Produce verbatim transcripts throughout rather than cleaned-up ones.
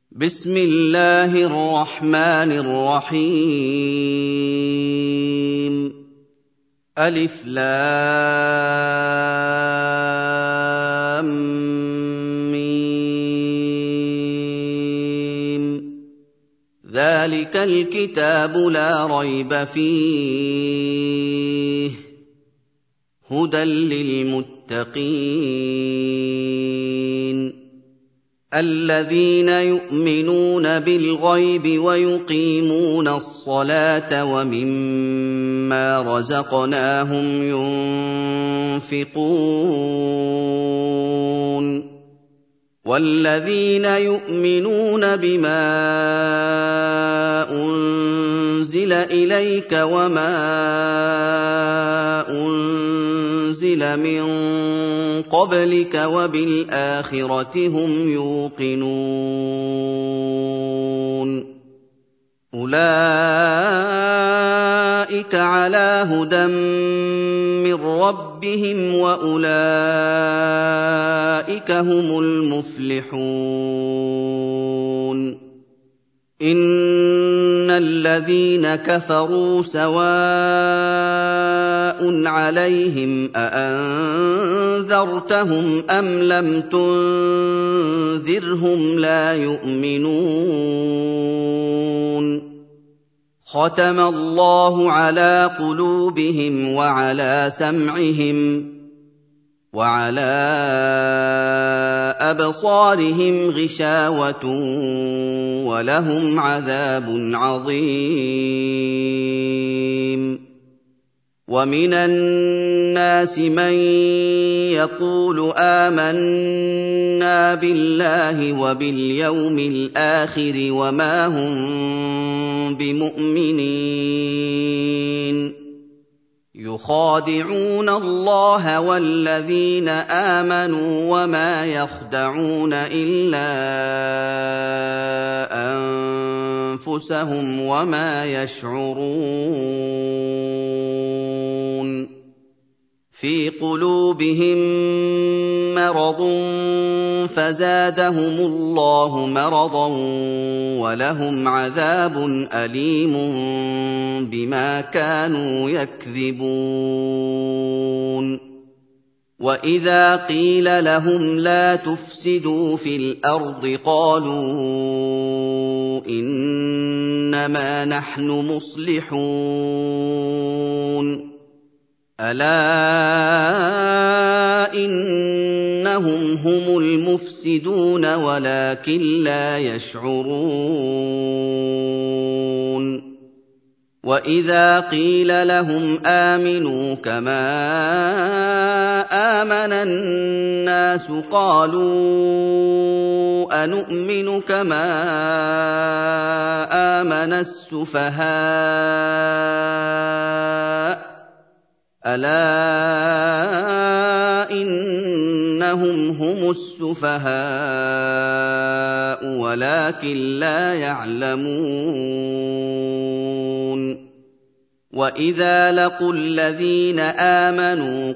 بسم الله الرحمن الرحيم ألف لام ميم ذلك الكتاب لا ريب فيه هدى للمتقين الذين يؤمنون بالغيب ويقيمون الصلاة ومما رزقناهم ينفقون والذين يؤمنون بما أنزل إليك وما أنزل من قبلك وبالآخرة هم يوقنون أولئك على هدى من ربهم وأولئك هم المفلحون إن الذين كفروا سواء عليهم أأنذرتهم أم لم تنذرهم لا يؤمنون ختم الله على قلوبهم وعلى سمعهم وعلى أبصارهم غشاوة ولهم عذاب عظيم ومن الناس من يقول آمنا بالله وباليوم الآخر وما هم بمؤمنين يخادعون الله والذين آمنوا وما يخدعون إلا أنفسهم وما يشعرون في قلوبهم مرض فزادهم الله مرضا ولهم عذاب أليم بما كانوا يكذبون وإذا قيل لهم لا تفسدوا في الأرض قالوا إنما نحن مصلحون ألا إنهم هم المفسدون ولكن لا يشعرون وإذا قيل لهم آمنوا كما آمن الناس قالوا أنؤمن كما آمن السفهاء ألا إنهم هم السفهاء ولكن لا يعلمون وإذا لقوا الذين آمنوا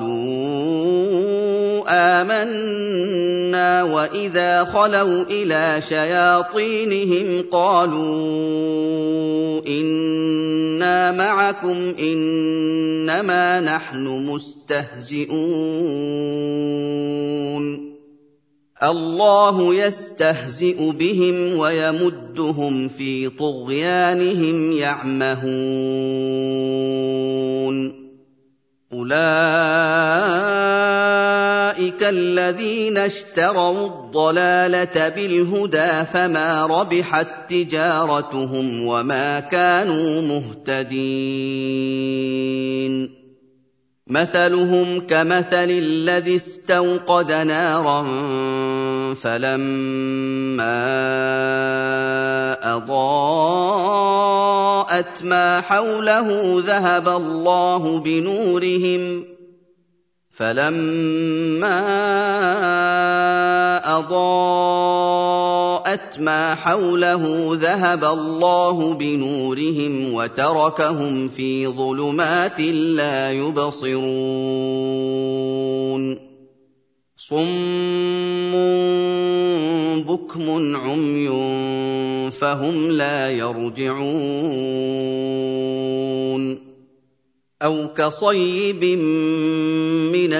قالوا آمنا وإذا خلوا إلى شياطينهم قالوا إنا معكم إنما نحن مستهزئون الله يستهزئ بهم ويمدهم في طغيانهم يعمهون أولئك الذين اشتروا الضلالة بالهدى فما ربحت تجارتهم وما كانوا مهتدين مثلهم كمثل الذي استوقد نارا فلما أضاءت ما حوله ذهب الله بنورهم فلما أضاءت ما حوله ذهب الله بنورهم وتركهم في ظلمات لا يبصرون صُمٌّ بُكْمٌ عُمْيٌ فَهُمْ لَا يَرْجِعُونَ أَوْ كَصَيِّبٍ مِّنَ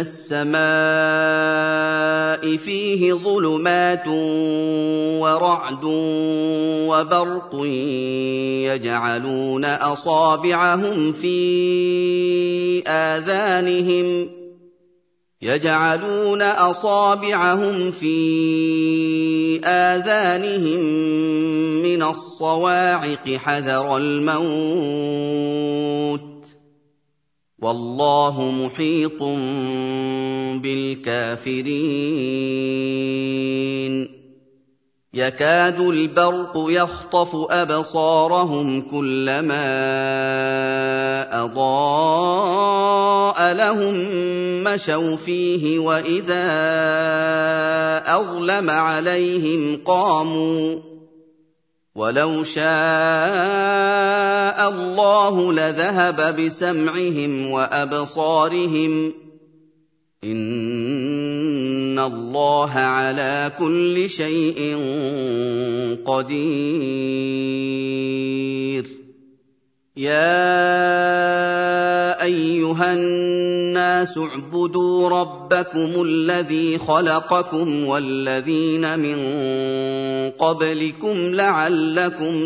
السَّمَاءِ فِيهِ ظُلُمَاتٌ وَرَعْدٌ وَبَرْقٌ يَجْعَلُونَ أَصَابِعَهُمْ فِي آذَانِهِمْ يَجْعَلُونَ أَصَابِعَهُمْ فِي آذَانِهِم مِّنَ الصَّوَاعِقِ حَذَرَ الْمَوْتِ ۚ وَاللَّهُ مُحِيطٌ بِالْكَافِرِينَ يَكَادُ الْبَرْقُ يَخْطَفُ أَبْصَارَهُمْ كُلَّمَا أَضَاءَ لَهُم مَّشَوْا فِيهِ وَإِذَا أَظْلَمَ عَلَيْهِمْ قَامُوا ۚ وَلَوْ شَاءَ اللَّهُ لَذَهَبَ بِسَمْعِهِمْ وَأَبْصَارِهِمْ ۚ إِنَّ اللَّهَ عَلَىٰ كُلِّ شَيْءٍ قَدِيرٌ يَا أَيُّهَا النَّاسُ اعْبُدُوا رَبَّكُمُ الَّذِي خَلَقَكُمْ وَالَّذِينَ مِن قَبْلِكُمْ لَعَلَّكُمْ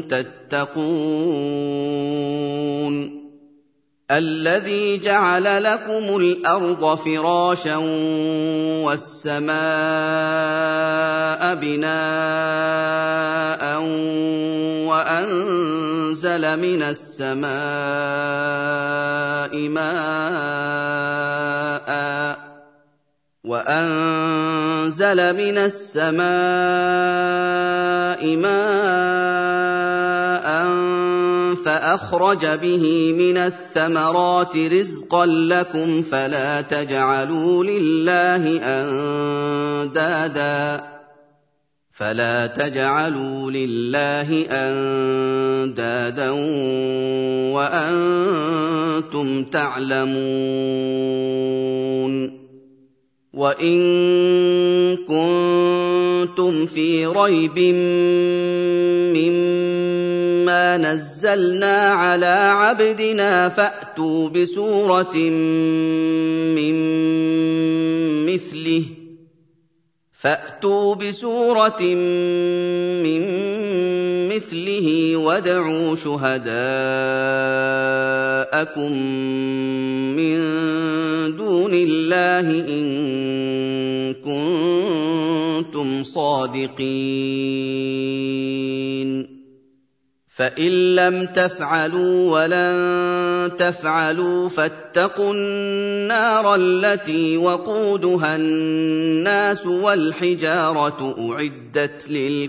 تَتَّقُونَ الَّذِي جَعَلَ لَكُمُ الْأَرْضَ فِرَاشًا وَالسَّمَاءَ بِنَاءً وَأَنزَلَ مِنَ السَّمَاءِ مَاءً وَأَنزَلَ مِنَ السَّمَاءِ مَاءً فَأَخْرَجَ بِهِ مِنَ الثَّمَرَاتِ رِزْقًا لَّكُمْ فَلَا تَجْعَلُوا لِلَّهِ أَندَادًا فَلَا تَجْعَلُوا لِلَّهِ أَندَادًا وَأَنتُمْ تَعْلَمُونَ وَإِن كُنتُمْ فِي رَيْبٍ مِّمَّا نَزَّلْنَا عَلَىٰ عَبْدِنَا فَأْتُوا بِسُورَةٍ مِّن مِّثْلِهِ فَأْتُوا بِسُورَةٍ مِّن مِّثْلِهِ وَادْعُوا شُهَدَاءَكُم مِّن دُونِ اللَّهِ إِن كُنتُمْ صَادِقِينَ فَإِن لَّمْ تَفْعَلُوا وَلَن تَفْعَلُوا فَاتَّقُوا النَّارَ الَّتِي وَقُودُهَا النَّاسُ وَالْحِجَارَةُ أُعِدَّتْ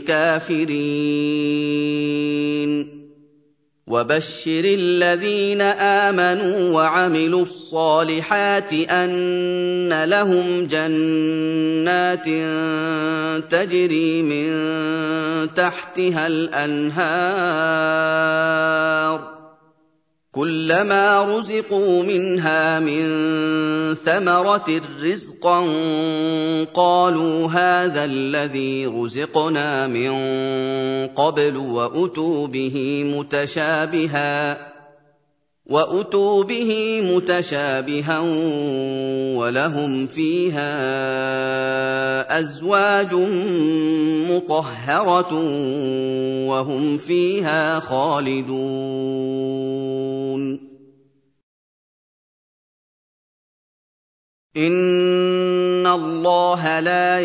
لِلْكَافِرِينَ وَبَشِّرِ الَّذِينَ آمَنُوا وَعَمِلُوا الصَّالِحَاتِ أَنَّ لَهُمْ جَنَّاتٍ تَجْرِي مِن تَحْتِهَا الْأَنْهَارُ كُلَّمَا رُزِقُوا مِنْهَا مِن ثَمَرَةٍ رِّزْقًا قَالُوا هَٰذَا الَّذِي رُزِقْنَا مِن قَبْلُ وَأُتُوا بِهِ مُتَشَابِهًا وَأُتُوا بِهِ مُتَشَابِهًا وَلَهُمْ فِيهَا أَزْوَاجٌ مُّطَهَّرَةٌ وَهُمْ فِيهَا خَالِدُونَ إِنَّ اللَّهَ لَا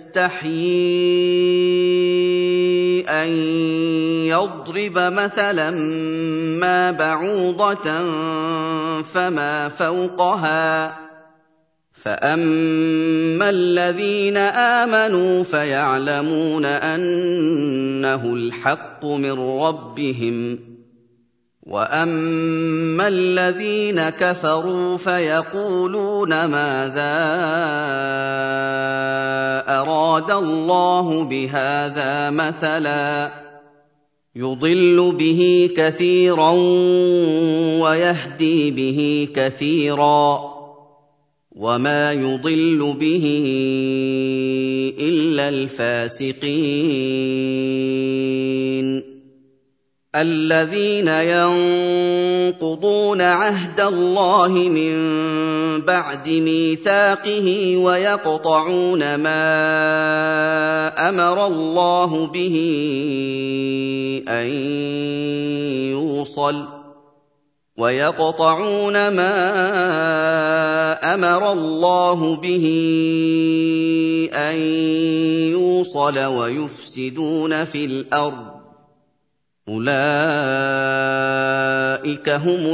يَسْتَحْيِي أَن يَضْرِبَ مَثَلًا مَّا بَعُوضَةً فَمَا فَوْقَهَا ۚ فَأَمَّا الَّذِينَ آمَنُوا فَيَعْلَمُونَ أَنَّهُ الْحَقُّ مِن رَّبِّهِمْ ۖ وَأَمَّا الَّذِينَ كَفَرُوا فَيَقُولُونَ مَاذَا أَرَادَ اللَّهُ بِهَٰذَا مَثَلًا ۚ يُضِلُّ بِهِ كَثِيرًا وَيَهْدِي بِهِ كَثِيرًا ۚ وما يضل به إلا الفاسقين الذين ينقضون عهد الله من بعد ميثاقه ويقطعون ما أمر الله به أن يوصل ويقطعون ما أمر الله به أن يوصل ويفسدون في الأرض أولئك هم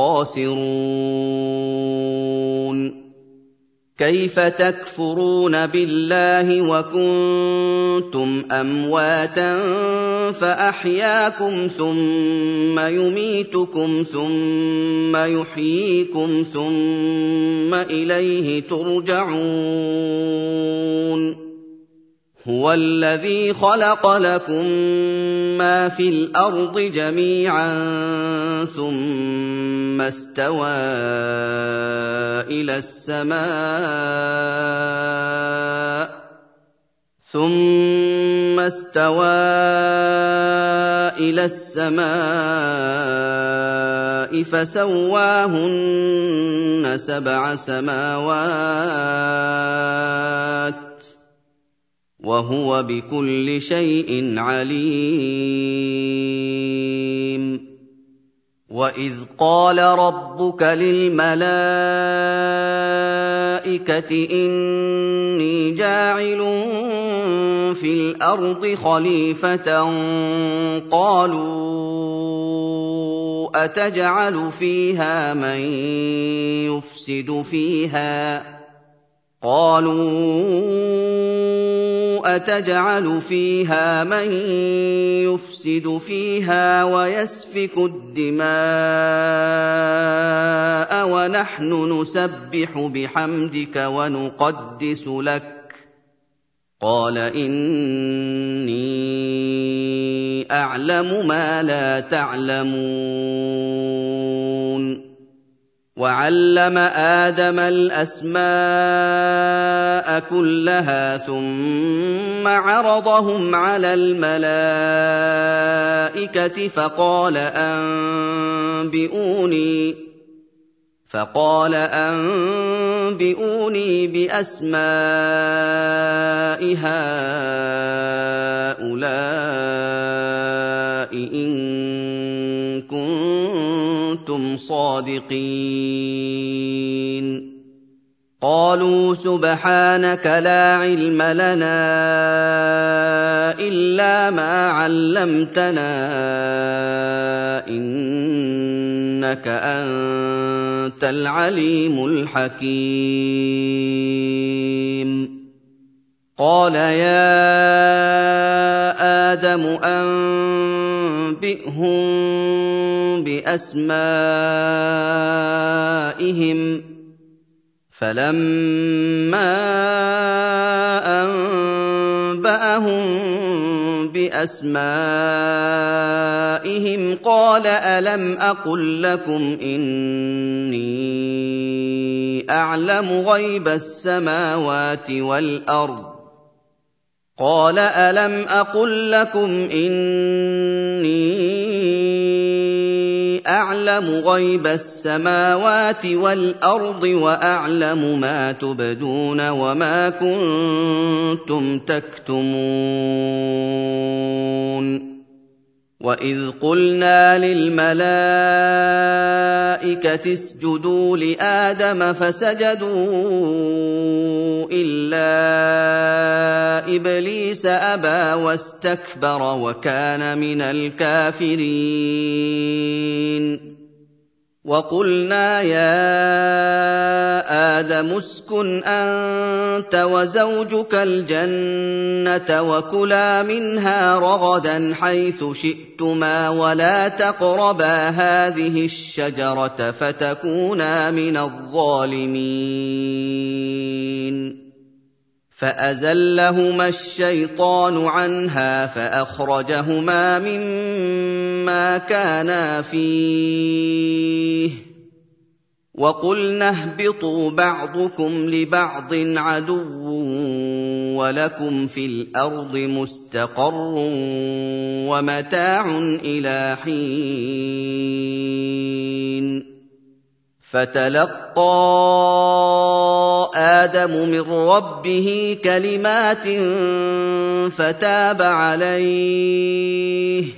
الخاسرون كيف تكفرون بالله وكنتم أمواتا فأحياكم ثم يميتكم ثم يحييكم ثم إليه ترجعون هو الذي خلق لكم ما في الأرض جميعا ثم استوى إلى السماء ثم استوى إلى السماء فسواهن سبع سماوات وهو بكل شيء عليم وإذ قال ربك للملائكة إني جاعل في الأرض خليفة قالوا أتجعل فيها من يفسد فيها قالوا أتجعل فيها من يفسد فيها ويسفك الدماء ونحن نسبح بحمدك ونقدس لك قال إني أعلم ما لا تعلمون وعلم آدم الأسماء كلها ثم عرضهم على الملائكة فقال أنبئوني فقال أنبئوني بأسماء هؤلاء إن كنتم صادقين قالوا سبحانك لا علم لنا إلا ما علمتنا إنك أنت العليم الحكيم قال يا آدم أنبئهم بأسمائهم فلما أنبأهم بأسمائهم قال ألم أقل لكم إني أعلم غيب السماوات والأرض قال ألم أقل لكم إني أعلم غيب السماوات والأرض وأعلم ما تبدون وما كنتم تكتمون وإذ قلنا للملائكة اسجدوا لآدم فسجدوا إلا إبليس أبى واستكبر وكان من الكافرين وقلنا يا آدم اسكن أنت وزوجك الجنة وكلا منها رغدا حيث شئتما ولا تقربا هذه الشجرة فتكونا من الظالمين فأزلهما الشيطان عنها فأخرجهما مما كانا فيه وَقُلْنَا اهْبِطُوا بَعْضُكُمْ لِبَعْضٍ عَدُوٌّ وَلَكُمْ فِي الْأَرْضِ مُسْتَقَرٌّ وَمَتَاعٌ إِلَىٰ حِينٍ فَتَلَقَّىٰ آدَمُ مِن رَّبِّهِ كَلِمَاتٍ فَتَابَ عَلَيْهِ ۚ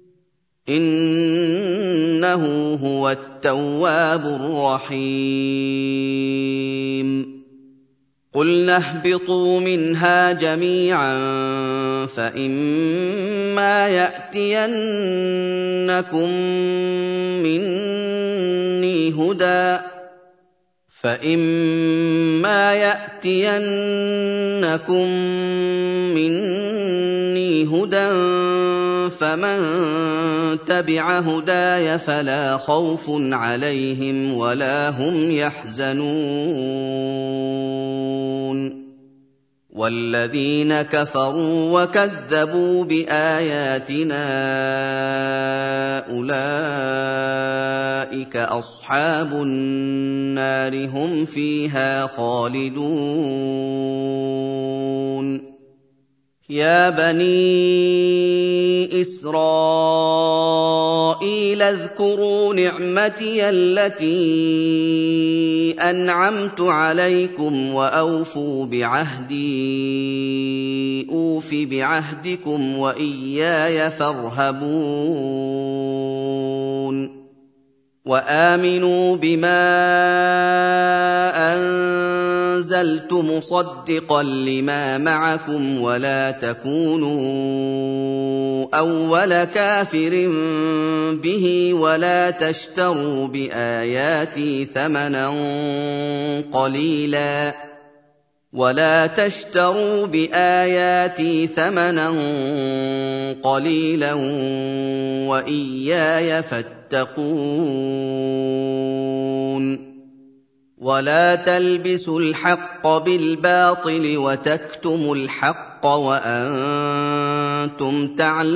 إِنَّهُ هُوَ التَّوَّابُ الرَّحِيمُ قُلْنَا اهْبِطُوا مِنْهَا جَمِيعًا فَإِمَّا يَأْتِيَنَّكُم مِّنِّي هُدًى فَإِمَّا يَأْتِيَنَّكُم مِّنِّي هُدًى فَمَن تَبِعَ هُدَايَ فَلَا خَوْفٌ عَلَيْهِمْ وَلَا هُمْ يَحْزَنُونَ وَالَّذِينَ كَفَرُوا وَكَذَّبُوا بِآيَاتِنَا أُولَٰئِكَ أَصْحَابُ النَّارِ ۖ هُمْ فِيهَا خَالِدُونَ يَا بَنِي إِسْرَائِيلَ اذْكُرُوا نِعْمَتِيَ الَّتِي أَنْعَمْتُ عَلَيْكُمْ وَأَوْفُوا بِعَهْدِي أُوفِ بِعَهْدِكُمْ وَإِيَّايَ فَارْهَبُونِ وَآمِنُوا بِمَا أَنزَلْتُ مُصَدِّقًا لِّمَا مَعَكُمْ وَلَا تَكُونُوا أَوَّلَ كَافِرٍ بِهِ وَلَا تَشْتَرُوا بِآيَاتِي ثَمَنًا قَلِيلًا وَلَا تَشْتَرُوا بِآيَاتِي ثَمَنًا قَلِيلًا وَإِيَّايَ فَاتَّقُونِ وَلَا تَلْبِسُوا الْحَقَّ بِالْبَاطِلِ وَتَكْتُمُوا الْحَقَّ وَأَنتُمْ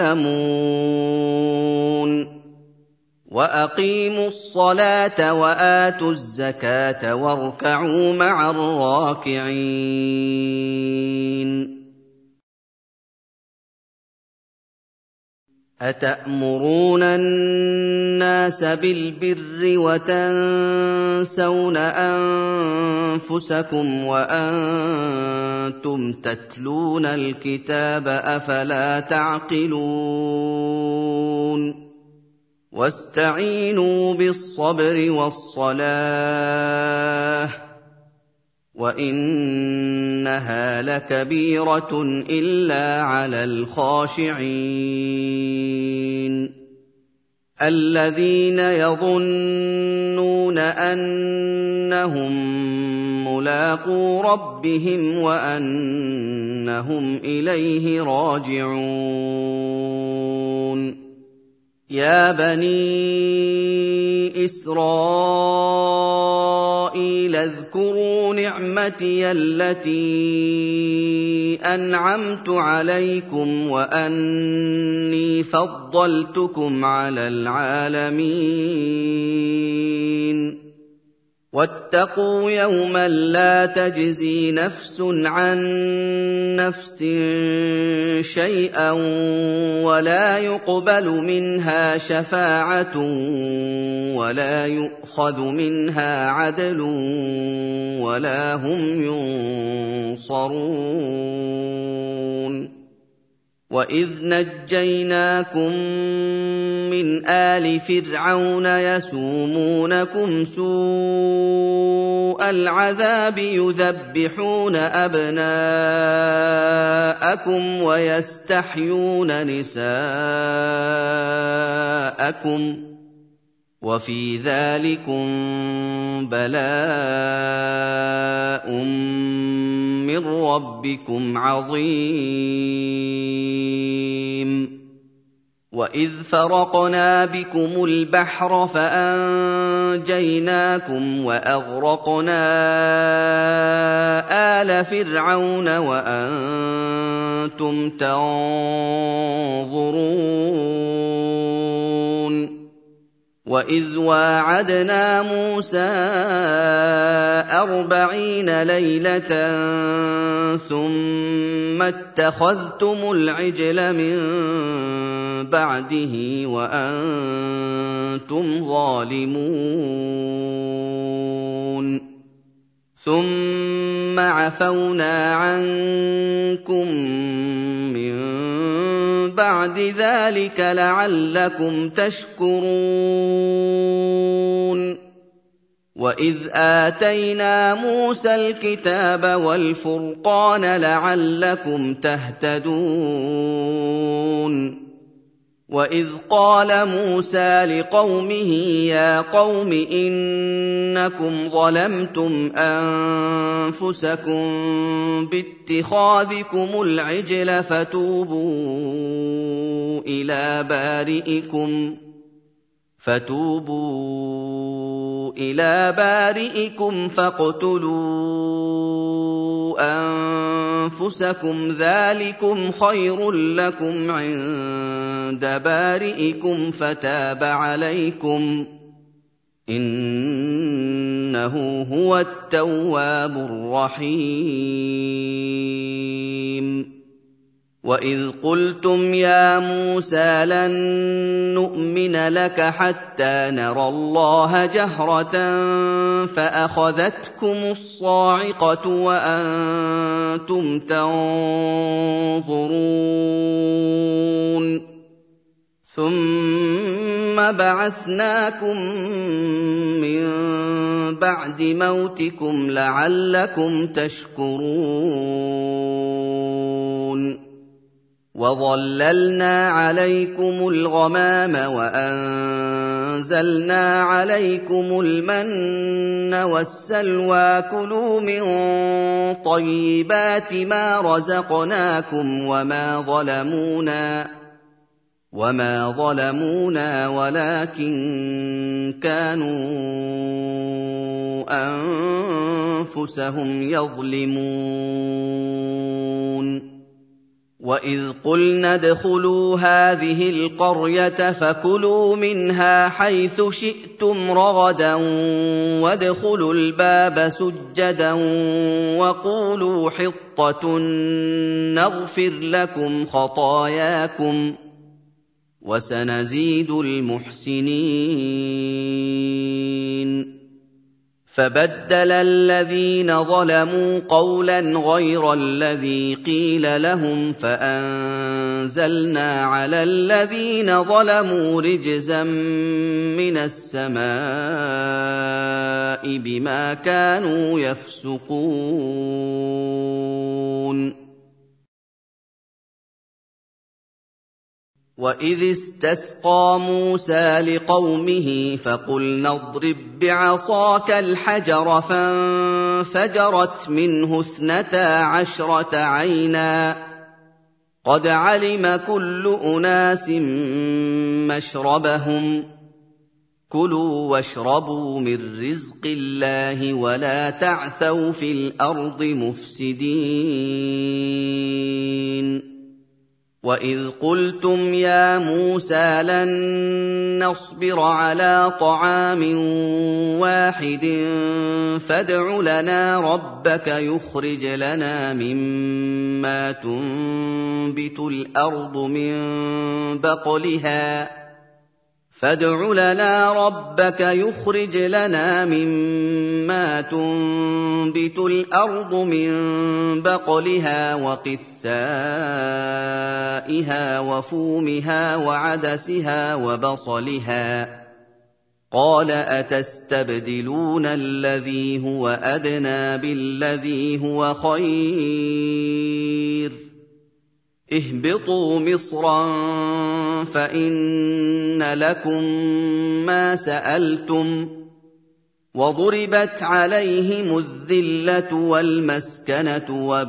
تَعْلَمُونَ وَأَقِيمُوا الصَّلَاةَ وَآتُوا الزَّكَاةَ وَارْكَعُوا مَعَ الرَّاكِعِينَ أَتَأْمُرُونَ النَّاسَ بِالْبِرِّ وَتَنسَوْنَ أَنفُسَكُمْ وَأَنتُمْ تَتْلُونَ الْكِتَابَ ۚ أَفَلَا تَعْقِلُونَ وَاسْتَعِينُوا بِالصَّبْرِ وَالصَّلَاةِ ۚ وَإِنَّهَا لَكَبِيرَةٌ إِلَّا عَلَى الْخَاشِعِينَ الَّذِينَ يَظُنُّونَ أَنَّهُم مُّلَاقُو رَبِّهِمْ وَأَنَّهُمْ إِلَيْهِ رَاجِعُونَ يَا بَنِي إِسْرَائِيلَ اذْكُرُوا نِعْمَتِيَ الَّتِي أَنْعَمْتُ عَلَيْكُمْ وَأَنِّي فَضَّلْتُكُمْ عَلَى الْعَالَمِينَ وَاتَّقُوا يَوْمًا لَّا تَجْزِي نَفْسٌ عَن نَّفْسٍ شَيْئًا وَلَا يُقْبَلُ مِنْهَا شَفَاعَةٌ وَلَا يُؤْخَذُ مِنْهَا عَدْلٌ وَلَا هُمْ يُنصَرُونَ وَإِذْ نَجَّيْنَاكُم مِّنْ آلِ فِرْعَوْنَ يَسُومُونَكُمْ سُوءَ الْعَذَابِ يُذَبِّحُونَ أَبْنَاءَكُمْ وَيَسْتَحْيُونَ نِسَاءَكُمْ ۚ وَفِي ذَٰلِكُم بَلَاءٌ مِّن رَّبِّكُمْ عَظِيمٌ وَإِذْ فَرَقْنَا بِكُمُ الْبَحْرَ فَأَنجَيْنَاكُمْ وَأَغْرَقْنَا آلَ فِرْعَوْنَ وَأَنتُمْ تَنظُرُونَ وَإِذْ وَاعَدْنَا مُوسَىٰ أَرْبَعِينَ لَيْلَةً ثُمَّ اتَّخَذْتُمُ الْعِجْلَ مِن بَعْدِهِ وَأَنتُمْ ظَالِمُونَ ثُمَّ عَفَوْنَا عَنكُم مِّن بَعْدِ ذَٰلِكَ لَعَلَّكُمْ تَشْكُرُونَ وَإِذْ آتَيْنَا مُوسَى الْكِتَابَ وَالْفُرْقَانَ لَعَلَّكُمْ تَهْتَدُونَ وَإِذْ قَالَ مُوسَىٰ لِقَوْمِهِ يَا قَوْمِ إِنَّكُمْ ظَلَمْتُمْ أَنفُسَكُم بِاتِّخَاذِكُمُ الْعِجْلَ فَتُوبُوا إِلَىٰ بَارِئِكُمْ فَتُوبُوا إِلَىٰ بَارِئِكُمْ فَاقْتُلُوا أَنفُسَكُمْ ذَٰلِكُمْ خَيْرٌ لَّكُمْ عِندَ بَارِئِكُمْ فَتَابَ عَلَيْكُمْ ۖ إِنَّهُ هُوَ التَّوَّابُ الرَّحِيمُ وَإِذْ قُلْتُمْ يَا مُوسَىٰ لَن نُّؤْمِنَ لَكَ حَتَّىٰ نَرَى اللَّهَ جَهْرَةً فَأَخَذَتْكُمُ الصَّاعِقَةُ وَأَنتُمْ تَنظُرُونَ ثُمَّ بَعَثْنَاكُم مِّن بَعْدِ مَوْتِكُمْ لَعَلَّكُمْ تَشْكُرُونَ وَظَلَّلْنَا عَلَيْكُمُ الْغَمَامَ وَأَنزَلْنَا عَلَيْكُمُ الْمَنَّ وَالسَّلْوَىٰ كُلُوا مِن طَيِّبَاتِ مَا رَزَقْنَاكُمْ وَمَا ظَلَمُونَا وَمَا ظَلَمُونَا وَلَٰكِن كَانُوا أَنفُسَهُمْ يَظْلِمُونَ وَإِذْ قُلْنَا ادْخُلُوا هَٰذِهِ الْقَرْيَةَ فَكُلُوا مِنْهَا حَيْثُ شِئْتُمْ رَغَدًا وَادْخُلُوا الْبَابَ سُجَّدًا وَقُولُوا حِطَّةٌ نَّغْفِرْ لَكُمْ خَطَايَاكُمْ ۚ وَسَنَزِيدُ الْمُحْسِنِينَ فَبَدَّلَ الَّذِينَ ظَلَمُوا قَوْلًا غَيْرَ الَّذِي قِيلَ لَهُمْ فَأَنزَلْنَا عَلَى الَّذِينَ ظَلَمُوا رِجْزًا مِّنَ السَّمَاءِ بِمَا كَانُوا يَفْسُقُونَ وَإِذِ اسْتَسْقَىٰ مُوسَىٰ لِقَوْمِهِ فَقُلْنَا اضْرِب بِّعَصَاكَ الْحَجَرَ فَانفَجَرَتْ مِنْهُ اثْنَتَا عَشْرَةَ عَيْنًا ۖ قَدْ عَلِمَ كُلُّ أُنَاسٍ مَّشْرَبَهُمْ ۖ كُلُوا وَاشْرَبُوا مِن رِّزْقِ اللَّهِ وَلَا تَعْثَوْا فِي الْأَرْضِ مُفْسِدِينَ وَإِذْ قُلْتُمْ يَا مُوسَىٰ لَن نَّصْبِرَ عَلَىٰ طَعَامٍ وَاحِدٍ فَادْعُ لَنَا رَبَّكَ يُخْرِجْ لَنَا مِمَّا تُنبِتُ الْأَرْضُ مِن بَقْلِهَا فادع لنا ربك يخرج لنا مما تنبت الأرض من بقلها وقثائها وفومها وعدسها وبصلها قال أتستبدلون الذي هو أدنى بالذي هو خير اهبطوا مصرا فإن لكم ما سألتم وضربت عليهم الذلة والمسكنة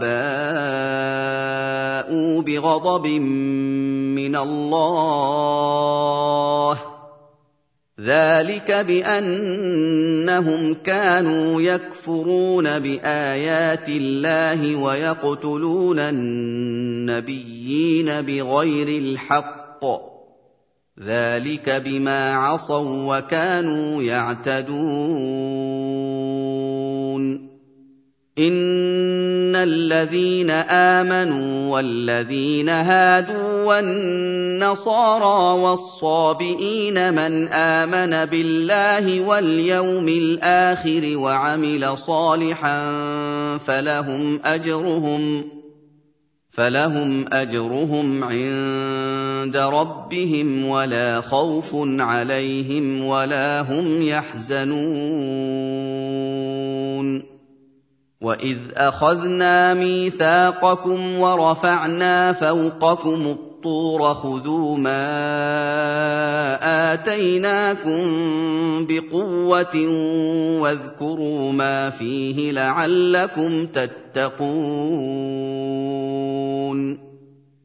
وباءوا بغضب من الله ذلك بأنهم كانوا يكفرون بآيات الله ويقتلون النبيين بغير الحق ذلك بما عصوا وكانوا يعتدون إن الذين آمنوا والذين هادوا والنصارى والصابئين من آمن بالله واليوم الآخر وعمل صالحا فلهم أجرهم فلهم أجرهم عند ربهم ولا خوف عليهم ولا هم يحزنون وإذ أخذنا ميثاقكم ورفعنا فوقكم الطور خذوا ما آتيناكم بقوة واذكروا ما فيه لعلكم تتقون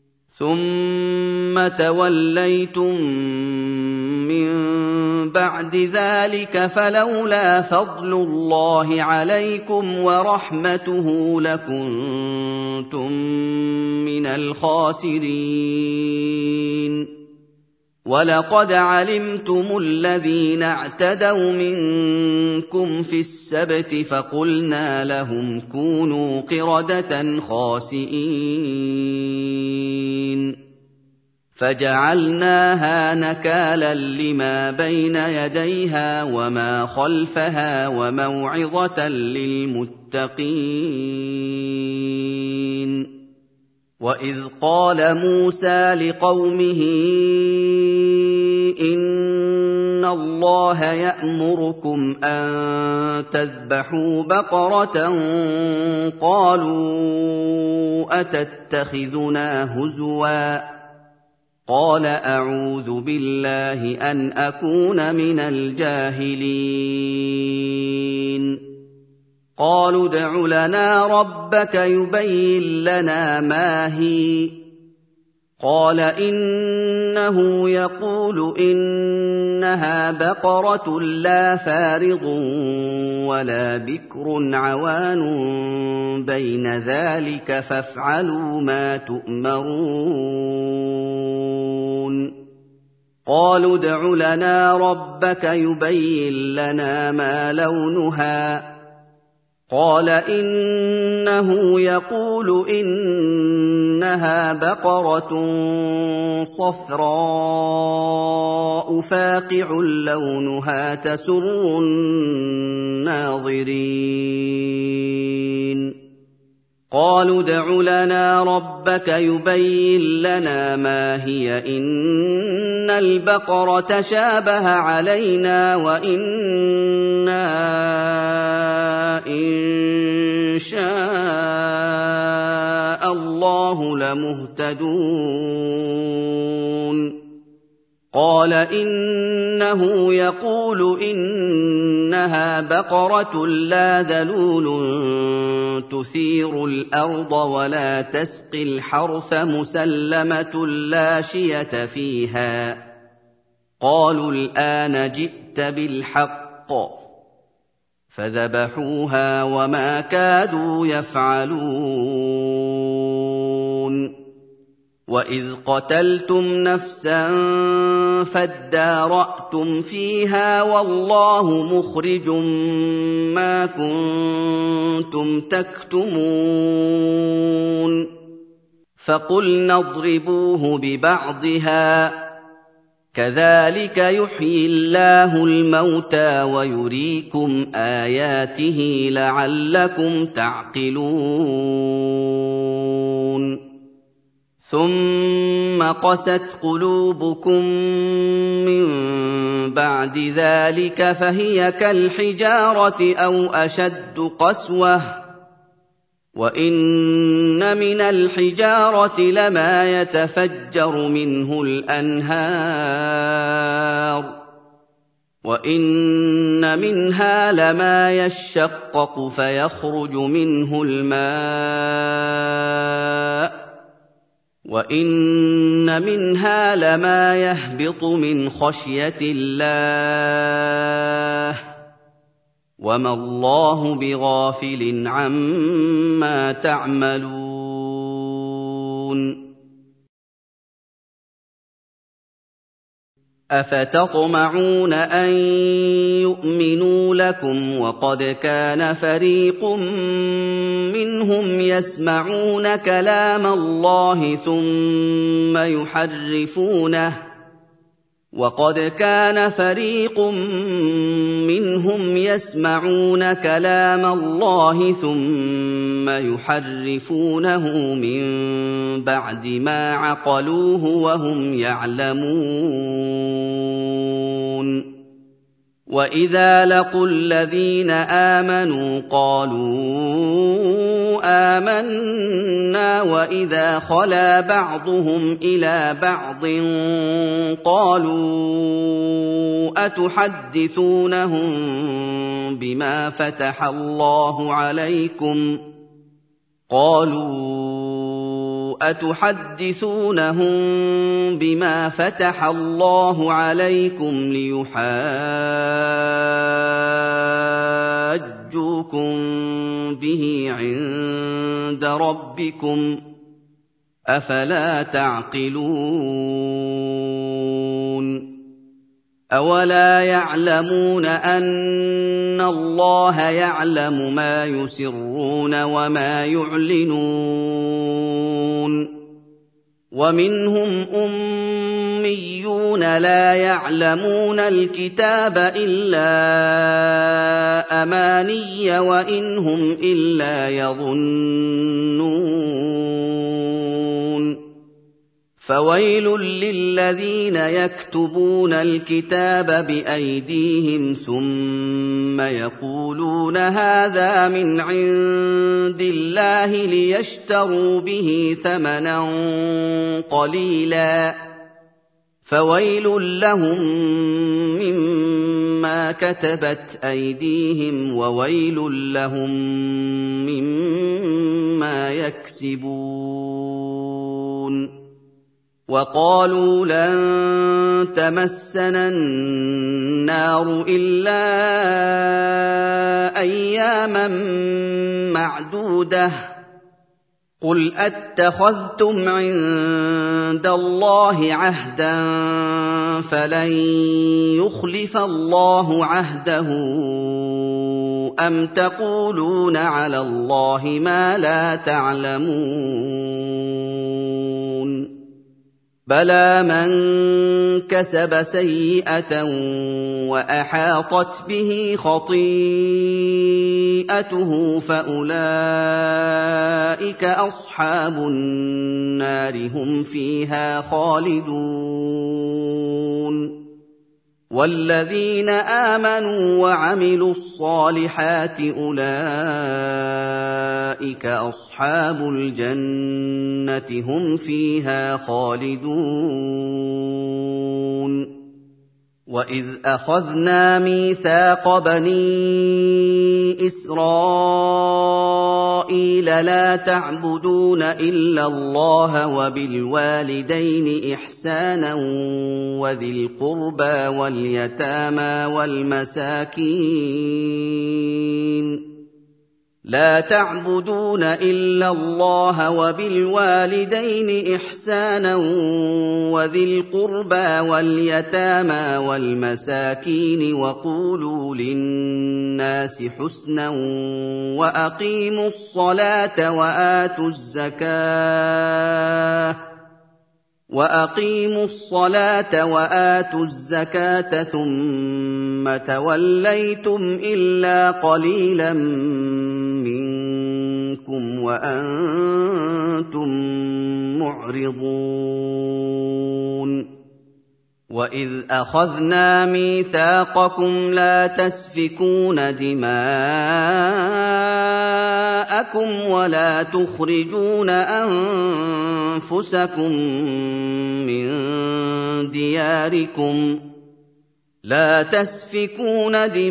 ثم توليتم من بعد ذلك فلولا فضل الله عليكم ورحمته لكنتم من الخاسرين ولقد علمتم الذين اعتدوا منكم في السبت فقلنا لهم كونوا قردة خاسئين فجعلناها نكالا لما بين يديها وما خلفها وموعظة للمتقين وإذ قال موسى لقومه إن الله يأمركم أن تذبحوا بقرة قالوا أتتخذنا هزواً قال أعوذ بالله أن أكون من الجاهلين قالوا ادع لنا ربك يبين لنا ما هي قال إنه يقول إنها بقرة لا فارض ولا بكر عوان بين ذلك فافعلوا ما تؤمرون قالوا ادع لنا ربك يبين لنا ما لونها قال إنه يقول إنها بقرة صفراء فاقع لونها تسر الناظرين قالوا ادع لنا ربك يبين لنا ما هي إن البقرة شابه علينا وإنا إن شاء الله لمهتدون قال إنه يقول إنها بقرة لا ذلول تثير الأرض ولا تسقي الحرث مسلمة لا شية فيها قالوا الآن جئت بالحق فذبحوها وما كادوا يفعلون وإذ قتلتم نفسا فادارأتم فيها والله مخرج ما كنتم تكتمون فقلنا اضربوه ببعضها كذلك يحيي الله الموتى ويريكم آياته لعلكم تعقلون ثم قست قلوبكم من بعد ذلك فهي كالحجارة أو أشد قسوة وإن من الحجارة لما يتفجر منه الأنهار وإن منها لما يشقق فيخرج منه الماء وإن منها لما يهبط من خشية الله وما الله بغافل عما تعملون أفتطمعون أن يؤمنوا لكم وقد كان فريق منهم يسمعون كلام الله ثم يحرفونه وقد كان فريق منهم يسمعون كلام الله ثم يحرفونه من بعد ما عقلوه وهم يعلمون وإذا لقوا الذين آمنوا قالوا آمنا وإذا خلا بعضهم إلى بعض قالوا أتحدثونهم بما فتح الله عليكم قالوا أتحدثونهم بما فتح الله عليكم ليحاجوكم به عند ربكم أفلا تعقلون أولا يعلمون أن الله يعلم ما يسرون وما يعلنون ومنهم أميون لا يعلمون الكتاب إلا أماني وإن هم إلا يظنون فويل للذين يكتبون الكتاب بأيديهم ثم يقولون هذا من عند الله ليشتروا به ثمنا قليلا فويل لهم مما كتبت أيديهم وويل لهم مما يكسبون وقالوا لن تمسنا النار إلا أياما معدودة قل أتخذتم عند الله عهدا فلن يخلف الله عهده أم تقولون على الله ما لا تعلمون بلى من كسب سيئة وأحاطت به خطيئته فأولئك أصحاب النار هم فيها خالدون والذين آمنوا وعملوا الصالحات أولئك أصحاب الجنة هم فيها خالدون وإذ أخذنا ميثاق بني إسرائيل لا تعبدون إلا الله وبالوالدين إحسانا وذي القربى واليتامى والمساكين لا تعبدون إلا الله وبالوالدين إحسانا وذي القربى واليتامى والمساكين وقولوا للناس حسنا وأقيموا الصلاة وآتوا الزكاة وأقيموا الصلاة وآتوا الزكاة ثم توليتم إلا قليلا منكم وأنتم معرضون وإذ أخذنا ميثاقكم لا تسفكون دماءكم ولا تخرجون أنفسكم من دياركم لا تسفكون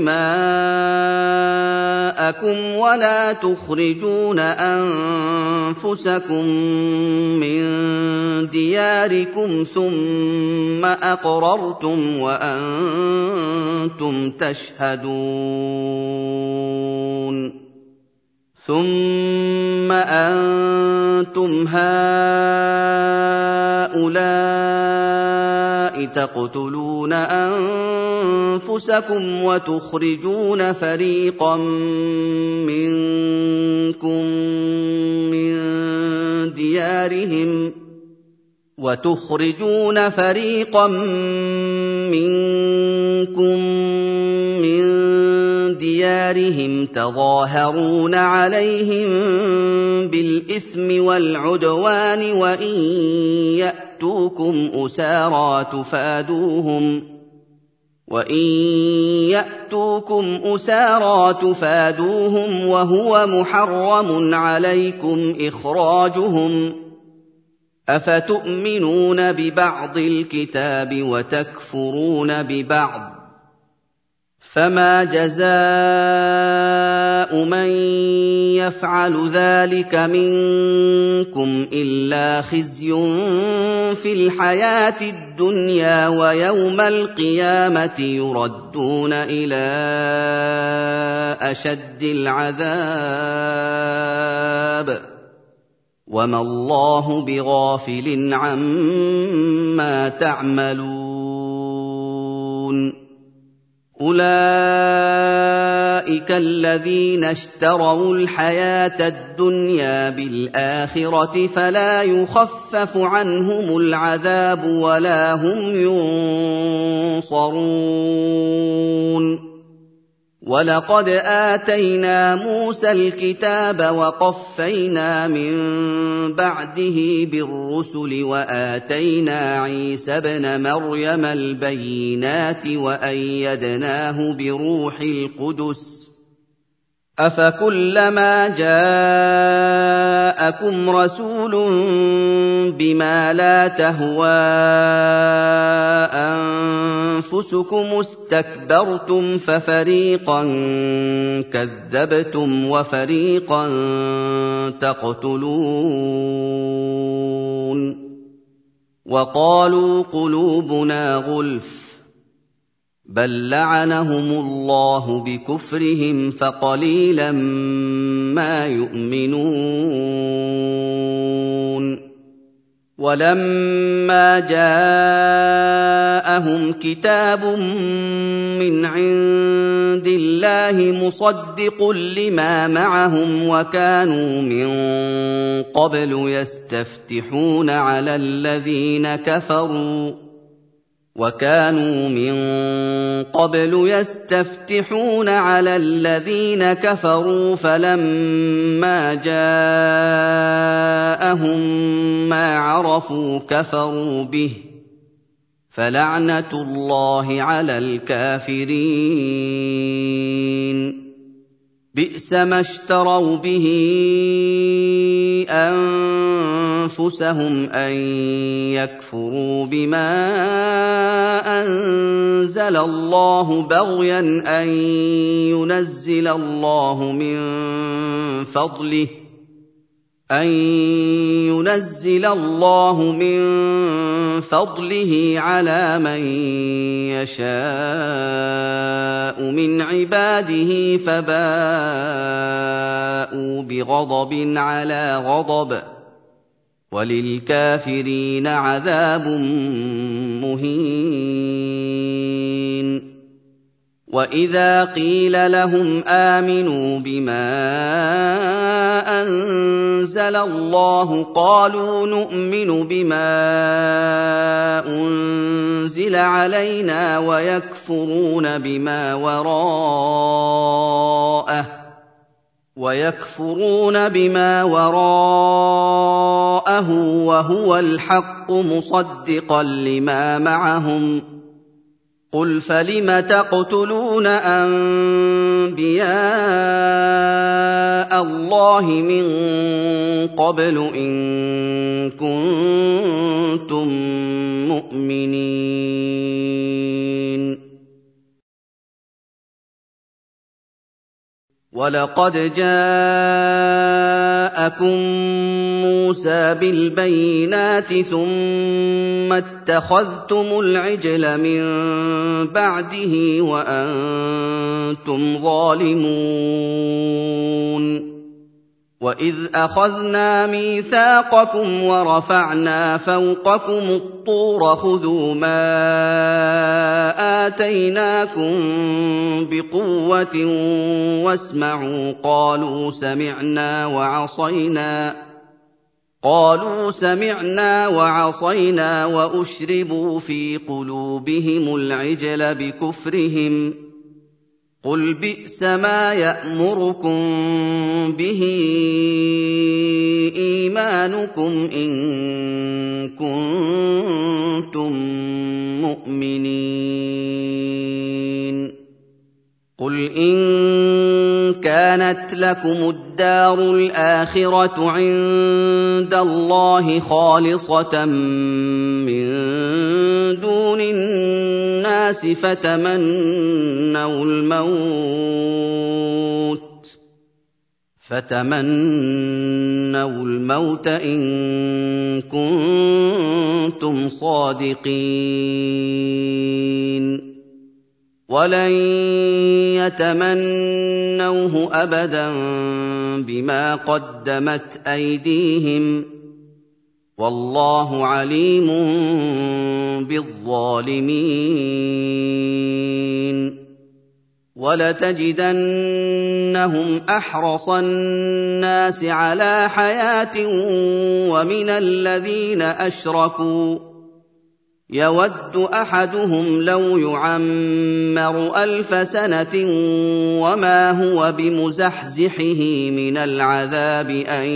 دماءكم ولا تخرجون أنفسكم من دياركم ثم أقررتم وأنتم تشهدون ثم أنتم هؤلاء تقتلون أنفسكم وتخرجون فريقا منكم من ديارهم وتخرجون فريقا منكم من ديارهم تظاهرون عليهم بالإثم والعدوان وإن يأتوكم أسارى تفادوهم وإن يأتوكم أسارى تفادوهم وهو محرم عليكم إخراجهم أفتؤمنون ببعض الكتاب وتكفرون ببعض فما جزاء من يفعل ذلك منكم إلا خزي في الحياة الدنيا ويوم القيامة يردون إلى أشد العذاب وما الله بغافل عما تعملون أولئك الذين اشتروا الحياة الدنيا بالآخرة فلا يخفف عنهم العذاب ولا هم ينصرون ولقد آتينا موسى الكتاب وقفينا من بعده بالرسل وآتينا عيسى ابن مريم البينات وأيدناه بروح القدس أفكلما جاءكم رسول بما لا تهوى أنفسكم استكبرتم ففريقا كذبتم وفريقا تقتلون وقالوا قلوبنا غلف بل لعنهم الله بكفرهم فقليلا ما يؤمنون ولما جاءهم كتاب من عند الله مصدق لما معهم وكانوا من قبل يستفتحون على الذين كفروا وكانوا من قبل يستفتحون على الذين كفروا فلما جاءهم ما عرفوا كفروا به فلعنة الله على الكافرين بئس ما اشتروا به أنفسهم أن يكفروا بما أنزل الله بغيا أن ينزل الله من فضله أن ينزل الله من فضله على من يشاء من عباده فباءوا بغضب على غضب وللكافرين عذاب مهين وإذا قيل لهم آمنوا بما أنزل الله قالوا نؤمن بما أنزل علينا ويكفرون بما وراءه ويكفرون بما وراءه وهو الحق مصدقا لما معهم قل فلم تقتلون أنبياء الله من قبل إن كنتم مؤمنين ولقد جاءكم موسى بالبينات ثم اتخذتم العجل من بعده وأنتم ظالمون وَإِذْ أَخَذْنَا مِيثَاقَكُمْ وَرَفَعْنَا فَوْقَكُمُ الطُّورَ خُذُوا مَا آتَيْنَاكُم بِقُوَّةٍ وَاسْمَعُوا قَالُوا سَمِعْنَا وَعَصَيْنَا قَالُوا سَمِعْنَا وَعَصَيْنَا وَأُشْرِبُوا فِي قُلُوبِهِمُ الْعِجْلَ بِكُفْرِهِمْ ۚ قُلْ بِئْسَ مَا يَأْمُرُكُم بِهِ إِيمَانُكُمْ إِن كُنتُم مُّؤْمِنِينَ قُلْ إِن كَانَتْ لَكُمُ الدَّارُ الْآخِرَةُ عِندَ اللَّهِ خَالِصَةً مِّن دُونِ النَّاسِ فَتَمَنَّوُا الْمَوْتَ فَتَمَنَّوُا الْمَوْتَ إِن كُنتُمْ صَادِقِينَ وَلَن يَتَمَنَّوْهُ أَبَدًا بِمَا قَدَّمَتْ أَيْدِيهِمْ ۗ وَاللَّهُ عَلِيمٌ بِالظَّالِمِينَ وَلَتَجِدَنَّهُمْ أَحْرَصَ النَّاسِ عَلَىٰ حَيَاةٍ وَمِنَ الَّذِينَ أَشْرَكُوا يَوَدُّ أَحَدُهُمْ لَوْ يُعَمَّرُ أَلْفَ سَنَةٍ وَمَا هُوَ بِمُزَحْزِحِهِ مِنَ الْعَذَابِ أَن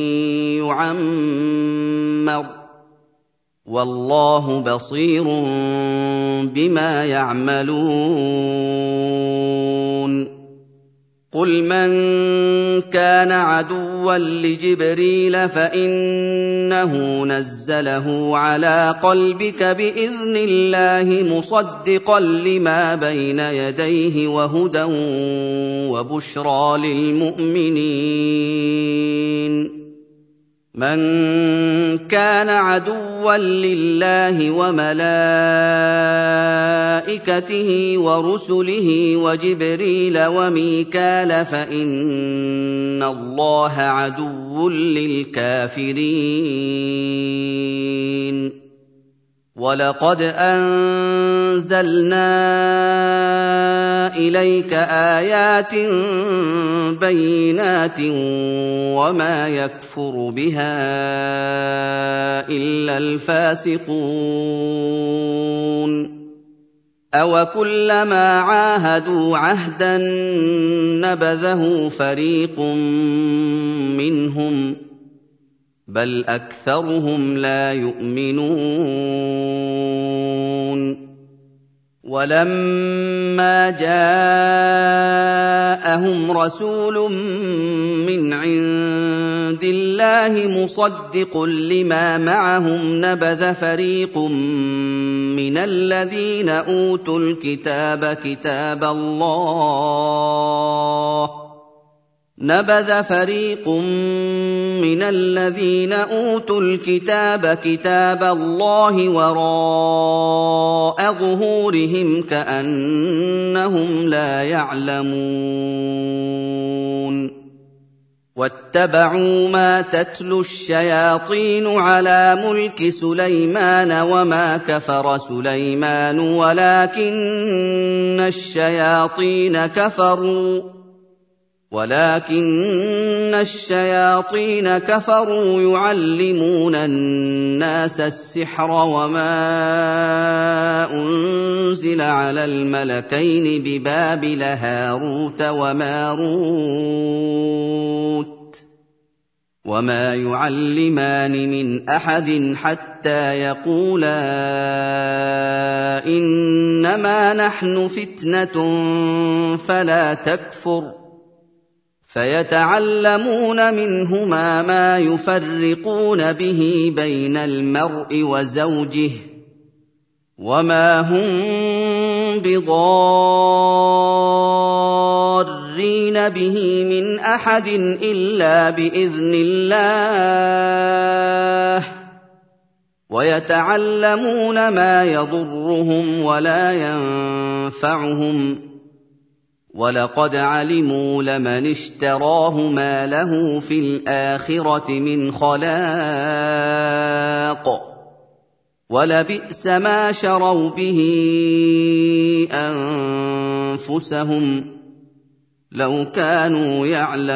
يُعَمَّرَ ۗ وَاللَّهُ بَصِيرٌ بِمَا يَعْمَلُونَ قُلْ مَن كَانَ عَدُوًّا لِّجِبْرِيلَ فَإِنَّهُ نَزَّلَهُ عَلَىٰ قَلْبِكَ بِإِذْنِ اللَّهِ مُصَدِّقًا لِّمَا بَيْنَ يَدَيْهِ وَهُدًى وَبُشْرَىٰ لِلْمُؤْمِنِينَ مَن كَانَ عَدُوًّا لِّلَّهِ وَمَلَائِكَتِهِ وَرُسُلِهِ وَجِبْرِيلَ وَمِيكَالَ فَإِنَّ اللَّهَ عَدُوٌّ لِّلْكَافِرِينَ وَلَقَدْ أَنزَلْنَا إِلَيْكَ آيَاتٍ بَيِّنَاتٍ وَمَا يَكْفُرُ بِهَا إِلَّا الْفَاسِقُونَ أَوَكُلَّمَا عَاهَدُوا عَهْدًا نَّبَذَهُ فَرِيقٌ مِّنْهُم ۚ بَلْ أَكْثَرُهُمْ لَا يُؤْمِنُونَ وَلَمَّا جَاءَهُمْ رَسُولٌ مِّنْ عِندِ اللَّهِ مُصَدِّقٌ لِّمَا مَعَهُمْ نَبَذَ فَرِيقٌ مِّنَ الَّذِينَ أُوتُوا الْكِتَابَ كِتَابَ اللَّهِ نَبَذَ فَرِيقٌ مِّنَ الَّذِينَ أُوتُوا الْكِتَابَ كِتَابَ اللَّهِ وَرَاءَ ظُهُورِهِمْ كَأَنَّهُمْ لَا يَعْلَمُونَ وَاتَّبَعُوا مَا تَتْلُو الشَّيَاطِينُ عَلَىٰ مُلْكِ سُلَيْمَانَ وَمَا كَفَرَ سُلَيْمَانُ وَلَٰكِنَّ الشَّيَاطِينَ كَفَرُوا وَلَٰكِنَّ الشَّيَاطِينَ كَفَرُوا يُعَلِّمُونَ النَّاسَ السِّحْرَ وَمَا أُنزِلَ عَلَى الْمَلَكَيْنِ بِبَابِلَ هَارُوتَ وَمَارُوتَ وَمَا يُعَلِّمَانِ مِنْ أَحَدٍ حَتَّىٰ يَقُولَا إِنَّمَا نَحْنُ فِتْنَةٌ فَلَا تَكْفُرْ فَيَتَعَلَّمُونَ مِنْهُمَا مَا يُفَرِّقُونَ بِهِ بَيْنَ الْمَرْءِ وَزَوْجِهِ وَمَا هُم بِضَارِّينَ بِهِ مِنْ أَحَدٍ إِلَّا بِإِذْنِ اللَّهِ وَيَتَعَلَّمُونَ مَا يَضُرُّهُمْ وَلَا يَنفَعُهُمْ وَلَقَدْ عَلِمُوا لَمَنِ اشْتَرَاهُ مَا لَهُ فِي الْآخِرَةِ مِنْ خَلَاقٍ وَلَبِئْسَ مَا شَرَوْا بِهِ أَنفُسَهُمْ لَوْ كَانُوا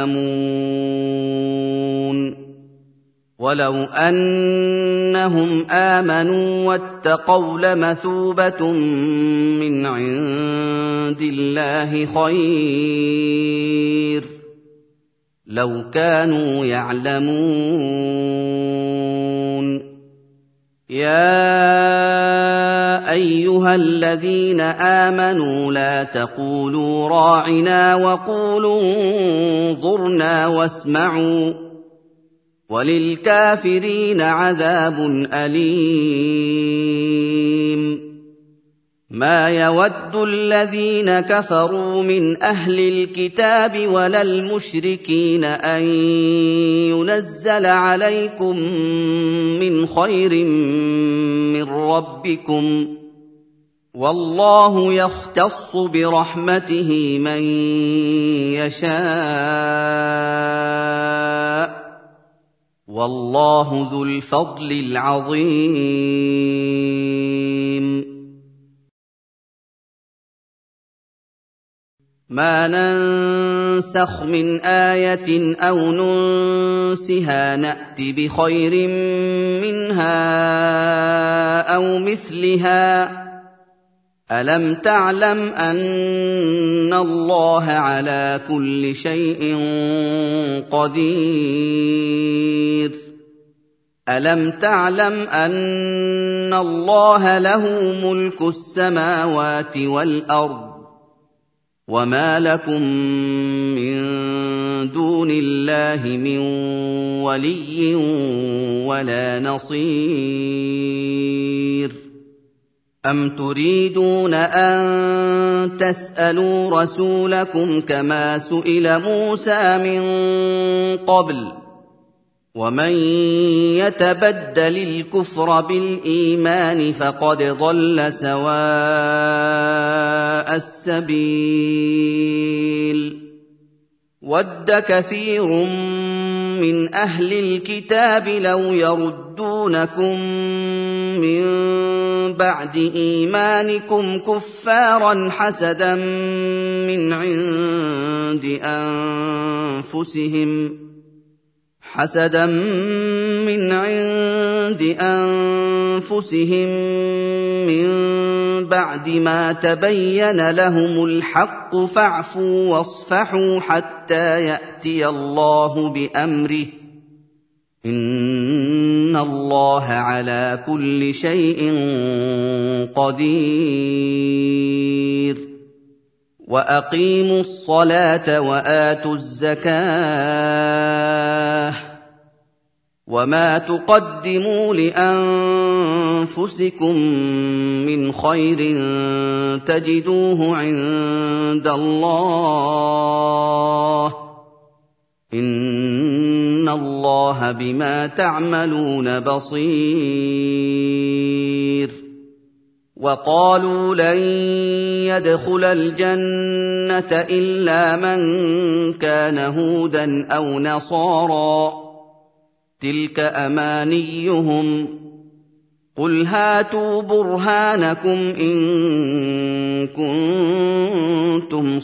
يَعْلَمُونَ وَلَوْ أَنَّهُمْ آمَنُوا وَاتَّقَوْا لَمَثُوبَةٌ مِّنْ عِندِ اللَّهِ خَيْرٌ لَوْ كَانُوا يَعْلَمُونَ يَا أَيُّهَا الَّذِينَ آمَنُوا لَا تَقُولُوا رَاعِنَا وَقُولُوا انظُرْنَا وَاسْمَعُوا وَلِلْكَافِرِينَ عَذَابٌ أَلِيمٌ مَا يَوَدُّ الَّذِينَ كَفَرُوا مِنْ أَهْلِ الْكِتَابِ وَلَا الْمُشْرِكِينَ أَن يُنَزَّلَ عَلَيْكُم مِّنْ خَيْرٍ مِّن رَّبِّكُمْ ۗ وَاللَّهُ يَخْتَصُّ بِرَحْمَتِهِ مَن يَشَاءُ ۗ وَاللَّهُ ذُو الْفَضْلِ الْعَظِيمِ مَا نَنسَخْ مِنْ آيَةٍ أَوْ نُنسِهَا نَأْتِ بِخَيْرٍ مِّنْهَا أَوْ مِثْلِهَا ۗ أَلَمْ تَعْلَمْ أَنَّ اللَّهَ عَلَىٰ كُلِّ شَيْءٍ قَدِيرٌ أَلَمْ تَعْلَمْ أَنَّ اللَّهَ لَهُ مُلْكُ السَّمَاوَاتِ وَالْأَرْضِ وَمَا لَكُم مِّن دُونِ اللَّهِ مِن وَلِيٍّ وَلَا نَصِيرٍ أَمْ تُرِيدُونَ أَن تَسْأَلُوا رَسُولَكُمْ كَمَا سُئِلَ مُوسَىٰ مِن قَبْلُ ۗ وَمَن يَتَبَدَّلِ الْكُفْرَ بِالْإِيمَانِ فَقَدْ ضَلَّ سَوَاءَ السَّبِيلِ وَدَّ كَثِيرٌ مِّنْ أَهْلِ الْكِتَابِ لَوْ يَرُدُّونَكُم مِّن بَعْدِ إِيمَانِكُمْ كُفَّارًا حَسَدًا مِّنْ عِندِ أَنفُسِهِمْ حَسَدًا مِّنْ عِندِ أَنفُسِهِم مِّن بَعْدِ مَا تَبَيَّنَ لَهُمُ الْحَقُّ فَاعْفُوا وَاصْفَحُوا حَتَّىٰ يَأْتِيَ اللَّهُ بِأَمْرِهِ ۗ إِنَّ اللَّهَ عَلَىٰ كُلِّ شَيْءٍ قَدِيرٌ وَأَقِيمُوا الصَّلَاةَ وَآتُوا الزَّكَاةَ ۗ وَمَا تُقَدِّمُوا لِأَنفُسِكُم مِّنْ خَيْرٍ تَجِدُوهُ عِندَ اللَّهِ ۗ إِنَّ اللَّهَ بِمَا تَعْمَلُونَ بَصِيرٌ وَقَالُوا لَن يَدْخُلَ الْجَنَّةَ إِلَّا مَن كَانَ هُودًا أَوْ نَصَارَىٰ ۗ تِلْكَ أَمَانِيُّهُمْ ۗ قُلْ هَاتُوا بُرْهَانَكُمْ إِن كُنتُمْ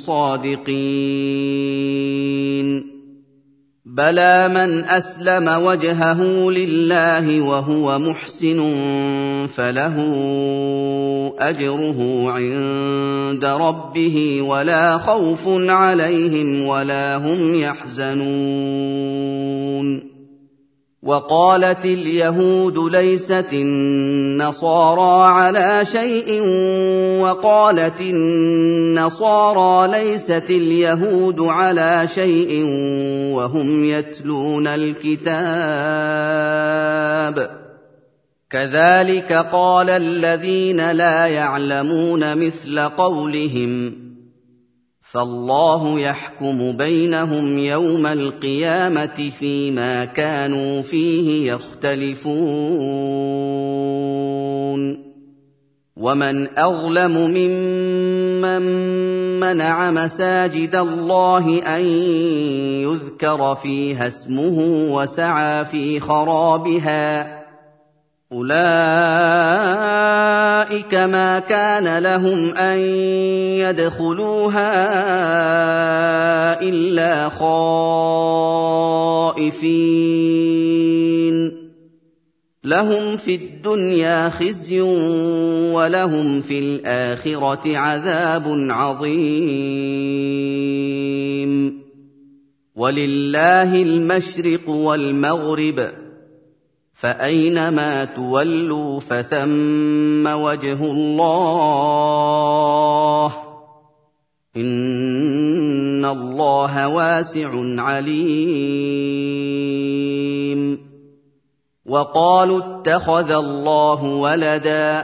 صَادِقِينَ بَلَىٰ مَنْ أَسْلَمَ وَجْهَهُ لِلَّهِ وَهُوَ مُحْسِنٌ فَلَهُ أَجْرُهُ عِندَ رَبِّهِ وَلَا خَوْفٌ عَلَيْهِمْ وَلَا هُمْ يَحْزَنُونَ وَقَالَتِ الْيَهُودُ لَيْسَتِ النَّصَارَىٰ عَلَىٰ شَيْءٍ وَقَالَتِ النَّصَارَىٰ لَيْسَتِ الْيَهُودُ عَلَىٰ شَيْءٍ وَهُمْ يَتْلُونَ الْكِتَابَ كَذَٰلِكَ قَالَ الَّذِينَ لَا يَعْلَمُونَ مِثْلَ قَوْلِهِمْ فَاللَّهُ يَحْكُمُ بَيْنَهُمْ يَوْمَ الْقِيَامَةِ فِيمَا كَانُوا فِيهِ يَخْتَلِفُونَ ومن أظلم ممن منع مساجد الله أن يذكر فيها اسمه وسعى في خرابها أولئك ما كان لهم أن يدخلوها إلا خائفين لهم في الدنيا خزي ولهم في الآخرة عذاب عظيم ولله المشرق والمغرب فأينما تولوا فثم وجه الله إن الله واسع عليم وقالوا اتخذ الله ولدا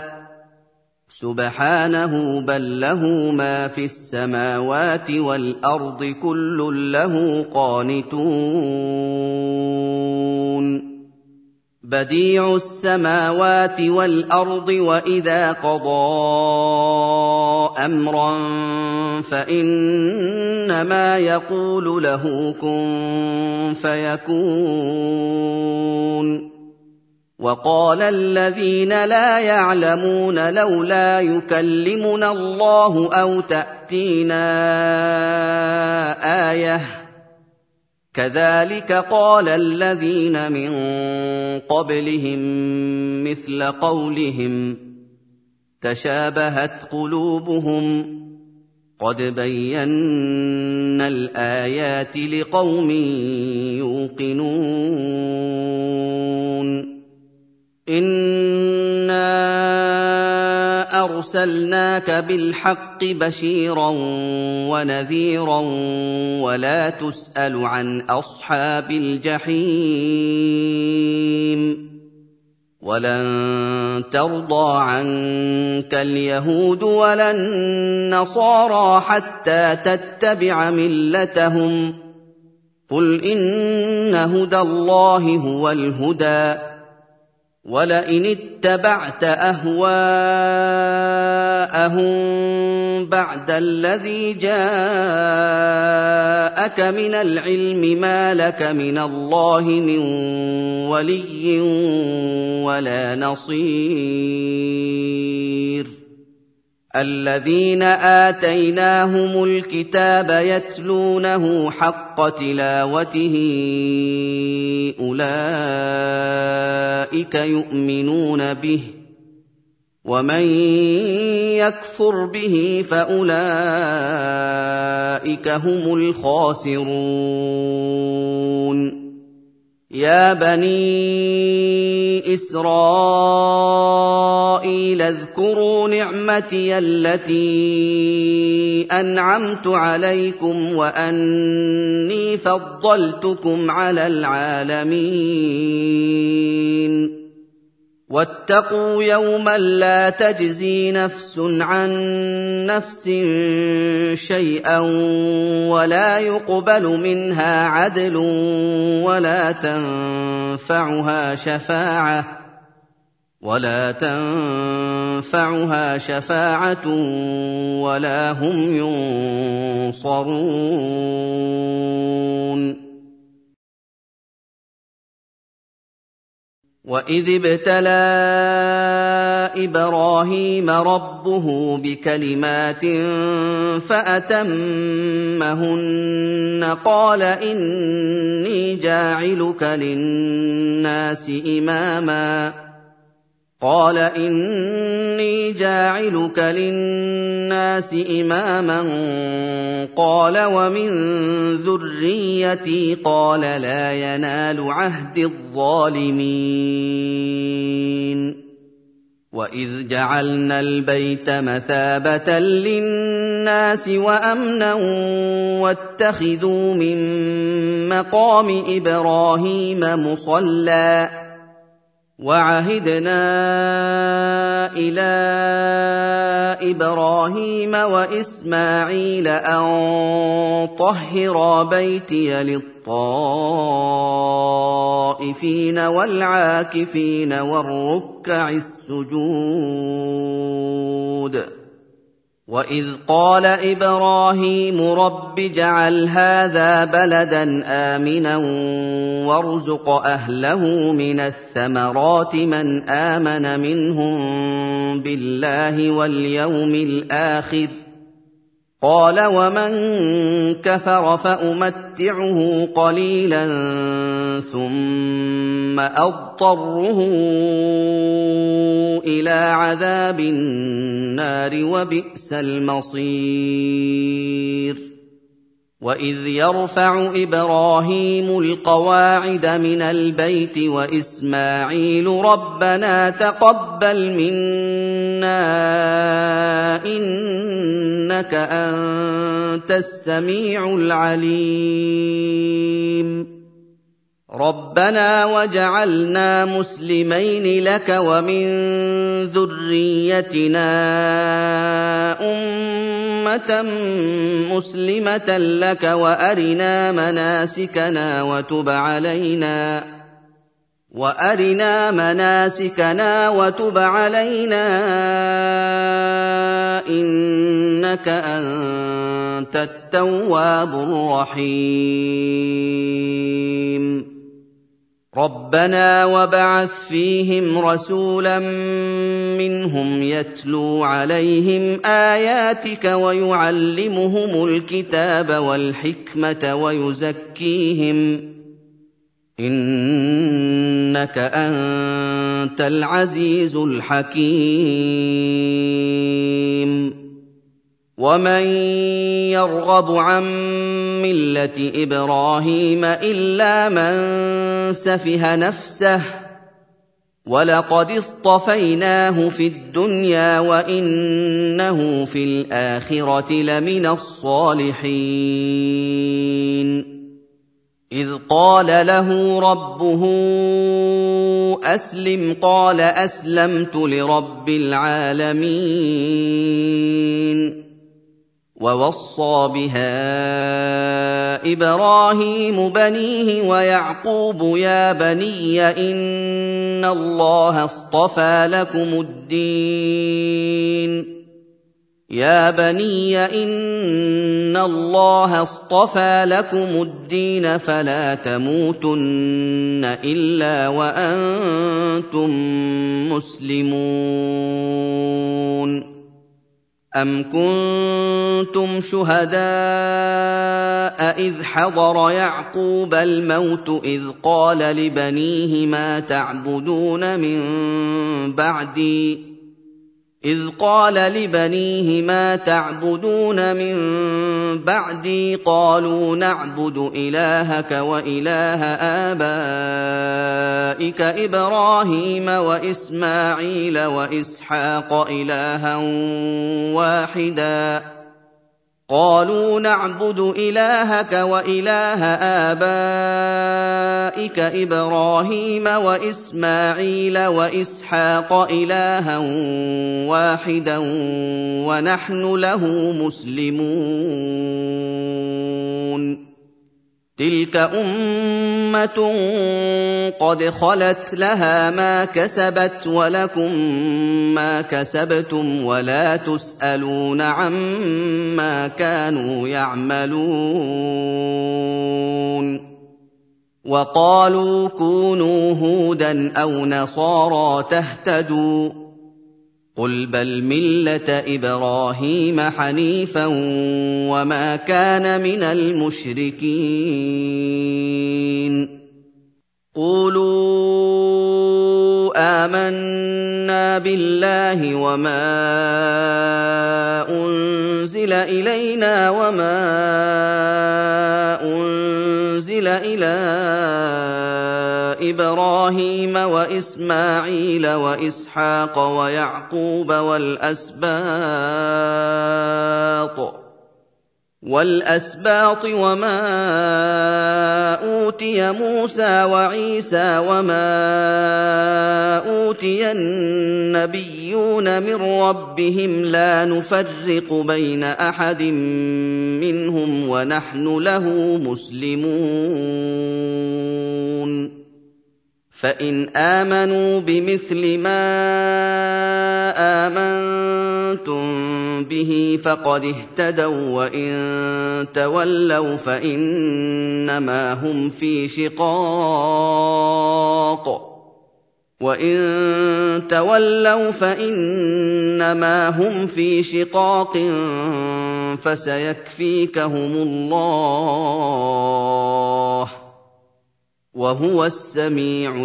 سبحانه بل له ما في السماوات والأرض كل له قانتون بديع السماوات والأرض وإذا قضى أمرا فإنما يقول له كن فيكون وقال الذين لا يعلمون لولا يكلمنا الله أو تأتينا آية كذلك قال الذين من قبلهم مثل قولهم تشابهت قلوبهم قد بينا الآيات لقوم يوقنون إنا أرسلناك بالحق بشيرا ونذيرا ولا تسأل عن أصحاب الجحيم ولن ترضى عنك اليهود ولا النصارى حتى تتبع ملتهم قل إن هدى الله هو الهدى ولئن اتبعت أهواءهم بعد الذي جاءك من العلم ما لك من الله من ولي ولا نصير الذين آتيناهم الكتاب يتلونه حق تلاوته أولئك يؤمنون به ومن يكفر به فأولئك هم الخاسرون يا بني إسرائيل اذكروا نعمتي التي أنعمت عليكم وأني فضلتكم على العالمين واتقوا يوما لا تجزي نفس عن نفس شيئا ولا يقبل منها عدل ولا تنفعها شفاعة ولا تنفعها شفاعة ولا هم ينصرون وَإِذِ ابْتَلَىٰ إِبْرَاهِيمَ رَبُّهُ بِكَلِمَاتٍ فَأَتَمَّهُنَّ قَالَ إِنِّي جَاعِلُكَ لِلنَّاسِ إِمَامًا قال إني جاعلك للناس إماما قال ومن ذريتي قال لا ينال عهد الظالمين وإذ جعلنا البيت مثابة للناس وأمنا واتخذوا من مقام إبراهيم مصلى وعهدنا إلى إبراهيم وإسماعيل أن طهرا بيتي للطائفين والعاكفين والركع السجود وإذ قال إبراهيم رب اجعل هذا بلدا آمنا وارزق أهله من الثمرات من آمن منهم بالله واليوم الآخر قال ومن كفر فأمتعه قليلا ثم أضطره إلى عذاب النار وبئس المصير وإذ يرفع إبراهيم القواعد من البيت وإسماعيل ربنا تقبل منا إنك أنت السميع العليم ربنا وجعلنا مسلمين لك ومن ذريتنا أمة مسلمة لك وأرنا مناسكنا وتب علينا وأرنا مناسكنا وتب علينا إنك أنت التواب الرحيم ربنا وابعث فيهم رسولا منهم يتلو عليهم آياتك ويعلمهم الكتاب والحكمة ويزكيهم إنك أنت العزيز الحكيم ومن يرغب عن ملة إبراهيم إلا من سفه نفسه ولقد اصطفيناه في الدنيا وإنه في الآخرة لمن الصالحين إذ قال له ربه أسلم قال أسلمت لرب العالمين ووصى بها إبراهيم بنيه ويعقوب يا بني إن الله اصطفى لكم الدين يا بني إن الله اصطفى لكم الدين فلا تموتن إلا وأنتم مسلمون أم كنتم شهداء إذ حضر يعقوب الموت إذ قال لبنيه ما تعبدون من بعدي إذ قال لبنيه ما تعبدون من بعدي قالوا نعبد إلهك وإله آبائك إبراهيم وإسماعيل وإسحاق إلها واحدا قالوا نعبد إلهك وإله آبائك إبراهيم وإسماعيل وإسحاق إلها واحدا ونحن له مسلمون تلك أمة قد خلت لها ما كسبت ولكم ما كسبتم ولا تسألون عما كانوا يعملون وقالوا كونوا هودا أو نصارى تهتدوا قل بل ملة إبراهيم حنيفا وما كان من المشركين قولوا آمنا بالله وما أنزل إلينا وما أنزل إلى إبراهيم وإسماعيل وإسحاق ويعقوب والأسباط والأسباط وما أوتي موسى وعيسى وما أوتي النبيون من ربهم لا نفرق بين أحد منهم ونحن له مسلمون فإن آمنوا بمثل ما آمنتم به فقد اهتدوا وإن تولوا فإنما هم في شقاق وإن تولوا فإنما هم في شقاق فسيكفيكهم الله وهو السميع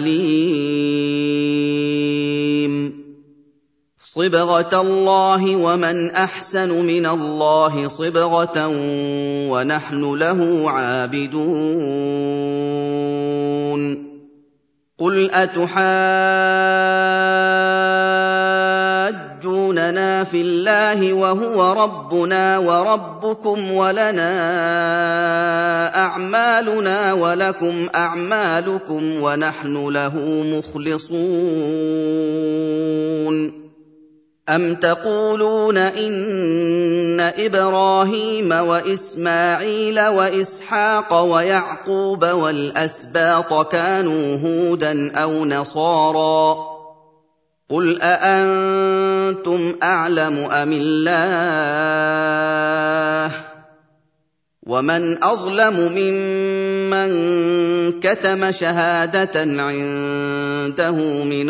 العليم صبغة الله ومن أحسن من الله صبغة ونحن له عابدون قل أتحاجوننا في الله وهو ربنا وربكم ولنا أعمالنا ولكم أعمالكم ونحن له مخلصون أم تقولون إن إبراهيم وإسماعيل وإسحاق ويعقوب والأسباط كانوا هودا أو نصارى قل أأنتم أعلم أم الله ومن أظلم ممن كتم شهادة عنده من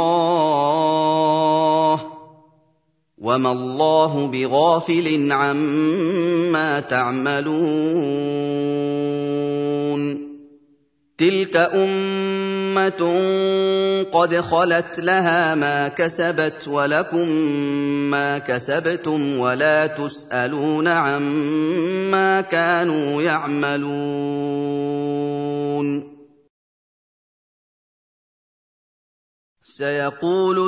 الله وما الله بغافل عما تعملون تلك أمة قد خلت لها ما كسبت ولكم ما كسبتم ولا تسألون عما كانوا يعملون سيقول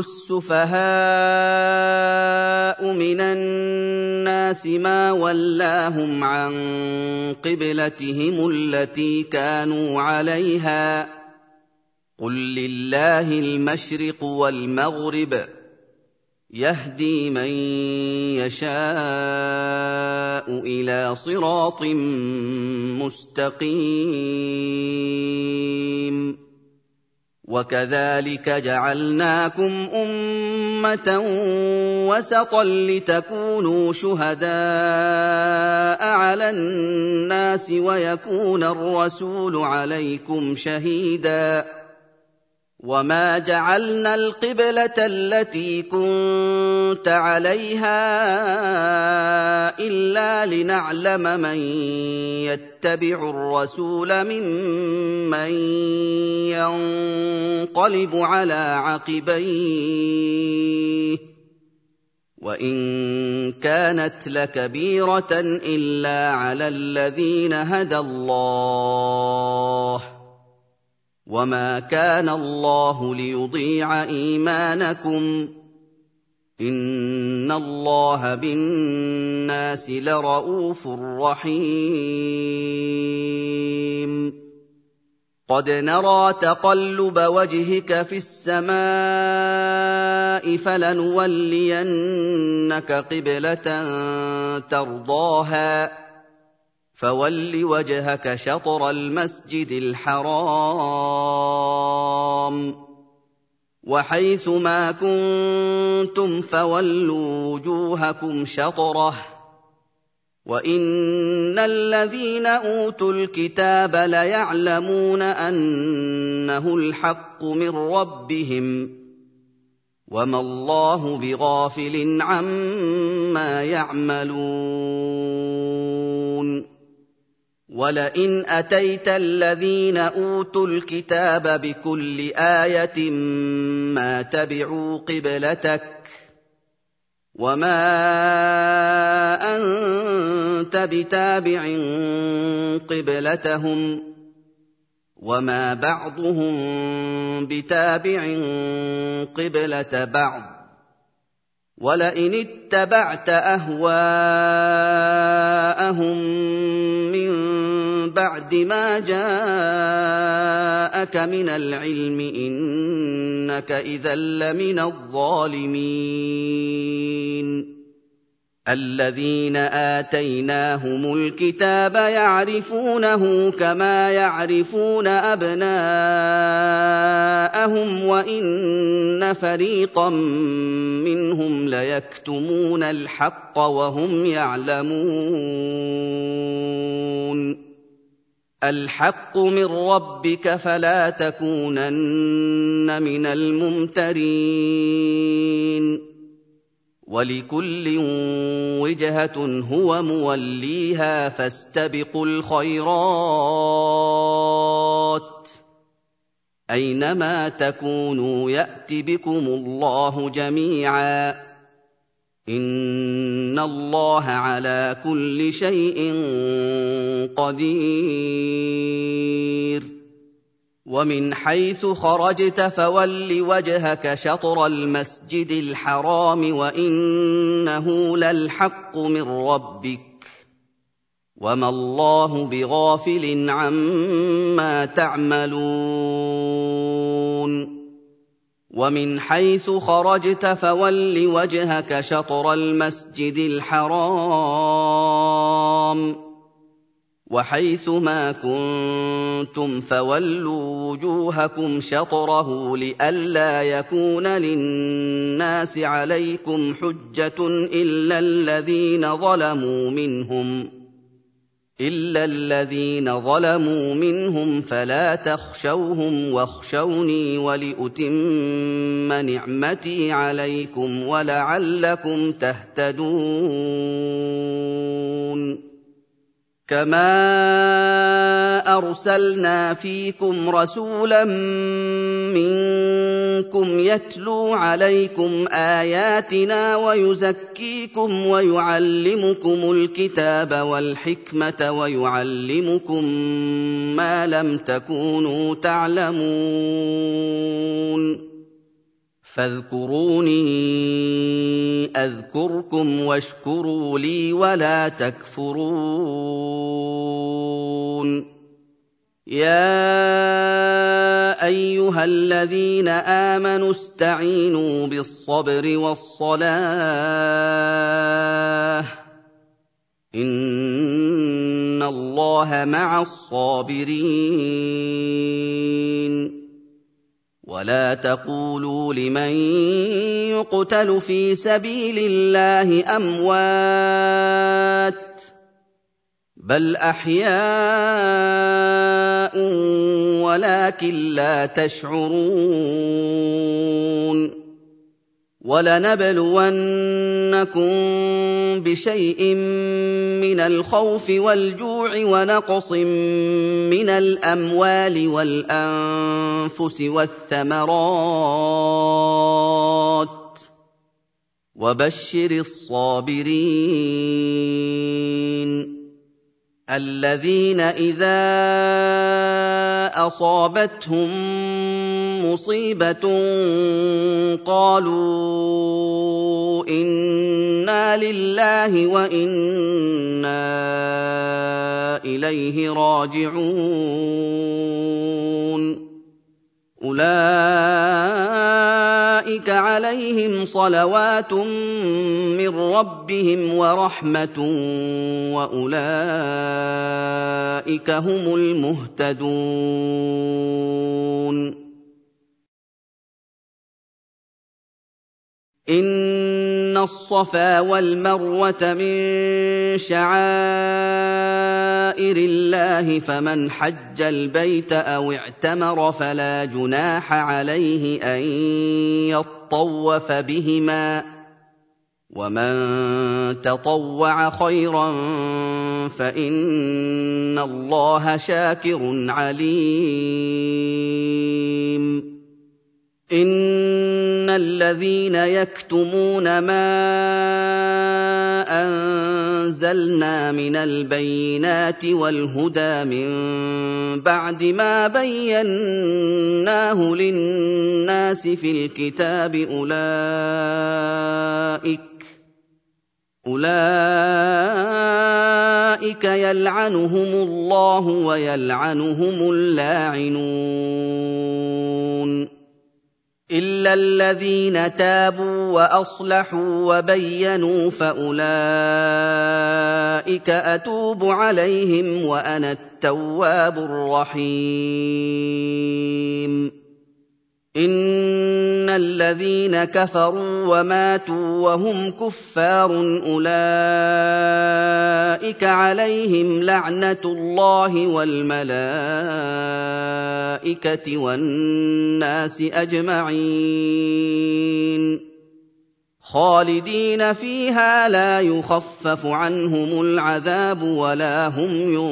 السفهاء من الناس ما ولاهم عن قبلتهم التي كانوا عليها قل لله المشرق والمغرب يهدي من يشاء إلى صراط مستقيم وكذلك جعلناكم أمة وسطا لتكونوا شهداء على الناس ويكون الرسول عليكم شهيدا وما جعلنا القبلة التي كنت عليها إلا لنعلم من يتبع الرسول ممن ينقلب على عقبيه وإن كانت لكبيرة إلا على الذين هدى الله وما كان الله ليضيع إيمانكم إن الله بالناس لرءوف رحيم قد نرى تقلب وجهك في السماء فلنولينك قبلة ترضاها فول وجهك شطر المسجد الحرام وحيث ما كنتم فولوا وجوهكم شطره وإن الذين أوتوا الكتاب ليعلمون أنه الحق من ربهم وما الله بغافل عما يعملون ولئن أتيت الذين أوتوا الكتاب بكل آية ما تبعوا قبلتك وما أنت بتابع قبلتهم وما بعضهم بتابع قبلة بعض وَلَئِنِ اتَّبَعْتَ أَهْوَاءَهُم مِّن بَعْدِ مَا جَاءَكَ مِنَ الْعِلْمِ إِنَّكَ إِذًا لَّمِنَ الظَّالِمِينَ الَّذِينَ آتَيْنَاهُمُ الْكِتَابَ يَعْرِفُونَهُ كَمَا يَعْرِفُونَ أَبْنَاءَهُمْ وَإِنَّ فَرِيقًا مِّنْهُمْ لَيَكْتُمُونَ الْحَقَّ وَهُمْ يَعْلَمُونَ الْحَقُّ مِن رَّبِّكَ فَلَا تَكُونَنَّ مِنَ الْمُمْتَرِينَ وَلِكُلٍّ وِجْهَةٌ هُوَ مُوَلِّيهَا فَاسْتَبِقُوا الْخَيْرَاتِ أَيْنَمَا تَكُونُوا يَأْتِ بِكُمُ اللَّهُ جَمِيعًا ۚ إِنَّ اللَّهَ عَلَىٰ كُلِّ شَيْءٍ قَدِيرٌ وَمِنْ حَيْثُ خَرَجْتَ فَوَلِّ وَجْهَكَ شَطْرَ الْمَسْجِدِ الْحَرَامِ وَإِنَّهُ لَلْحَقُّ مِن رَّبِّكَ وَمَا اللَّهُ بِغَافِلٍ عَمَّا تَعْمَلُونَ وَمِنْ حَيْثُ خَرَجْتَ فَوَلِّ وَجْهَكَ شَطْرَ الْمَسْجِدِ الْحَرَامِ وَحَيْثُ مَا كُنتُمْ فَوَلُّوا وُجُوهَكُمْ شَطْرَهُ لِئَلَّا يَكُونَ لِلنَّاسِ عَلَيْكُمْ حُجَّةٌ إِلَّا الَّذِينَ ظَلَمُوا مِنْهُمْ إِلَّا الَّذِينَ ظَلَمُوا مِنْهُمْ فَلَا تَخْشَوْهُمْ وَاخْشَوْنِي وَلِأُتِمَّ نِعْمَتِي عَلَيْكُمْ وَلَعَلَّكُمْ تَهْتَدُونَ كَمَا أَرْسَلْنَا فِيكُمْ رَسُولًا مِّنكُمْ يَتْلُو عَلَيْكُمْ آيَاتِنَا وَيُزَكِّيكُمْ وَيُعَلِّمُكُمُ الْكِتَابَ وَالْحِكْمَةَ وَيُعَلِّمُكُم مَّا لَمْ تَكُونُوا تَعْلَمُونَ فاذكروني أذكركم واشكروا لي ولا تكفرون يا أيها الذين آمنوا استعينوا بالصبر والصلاة إن الله مع الصابرين ولا تقولوا لمن يقتل في سبيل الله أموات بل أحياء ولكن لا تشعرون وَلَنَبْلُوَنَّكُم بِشَيْءٍ مِّنَ الْخَوْفِ وَالْجُوعِ وَنَقْصٍ مِّنَ الْأَمْوَالِ وَالْأَنفُسِ وَالثَّمَرَاتِ وَبَشِّرِ الصَّابِرِينَ الَّذِينَ إِذَا أَصَابَتْهُم مُّصِيبَةٌ قَالُوا إِنَّا لِلَّهِ وَإِنَّا إِلَيْهِ رَاجِعُونَ أُولَٰئِكَ عَلَيْهِمْ صَلَوَاتٌ مِّن رَّبِّهِمْ وَرَحْمَةٌ وَأُولَٰئِكَ هُمُ الْمُهْتَدُونَ إِنَّ الصَّفَا وَالْمَرْوَةَ مِن شَعَائِرِ اللَّهِ فَمَنْ حَجَّ الْبَيْتَ أَوِ اعْتَمَرَ فَلَا جُنَاحَ عَلَيْهِ أَن يَطَّوَّفَ بِهِمَا ۚ وَمَن تَطَوَّعَ خَيْرًا فَإِنَّ اللَّهَ شَاكِرٌ عَلِيمٌ إِنَّ الَّذِينَ يَكْتُمُونَ مَا أَنزَلْنَا مِنَ الْبَيِّنَاتِ وَالْهُدَىٰ مِن بَعْدِ مَا بَيَّنَّاهُ لِلنَّاسِ فِي الْكِتَابِ أُولَٰئِكَ أُولَٰئِكَ يَلْعَنُهُمُ اللَّهُ وَيَلْعَنُهُمُ اللاعنون إِلَّا الَّذِينَ تَابُوا وَأَصْلَحُوا وَبَيَّنُوا فَأُولَٰئِكَ أَتُوبُ عَلَيْهِمْ وَأَنَا التَّوَّابُ الرَّحِيمُ إِنَّ الَّذِينَ كَفَرُوا وَمَاتُوا وَهُمْ كُفَّارٌ أُولَٰئِكَ عَلَيْهِمْ لَعْنَةُ اللَّهِ وَالْمَلَائِكَةِ وَالنَّاسِ أَجْمَعِينَ خَالِدِينَ فِيهَا لَا يُخَفَّفُ عَنْهُمُ الْعَذَابُ وَلَا هُمْ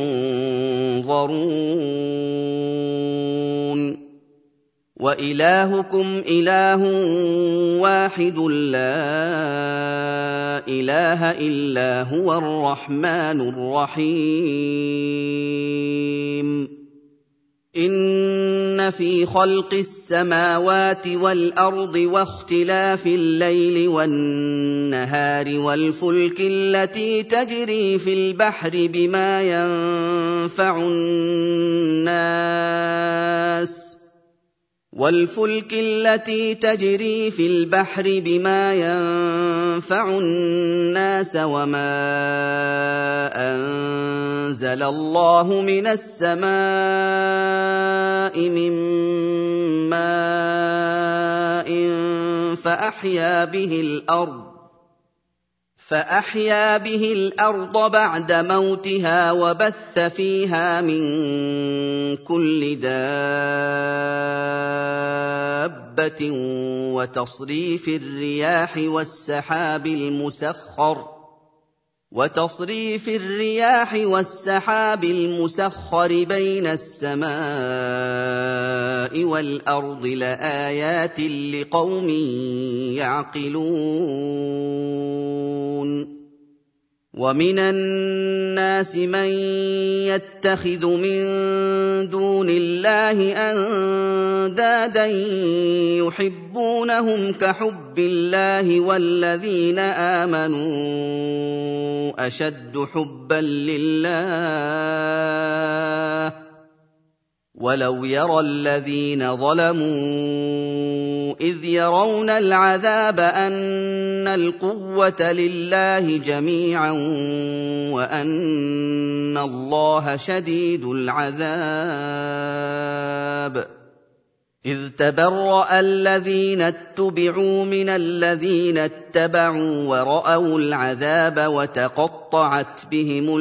يُنظَرُونَ وَإِلَٰهُكُمْ إِلَٰهٌ وَاحِدٌ لَّا إِلَٰهَ إِلَّا هُوَ الرَّحْمَٰنُ الرَّحِيمُ إِنَّ فِي خَلْقِ السَّمَاوَاتِ وَالْأَرْضِ وَاخْتِلَافِ اللَّيْلِ وَالنَّهَارِ وَالْفُلْكِ الَّتِي تَجْرِي فِي الْبَحْرِ بِمَا يَنفَعُ النَّاسَ وَالْفُلْكِ الَّتِي تَجْرِي فِي الْبَحْرِ بِمَا يَنفَعُ النَّاسَ وَمَا أَنزَلَ اللَّهُ مِنَ السَّمَاءِ مِن مَّاءٍ فَأَحْيَا بِهِ الْأَرْضَ فَأَحْيَا بِهِ الْأَرْضَ بَعْدَ مَوْتِهَا وَبَثَّ فِيهَا مِن كُلِّ دَابَّةٍ وَتَصْرِيفِ الرِّيَاحِ وَالسَّحَابِ الْمُسَخَّرِ وتصريف الرياح والسحاب المسخر بين السماء والأرض لآيات لقوم يعقلون ومن الناس من يتخذ من دون الله أندادا يحبونهم كحب الله والذين آمنوا أشد حبا لله ولو يرى الذين ظلموا إذ يرون العذاب أن القوة لله جميعا وأن الله شديد العذاب إذ تبرأ الذين اتبعوا من الذين اتبعوا ورأوا العذاب وتقطعت بهم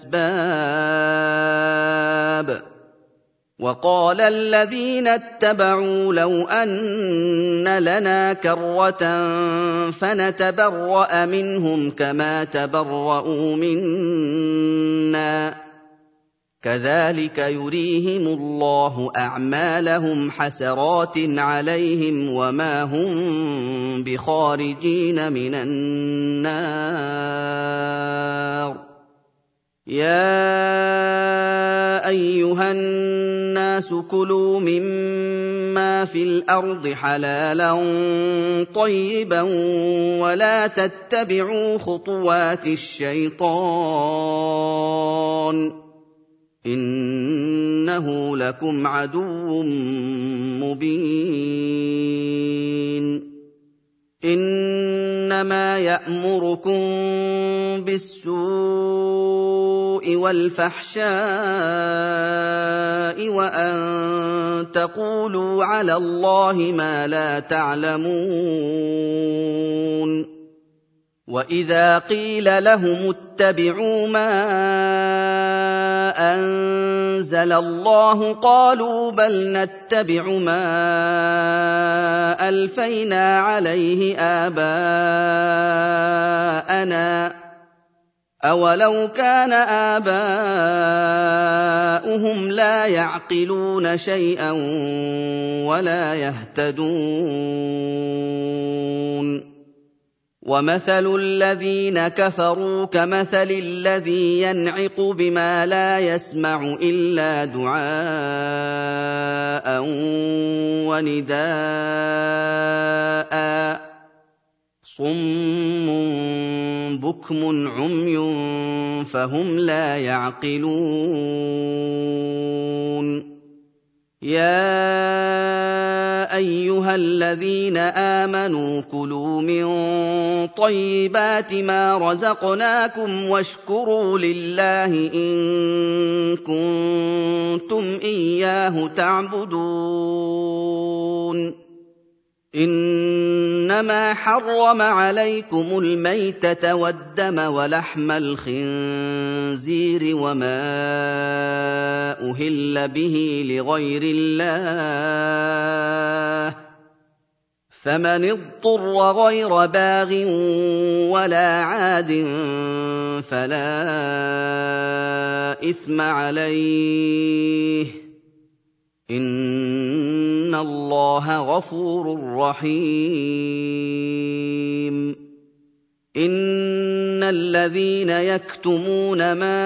الأسباب وقال الذين اتبعوا لو أن لنا كرة فنتبرأ منهم كما تبرأوا منا كذلك يريهم الله أعمالهم حسرات عليهم وما هم بخارجين من النار يا أيها الناس كلوا مما في الأرض حلالا طيبا ولا تتبعوا خطوات الشيطان إنه لكم عدو مبين إنما يأمركم بالسوء والفحشاء وأن تقولوا على الله ما لا تعلمون وإذا قيل لهم اتبعوا ما أنزل الله قالوا بل نتبع ما ألفينا عليه آباءنا أولو كان آباؤهم لا يعقلون شيئا ولا يهتدون وَمَثَلُ الَّذِينَ كَفَرُوا كَمَثَلِ الَّذِي يَنْعِقُ بِمَا لَا يَسْمَعُ إِلَّا دُعَاءً وَنِدَاءً ۚ صُمٌّ بُكْمٌ عُمْيٌ فَهُمْ لَا يَعْقِلُونَ يَا أَيُّهَا الَّذِينَ آمَنُوا كُلُوا مِن طَيِّبَاتِ مَا رَزَقْنَاكُمْ وَاشْكُرُوا لِلَّهِ إِن كُنتُمْ إِيَّاهُ تَعْبُدُونَ إِنَّمَا حَرَّمَ عَلَيْكُمُ الْمَيْتَةَ وَالدَّمَ وَلَحْمَ الْخِنزِيرِ وَمَا أُهِلَّ بِهِ لِغَيْرِ اللَّهِ ۖ فَمَنِ اضْطُرَّ غَيْرَ بَاغٍ وَلَا عَادٍ فَلَا إِثْمَ عَلَيْهِ ۚ إِنَّ اللَّهَ غَفُورٌ رَّحِيمٌ إِنَّ الَّذِينَ يَكْتُمُونَ مَا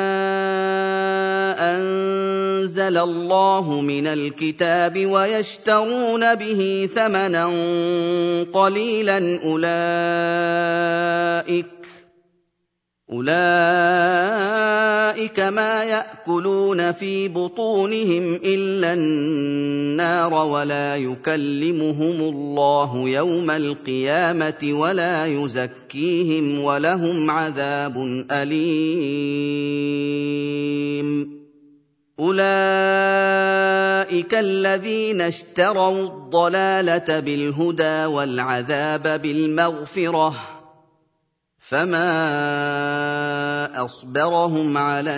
أَنزَلَ اللَّهُ مِنَ الْكِتَابِ وَيَشْتَرُونَ بِهِ ثَمَنًا قَلِيلًا أُولَٰئِكَ أُولَٰئِكَ مَا يَأْكُلُونَ فِي بُطُونِهِمْ إِلَّا النَّارَ وَلَا يُكَلِّمُهُمُ اللَّهُ يَوْمَ الْقِيَامَةِ وَلَا يُزَكِّيهِمْ وَلَهُمْ عَذَابٌ أَلِيمٌ أُولَٰئِكَ الَّذِينَ اشْتَرَوُا الضَّلَالَةَ بِالْهُدَىٰ وَالْعَذَابَ بِالْمَغْفِرَةِ ۚ فَمَا أَصْبَرَهُمْ عَلَى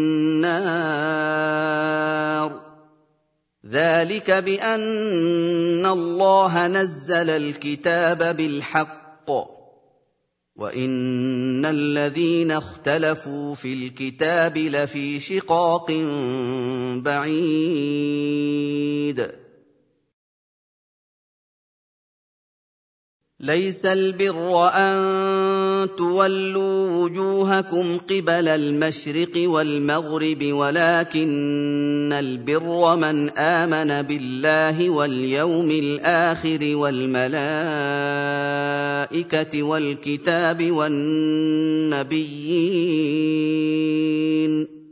النَّارِ ۚ ذَٰلِكَ بِأَنَّ اللَّهَ نَزَّلَ الْكِتَابَ بِالْحَقِّ ۗ وَإِنَّ الَّذِينَ اخْتَلَفُوا فِي الْكِتَابِ لَفِي شِقَاقٍ بَعِيدٍ لَيْسَ الْبِرَّ أَن تُوَلُّوا وُجُوهَكُمْ قِبَلَ الْمَشْرِقِ وَالْمَغْرِبِ وَلَٰكِنَّ الْبِرَّ مَنْ آمَنَ بِاللَّهِ وَالْيَوْمِ الْآخِرِ وَالْمَلَائِكَةِ وَالْكِتَابِ وَالنَّبِيِّينَ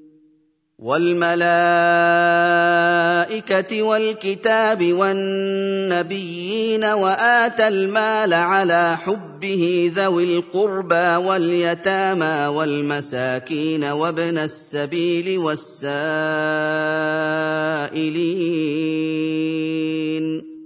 وَالْمَلَائِكَةِ وَالْكِتَابِ وَالنَّبِيِّينَ وَآتَى الْمَالَ عَلَىٰ حُبِّهِ ذَوِي الْقُرْبَىٰ وَالْيَتَامَىٰ وَالْمَسَاكِينَ وَابْنَ السَّبِيلِ وَالسَّائِلِينَ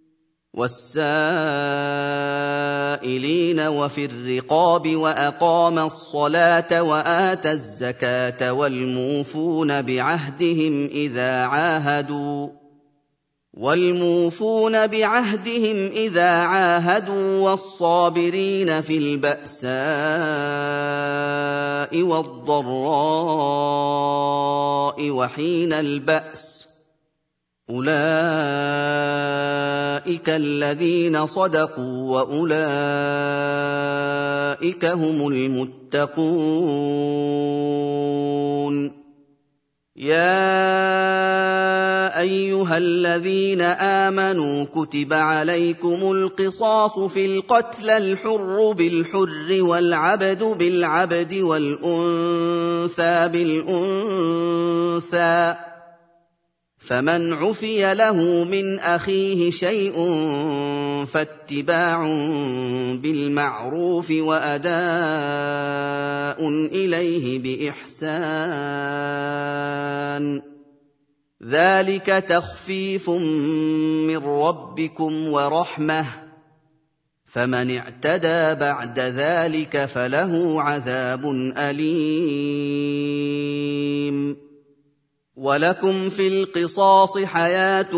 وَالسَّائِلِينَ وَفِي الرِّقَابِ وَأَقَامَ الصَّلَاةَ وَآتَى الزَّكَاةَ وَالْمُوفُونَ بِعَهْدِهِمْ إِذَا عَاهَدُوا وَالْمُوفُونَ بِعَهْدِهِمْ إِذَا عَاهَدُوا وَالصَّابِرِينَ فِي الْبَأْسَاءِ وَالضَّرَّاءِ وَحِينَ الْبَأْسِ ۗ أُولَٰئِكَ الَّذِينَ صَدَقُوا وَأُولَٰئِكَ هُمُ الْمُتَّقُونَ يَا أَيُّهَا الَّذِينَ آمَنُوا كُتِبَ عَلَيْكُمُ الْقِصَاصُ فِي الْقَتْلَى الْحُرُّ بِالْحُرِّ وَالْعَبْدُ بِالْعَبْدِ وَالْأُنثَىٰ بِالْأُنثَىٰ ۚ فَمَنْ عُفِيَ لَهُ مِنْ أَخِيهِ شَيْءٌ فَاتِّبَاعٌ بِالْمَعْرُوفِ وَأَدَاءٌ إِلَيْهِ بِإِحْسَانٍ ۗ ذَٰلِكَ تَخْفِيفٌ مِّن رَّبِّكُمْ وَرَحْمَةٌ ۚ فَمَنِ اعْتَدَىٰ بَعْدَ ذَٰلِكَ فَلَهُ عَذَابٌ أَلِيمٌ وَلَكُمْ فِي الْقِصَاصِ حَيَاةٌ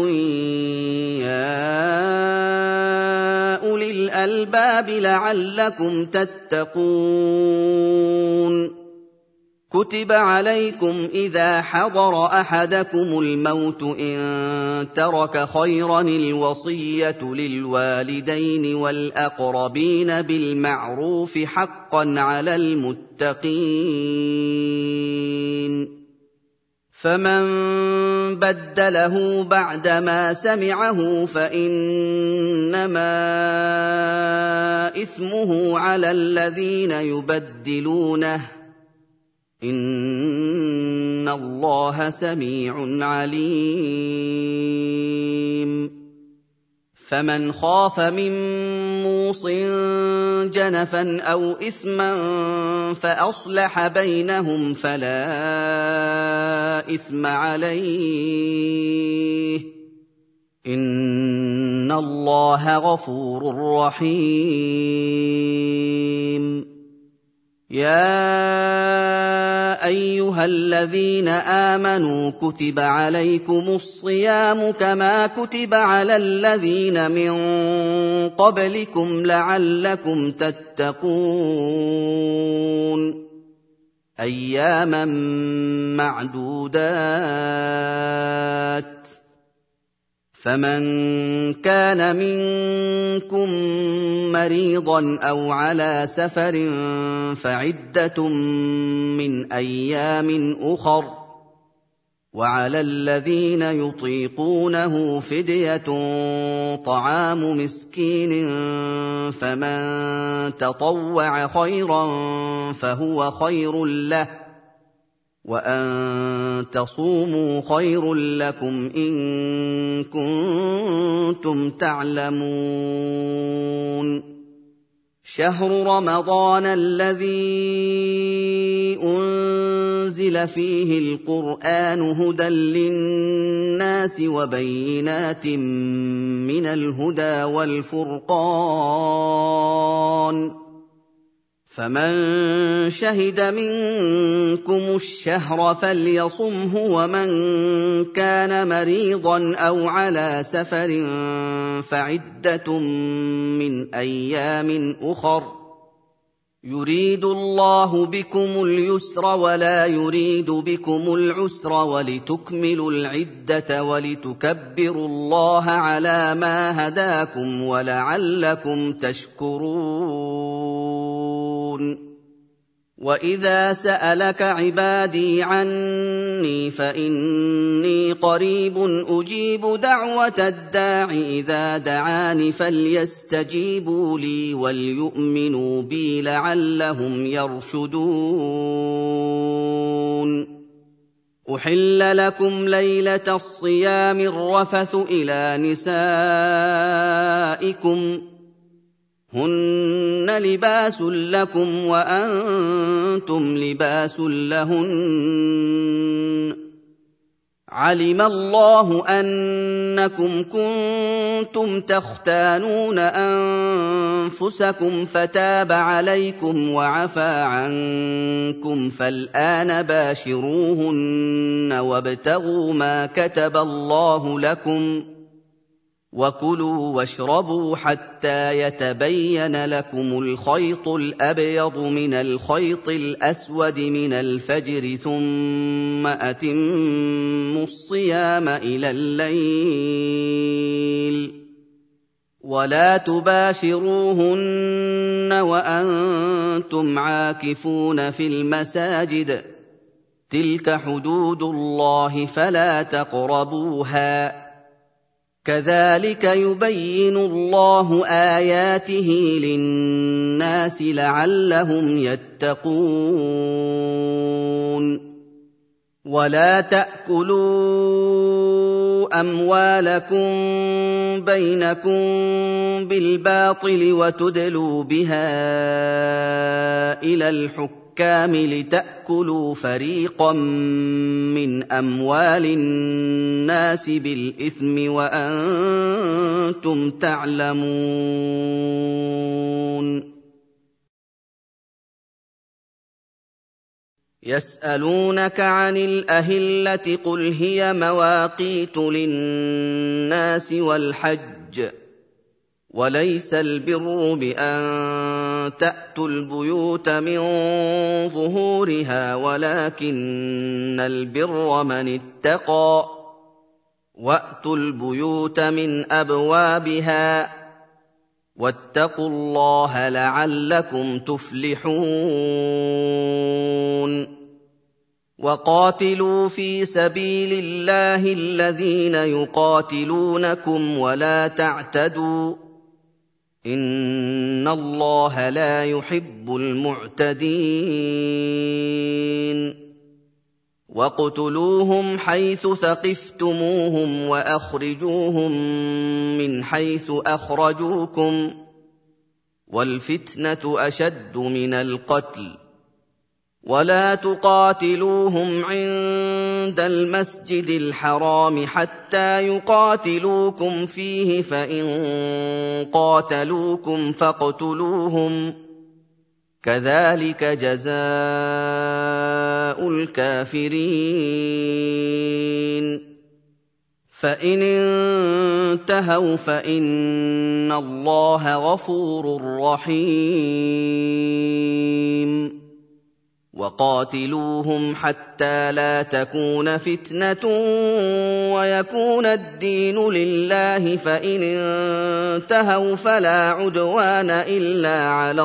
يَا أُولِي الْأَلْبَابِ لَعَلَّكُمْ تَتَّقُونَ كتب عليكم إذا حضر أحدكم الموت إن ترك خيرا الوصية للوالدين والأقربين بالمعروف حقا على المتقين فمن بدله بعدما سمعه فإنما إثمه على الذين يبدلونه إن الله سميع عليم فمن خاف من موص جنفا أو إثما فأصلح بينهم فلا إثم عليه إن الله غفور رحيم يا أيها الذين آمنوا كتب عليكم الصيام كما كتب على الذين من قبلكم لعلكم تتقون أياما معدودات فمن كان منكم مريضا أو على سفر فعدة من أيام أخر وعلى الذين يطيقونه فدية طعام مسكين فمن تطوع خيرا فهو خير له وأن تصوموا خير لكم إن كنتم تعلمون شهر رمضان الذي أنزل فيه القرآن هدى للناس وبينات من الهدى والفرقان فمن شهد منكم الشهر فليصمه ومن كان مريضا أو على سفر فعدة من أيام أخر يريد الله بكم اليسر ولا يريد بكم العسر ولتكملوا العدة ولتكبروا الله على ما هداكم ولعلكم تشكرون وإذا سألك عبادي عني فإني قريب أجيب دعوة الداع إذا دعان فليستجيبوا لي وليؤمنوا بي لعلهم يرشدون أحل لكم ليلة الصيام الرفث إلى نسائكم هن لباس لكم وأنتم لباس لهن علم الله أنكم كنتم تختانون أنفسكم فتاب عليكم وعفى عنكم فالآن باشروهن وابتغوا ما كتب الله لكم وكلوا واشربوا حتى يتبين لكم الخيط الأبيض من الخيط الأسود من الفجر ثم أتموا الصيام إلى الليل ولا تباشروهن وأنتم عاكفون في المساجد تلك حدود الله فلا تقربوها كذلك يبين الله آياته للناس لعلهم يتقون ولا تأكلوا أموالكم بينكم بالباطل وتدلوا بها إلى الحكام لتأكلوا فريقا من أموال الناس بالإثم وأنتم تعلمون يسألونك عن الأهلة قل هي مواقيت للناس والحج وليس البر بأن تأتوا البيوت من ظهورها ولكن البر من اتقى وأتوا البيوت من أبوابها واتقوا الله لعلكم تفلحون وقاتلوا في سبيل الله الذين يقاتلونكم ولا تعتدوا إن الله لا يحب المعتدين واقتلوهم حيث ثقفتموهم وأخرجوهم من حيث أخرجوكم والفتنة أشد من القتل ولا تقاتلوهم عند المسجد الحرام حتى يقاتلوكم فيه فإن قاتلوكم فاقتلوهم كذلك جزاء الكافرين فإن انتهوا فإن الله غفور رحيم وقاتلوهم حتى لا تكون فتنة ويكون الدين لله فإن انتهوا فلا عدوان إلا على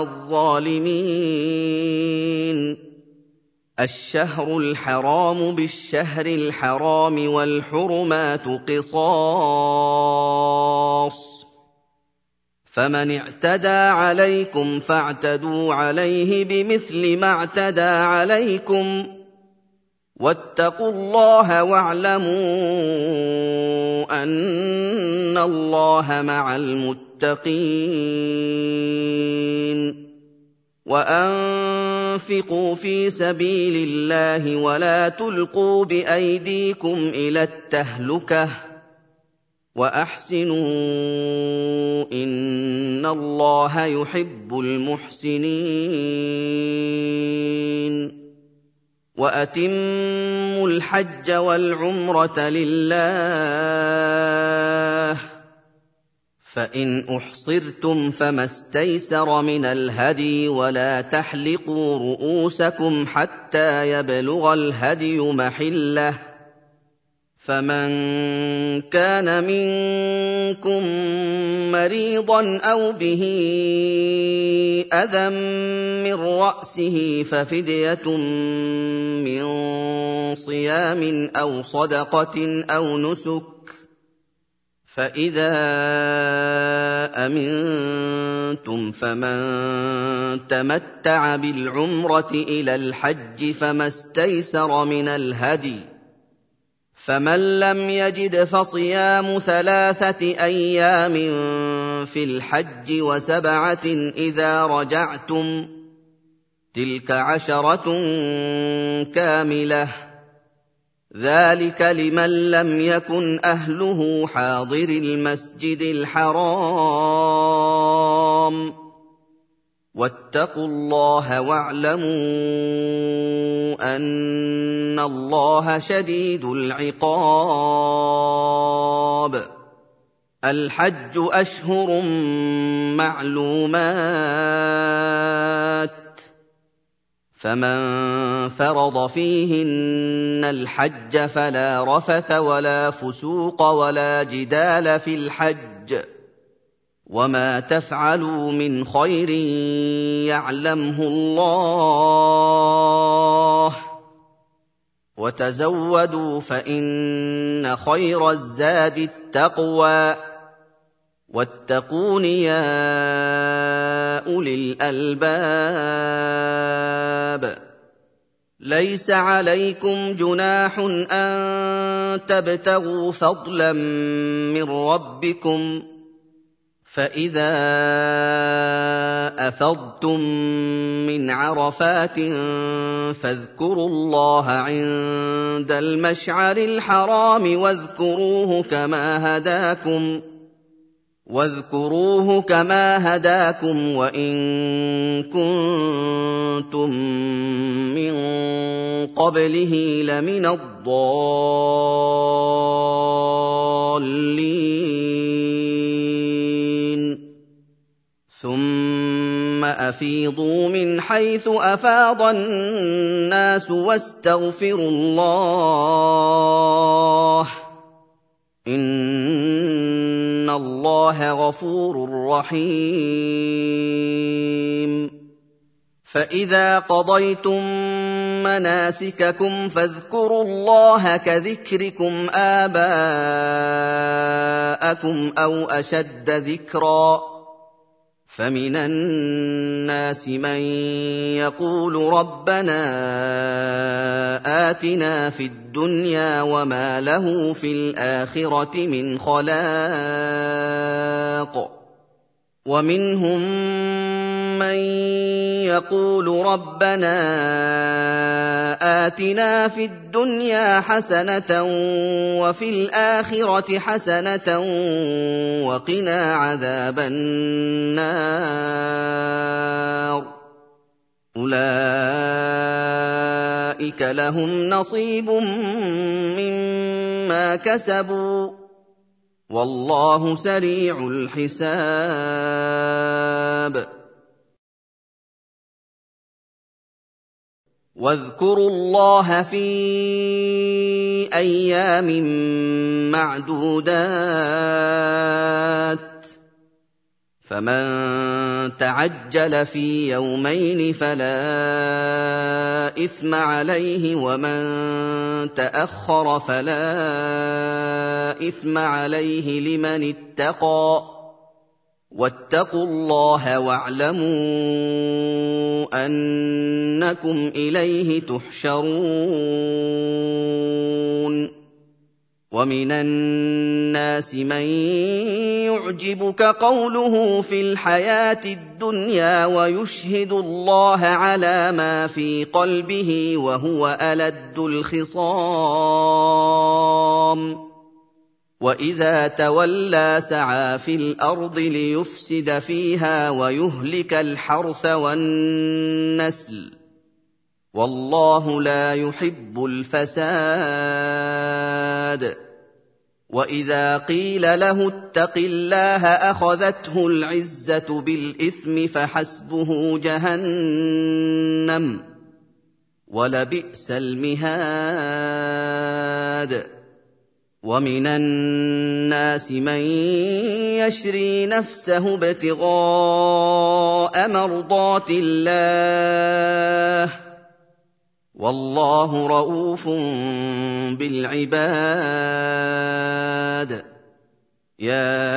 الظالمين الشهر الحرام بالشهر الحرام والحرمات قصاص فمن اعتدى عليكم فاعتدوا عليه بمثل ما اعتدى عليكم واتقوا الله واعلموا أن الله مع المتقين وأنفقوا في سبيل الله ولا تلقوا بأيديكم إلى التهلكة وأحسنوا إن الله يحب المحسنين وأتموا الحج والعمرة لله فإن أحصرتم فما استيسر من الهدي ولا تحلقوا رؤوسكم حتى يبلغ الهدي محله فمن كان منكم مريضا أو به أذى من رأسه ففدية من صيام أو صدقة أو نسك فإذا أمنتم فمن تمتع بالعمرة إلى الحج فما استيسر من الهدي فمن لم يجد فصيام ثلاثة أيام في الحج وسبعة إذا رجعتم تلك عشرة كاملة ذلك لمن لم يكن أهله حاضر المسجد الحرام واتقوا الله واعلموا أن الله شديد العقاب الحج أشهر معلومات فمن فرض فيهن الحج فلا رفث ولا فسوق ولا جدال في الحج وما تفعلوا من خير يعلمه الله وتزودوا فإن خير الزاد التقوى واتقون يا أولي الألباب ليس عليكم جناح أن تبتغوا فضلا من ربكم فإذا أفضتم من عرفات فاذكروا الله عند المشعر الحرام واذكروه كما هداكم واذكروه كما هداكم وإن كنتم من قبله لمن الضالين ثم أفيضوا من حيث أفاض الناس واستغفروا الله إن الله غفور رحيم فإذا قضيتم مناسككم فاذكروا الله كذكركم آباءكم أو أشد ذكرًا فمن الناس من يقول ربنا آتنا في الدنيا وما له في الآخرة من خلاق ومنهم من يقول ربنا آتنا في الدنيا حسنة وفي الآخرة حسنة وقنا عذاب النار أولئك لهم نصيب مما كسبوا والله سريع الحساب واذكروا الله في أيام معدودات فمن تعجل في يومين فلا إثم عليه ومن تأخر فلا إثم عليه لمن اتقى واتقوا الله واعلموا أنكم إليه تحشرون ومن الناس من يعجبك قوله في الحياة الدنيا ويشهد الله على ما في قلبه وهو ألد الخصام وإذا تولى سعى في الأرض ليفسد فيها ويهلك الحرث والنسل والله لا يحب الفساد وإذا قيل له اتق الله أخذته العزة بالإثم فحسبه جهنم ولبئس المهاد ومن الناس من يشري نفسه ابتغاء مرضات الله والله رءوف بالعباد يا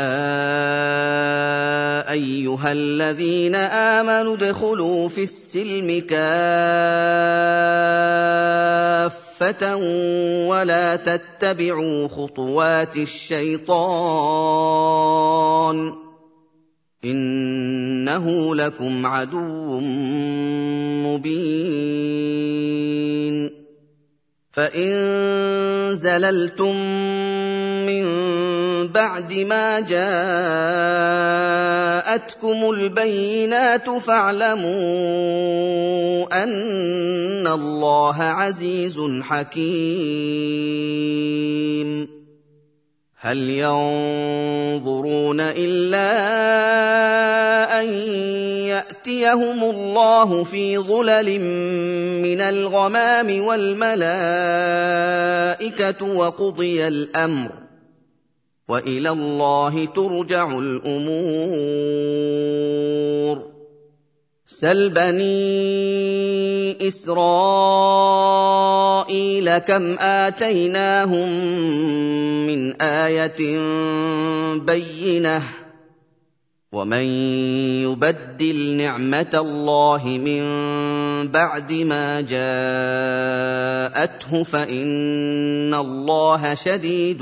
أيها الذين آمنوا ادخلوا في السلم كافة ولا تتبعوا خطوات الشيطان إنه لكم عدو مبين فإن زللتم من بعد ما جاءتكم البينات فاعلموا أن الله عزيز حكيم هل ينظرون إلا أن يأتيهم الله في ظلل من الغمام والملائكة وقضي الأمر وإلى الله ترجع الأمور سل بني إسرائيل كم آتيناهم من آية بينة ومن يبدل نعمة الله من بعد ما جاءته فإن الله شديد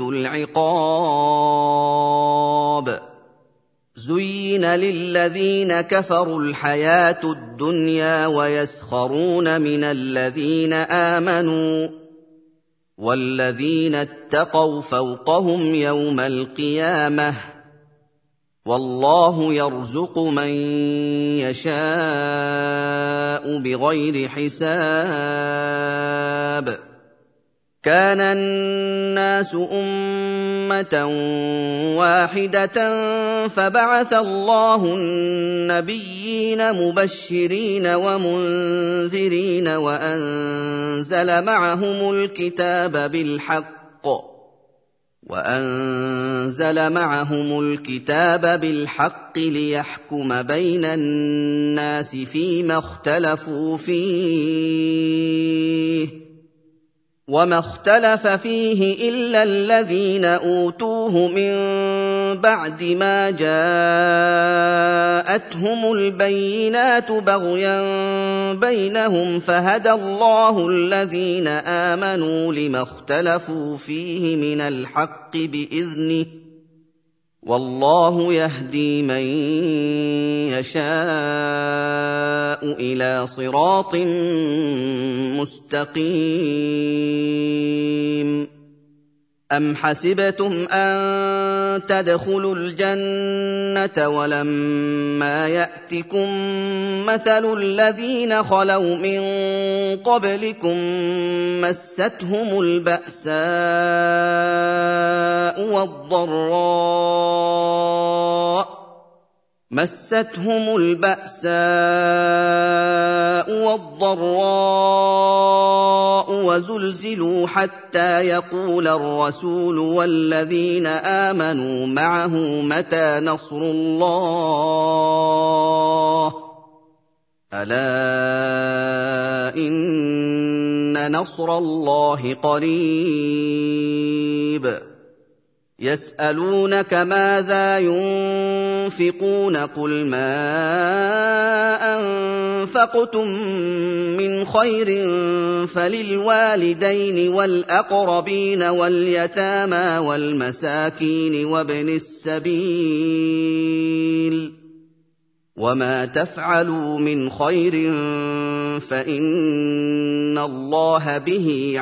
العقاب زين للذين كفروا الحياة الدنيا ويسخرون من الذين آمنوا والذين اتقوا فوقهم يوم القيامة والله يرزق من يشاء بغير حساب كان الناس أمة واحدة فبعث الله النبيين مبشرين ومنذرين وأنزل معهم الكتاب بالحق وأنزل معهم الكتاب بالحق ليحكم بين الناس فيما اختلفوا فيه وما اختلف فيه إلا الذين أوتوه من بعد ما جاءتهم البينات بغيا بينهم فهدى الله الذين آمنوا لما اختلفوا فيه من الحق بإذنه والله يهدي من يشاء إلى صراط مستقيم أم حسبتم أن تدخلوا الجنة ولما يأتكم مثل الذين خلوا من قبلكم مستهم البأساء والضراء مستهم البأساء والضراء وزلزلوا حتى يقول الرسول والذين آمنوا معه متى نصر الله ألا إن نصر الله قريب يسألونك ماذا ينفقون قل ما أنفقتم من خير فللوالدين والأقربين واليتامى والمساكين وابن السبيل وما تفعلوا من خير فإن الله به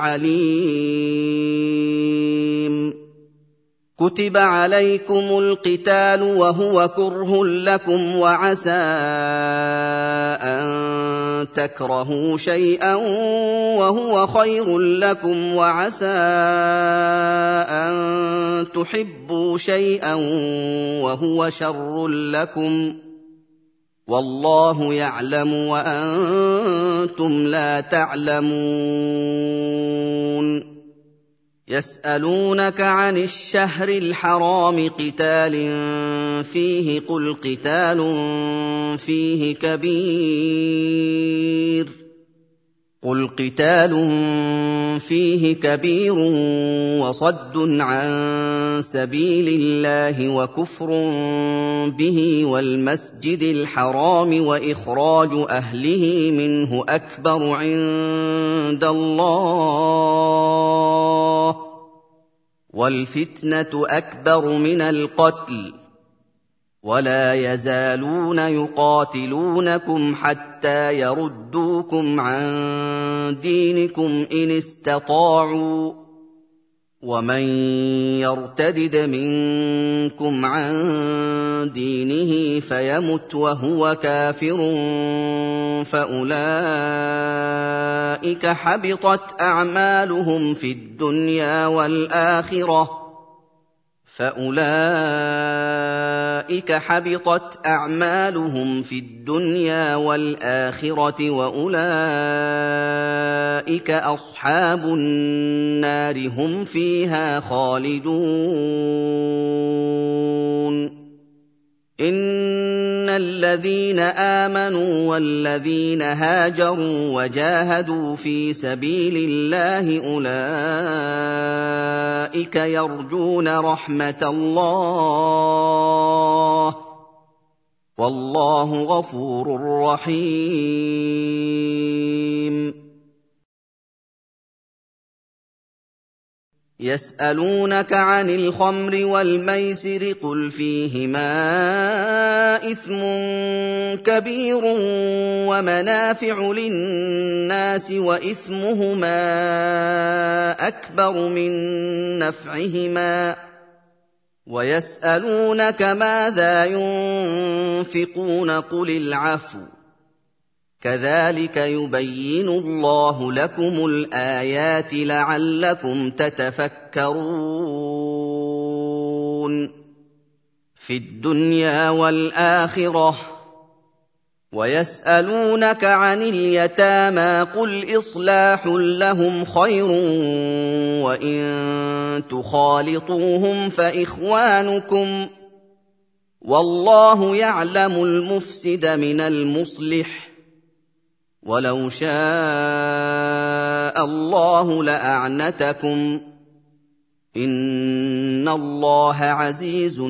عليم كتب عليكم القتال وهو كره لكم وعسى أن تكرهوا شيئا وهو خير لكم وعسى أن تحبوا شيئا وهو شر لكم والله يعلم وأنتم لا تعلمون يسألونك عن الشهر الحرام قتال فيه قل قتال فيه كبير قل قتال فيه كبير وصد عن سبيل الله وكفر به والمسجد الحرام وإخراج أهله منه أكبر عند الله والفتنة أكبر من القتل ولا يزالون يقاتلونكم حتى يردوكم عن دينكم إن استطاعوا ومن يرتدد منكم عن دينه فيمت وهو كافر فأولئك حبطت أعمالهم في الدنيا والآخرة فأولئك حبطت أعمالهم في الدنيا والآخرة وأولئك أصحاب النار هم فيها خالدون إن الذين آمنوا والذين هاجروا وجاهدوا في سبيل الله أولئك يرجون رحمة الله والله غفور رحيم يسألونك عن الخمر والميسر قل فيهما إثم كبير ومنافع للناس وإثمهما أكبر من نفعهما ويسألونك ماذا ينفقون قل العفو كذلك يبين الله لكم الآيات لعلكم تتفكرون في الدنيا والآخرة. ويسألونك عن اليتامى قل إصلاح لهم خير وإن تخالطوهم فإخوانكم والله يعلم المفسد من المصلح ولو شاء الله لأعنتكم إن الله عزيز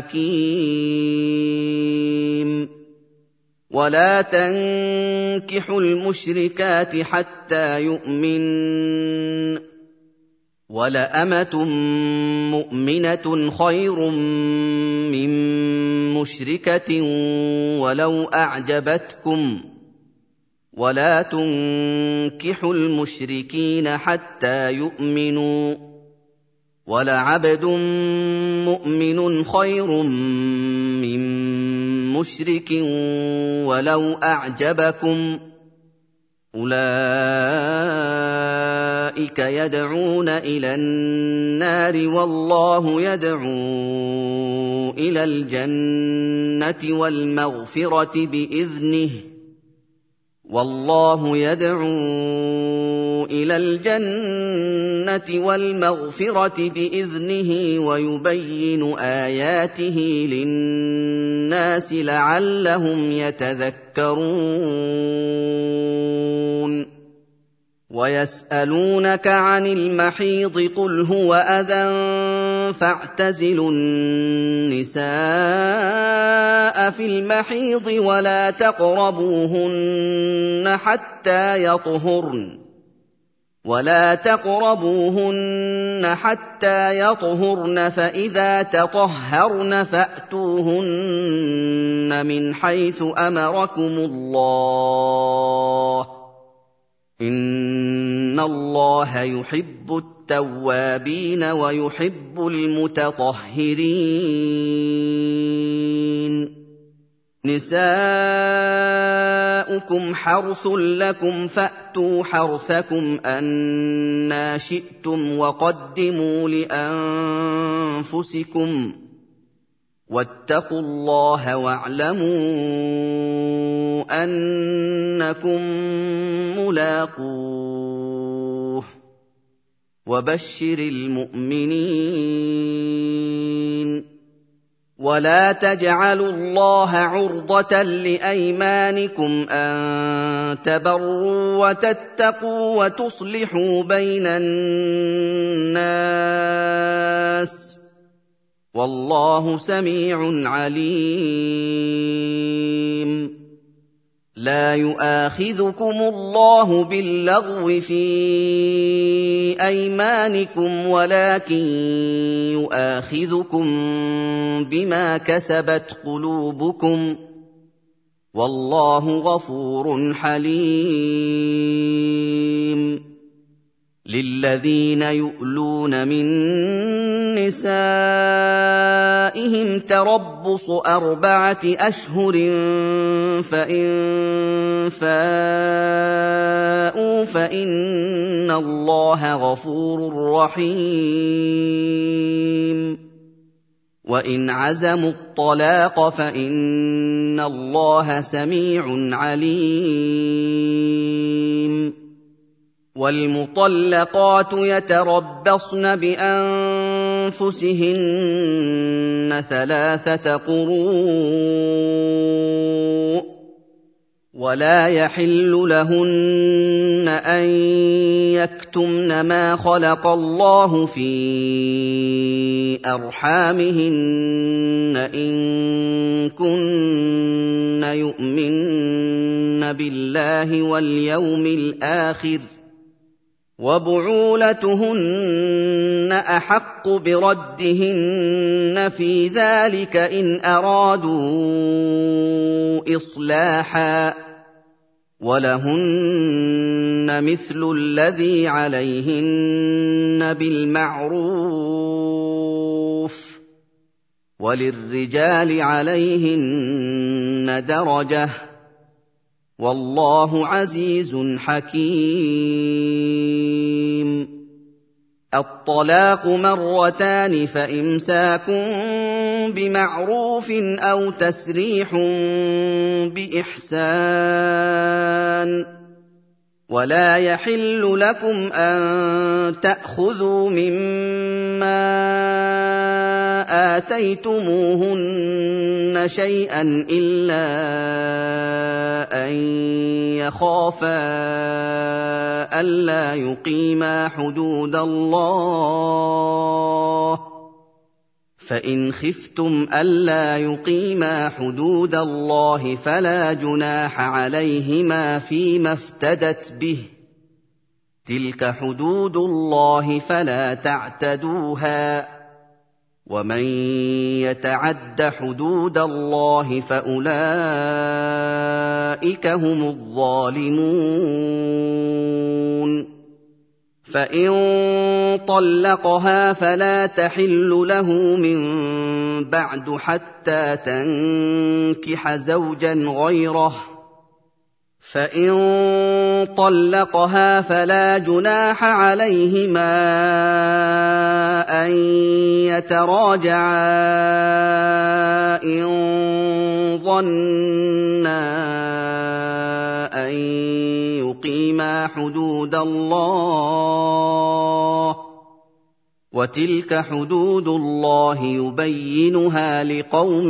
حكيم. ولا تنكحوا المشركات حتى يؤمن ولأمة مؤمنة خير من مشركة ولو أعجبتكم ولا تنكحوا المشركين حتى يؤمنوا ولعبد مؤمن خير من مشرك ولو أعجبكم أولئك يدعون إلى النار والله يدعو إلى الجنة والمغفرة بإذنه والله يدعو إلى الجنة والمغفرة بإذنه ويبين آياته للناس لعلهم يتذكرون. ويسألونك عن المحيض قل هو أذى فاعتزلوا النساء في المحيض ولا تقربوهن حتى يطهرن ولا تقربوهن حتى يطهرن فإذا تطهرن فأتوهن من حيث أمركم الله إن الله يحب التوابين ويحب المتطهرين. نساؤكم حرث لكم فأتوا حرثكم أنى شئتم وقدموا لأنفسكم واتقوا الله واعلموا أنكم ملاقوه وبشر المؤمنين. ولا تجعلوا الله عرضة لأيمانكم أن تبروا وتتقوا وتصلحوا بين الناس والله سميع عليم. لا يؤاخذكم الله باللغو في أيمانكم ولكن يؤاخذكم بما كسبت قلوبكم والله غفور حليم. للذين يؤلون من نسائهم تربص أربعة أشهر فإن فاءوا فإن الله غفور رحيم. وإن عزموا الطلاق فإن الله سميع عليم. والمطلقات يتربصن بأنفسهن ثلاثة قروء ولا يحل لهن أن يكتمن ما خلق الله في أرحامهن إن كن يؤمن بالله واليوم الآخر وبعولتهن أحق بردهن في ذلك إن أرادوا إصلاحا ولهن مثل الذي عليهن بالمعروف وللرجال عليهن درجة والله عزيز حكيم. الطلاق مرتان فإمساك بمعروف أو تسريح بإحسان. ولا يحل لكم أن تأخذوا مما آتيتموهن شيئا إلا أن يخافا ألا يقيما حدود الله، فإن خفتم ألا يقيما حدود الله فلا جناح عليهما فيما افتدت به، تلك حدود الله فلا تعتدوها، ومن يتعد حدود الله فأولئك هم الظالمون. فإن طلقها فلا تحل له من بعد حتى تنكح زوجا غيره، فإن طلقها فلا جناح عليهما أن يتراجعا إن ظنا أن يقيما حدود الله، وتلك حدود الله يبينها لقوم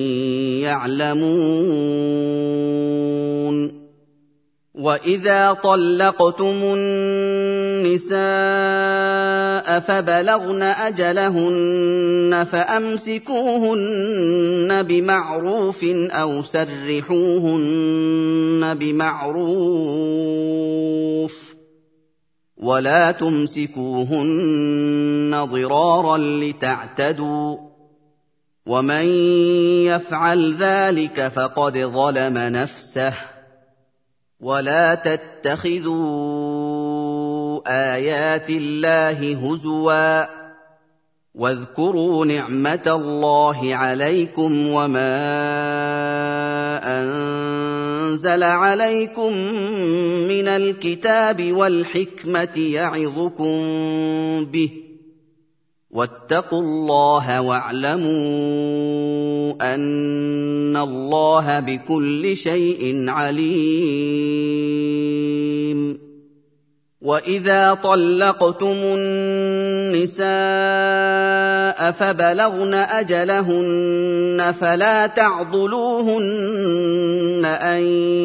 يعلمون. وإذا طلقتم النساء فبلغن أجلهن فأمسكوهن بمعروف أو سرحوهن بمعروف، ولا تمسكوهن ضرارا لتعتدوا، ومن يفعل ذلك فقد ظلم نفسه. ولا تتخذوا آيات الله هزوا، واذكروا نعمة الله عليكم وما أنزل عليكم من الكتاب والحكمة يعظكم به، واتقوا الله واعلموا أن الله بكل شيء عليم. وإذا طلقتم النساء فبلغن أجلهن فلا تعضلوهن أن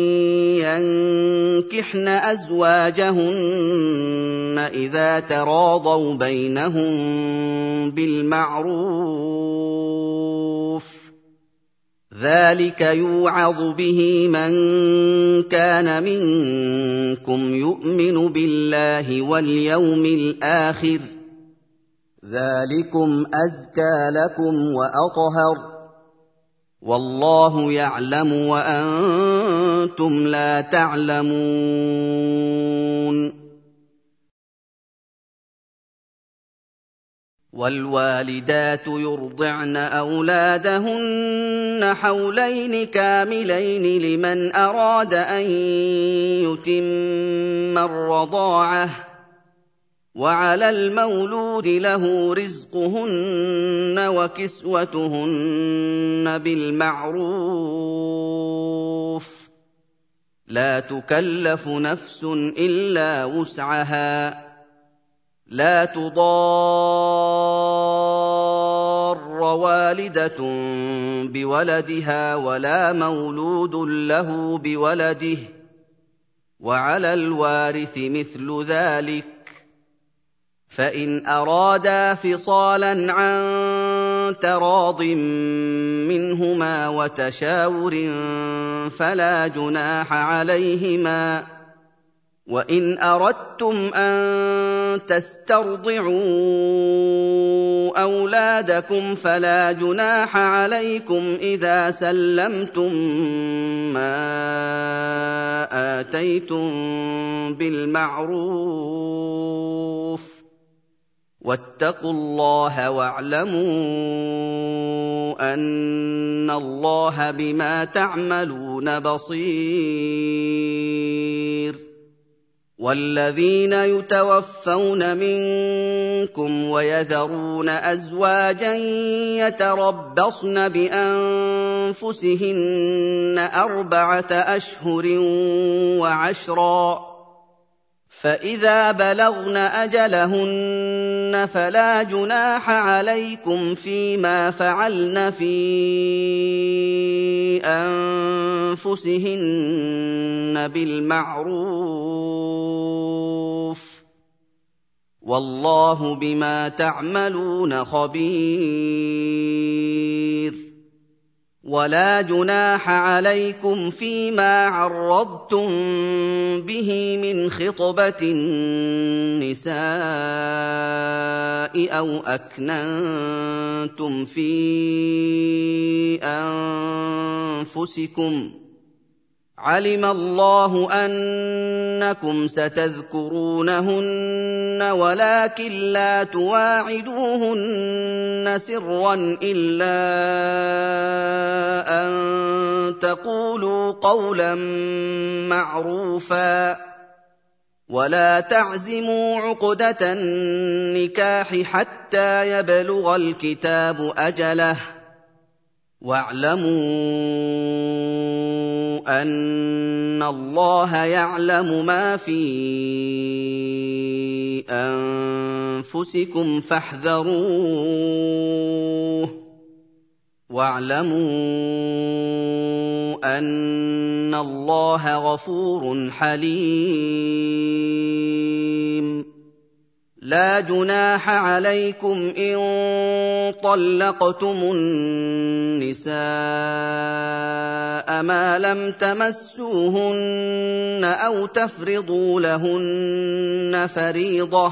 ينكحن أزواجهن إذا تراضوا بينهم بالمعروف، ذلك يوعظ به من كان منكم يؤمن بالله واليوم الآخر، ذلكم أزكى لكم وأطهر، والله يعلم وأنتم لا تعلمون. والوالدات يرضعن أولادهن حولين كاملين لمن أراد أن يتم الرضاعة، وعلى المولود له رزقهن وكسوتهن بالمعروف، لا تكلف نفس إلا وسعها، لا تضار والدة بولدها ولا مولود له بولده، وعلى الوارث مثل ذلك، فإن أرادا فصالا عن تراض منهما وتشاور فلا جناح عليهما. وإن أردتم أن تسترضعوا أولادكم فلا جناح عليكم إذا سلمتم ما آتيتم بالمعروف، واتقوا الله واعلموا أن الله بما تعملون بصير والذين يتوفون منكم ويذرون أزواجا يتربصن بأنفسهن أربعة أشهر وعشرا فإذا بلغن أجلهن فلا جناح عليكم فيما فعلن في أنفسهن بالمعروف والله بما تعملون خبير ولا جناح عليكم فيما عرضتم به من خطبة النساء أو أكننتم في أنفسكم علم الله أنكم ستذكرونهن ولكن لا تواعدوهن سرا إلا أن تقولوا قولا معروفا ولا تعزموا عقدة النكاح حتى يبلغ الكتاب أجله واعلموا أن الله يعلم ما في أنفسكم فاحذروه واعلموا أن الله غفور حليم لا جناح عليكم إن طلقتم النساء ما لم تمسوهن أو تفرضوا لهن فريضة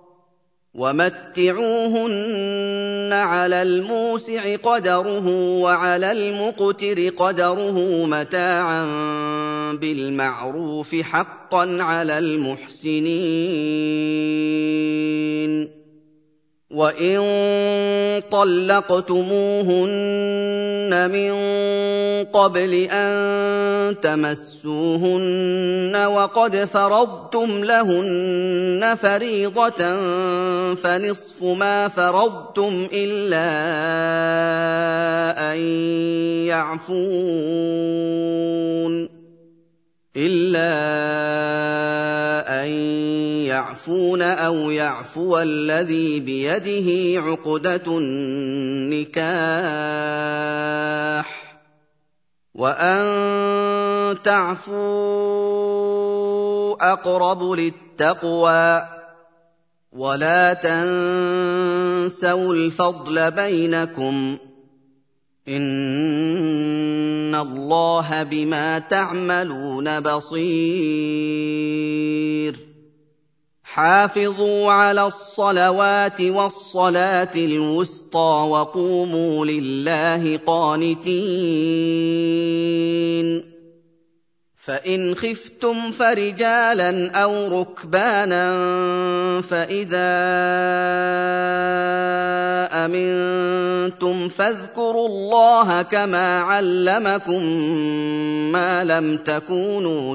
ومتعوهن على الموسع قدره وعلى المقتر قدره متاعا بالمعروف حقا على المحسنين وإن طلقتموهن من قبل أن تمسوهن وقد فرضتم لهن فريضة فنصف ما فرضتم إلا أن يعفون إلا أن يعفون أو يعفو الذي بيده عقدة النكاح وأن تعفوا أقرب للتقوى ولا تنسوا الفضل بينكم إن الله بما تعملون بصير حافظوا على الصلوات والصلاة الوسطى وقوموا لله قانتين فإن خفتم فرجالا أو ركبانا فإذا أمنتم فاذكروا الله كما علمكم ما لم تكونوا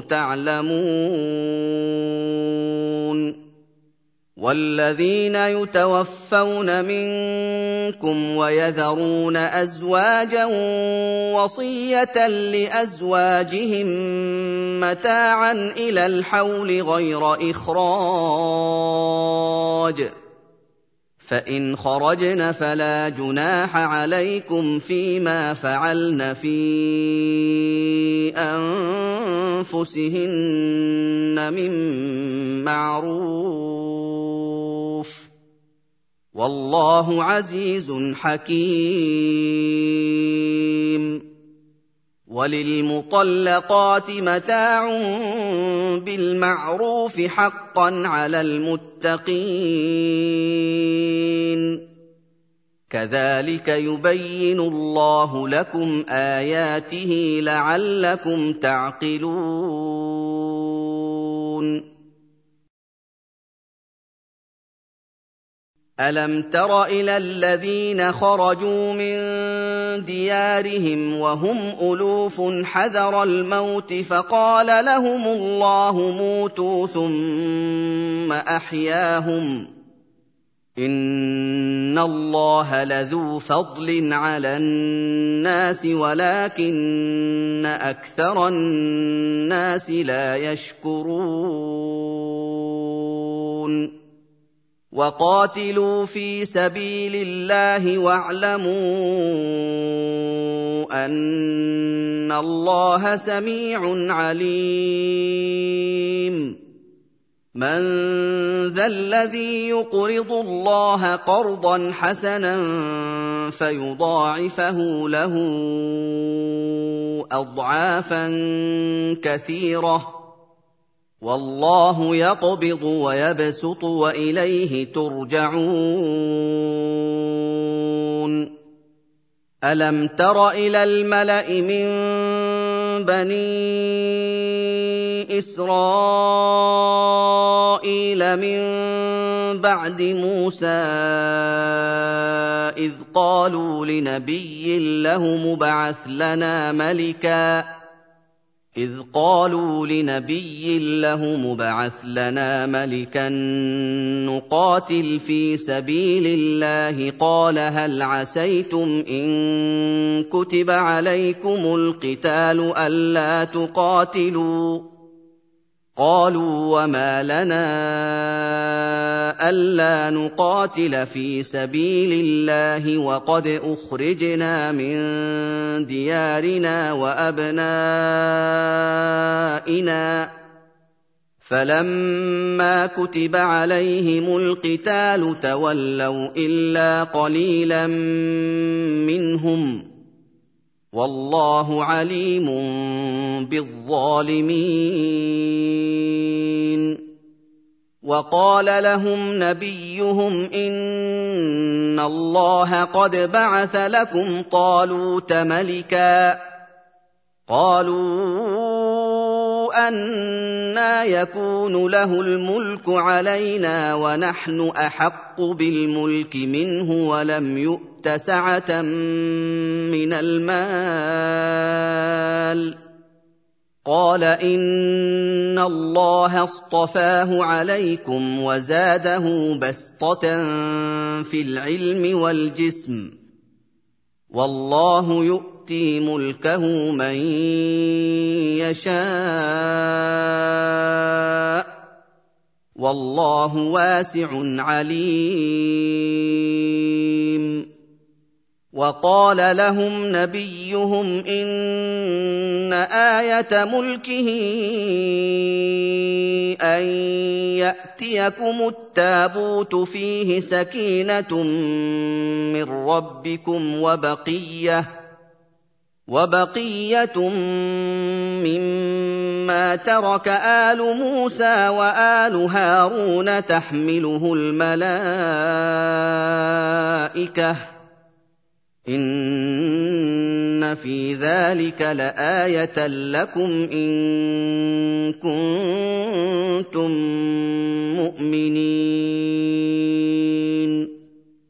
تعلمون والذين يتوفون منكم ويذرون أزواجا وصية لأزواجهم متاعا إلى الحول غير إخراج فإن خرجن فلا جناح عليكم فيما فعلن في أنفسهن من معروف والله عزيز حكيم وللمطلقات متاع بالمعروف حقا على المتقين كذلك يبين الله لكم آياته لعلكم تعقلون أَلَمْ تَرَ إِلَى الَّذِينَ خَرَجُوا مِن دِيَارِهِمْ وَهُمْ أُلُوفٌ حَذَرَ الْمَوْتِ فَقَالَ لَهُمُ اللَّهُ مُوتُوا ثُمَّ أَحْيَاهُمْ ۚ إِنَّ اللَّهَ لَذُو فَضْلٍ عَلَى النَّاسِ وَلَٰكِنَّ أَكْثَرَ النَّاسِ لَا يَشْكُرُونَ وَقَاتِلُوا فِي سَبِيلِ اللَّهِ وَاعْلَمُوا أَنَّ اللَّهَ سَمِيعٌ عَلِيمٌ مَّن ذَا الَّذِي يُقْرِضُ اللَّهَ قَرْضًا حَسَنًا فَيُضَاعِفَهُ لَهُ أَضْعَافًا كَثِيرَةً ۚ وَاللَّهُ يَقْبِضُ وَيَبْسُطُ وَإِلَيْهِ تُرْجَعُونَ أَلَمْ تَرَ إِلَى الْمَلَإِ مِن بَنِي إِسْرَائِيلَ مِن بَعْدِ مُوسَىٰ إِذْ قَالُوا لِنَبِيٍّ لَّهُ ابْعَثْ لَنَا مَلِكًا إذ قالوا لنبي له مبعث لنا ملكا نقاتل في سبيل الله قال هل عسيتم إن كتب عليكم القتال ألا تقاتلوا قالوا وما لنا ألا نقاتل في سبيل الله وقد أخرجنا من ديارنا وأبنائنا فلما كتب عليهم القتال تولوا إلا قليلا منهم والله عليم بالظالمين وقال لهم نبيهم إن الله قد بعث لكم طالوت ملكا قالوا أنى يكون له الملك علينا ونحن أحق بالملك منه ولم يؤت سعة من المال قال إن الله اصطفاه عليكم وزاده بسطة في العلم والجسم والله يؤتي ملكه من يشاء والله واسع عليم وقال لهم نبيهم إن آية ملكه أن يأتيكم التابوت فيه سكينة من ربكم وبقية وبقية مما ترك آل موسى وآل هارون تحمله الملائكة إن في ذلك لآية لكم إن كنتم مؤمنين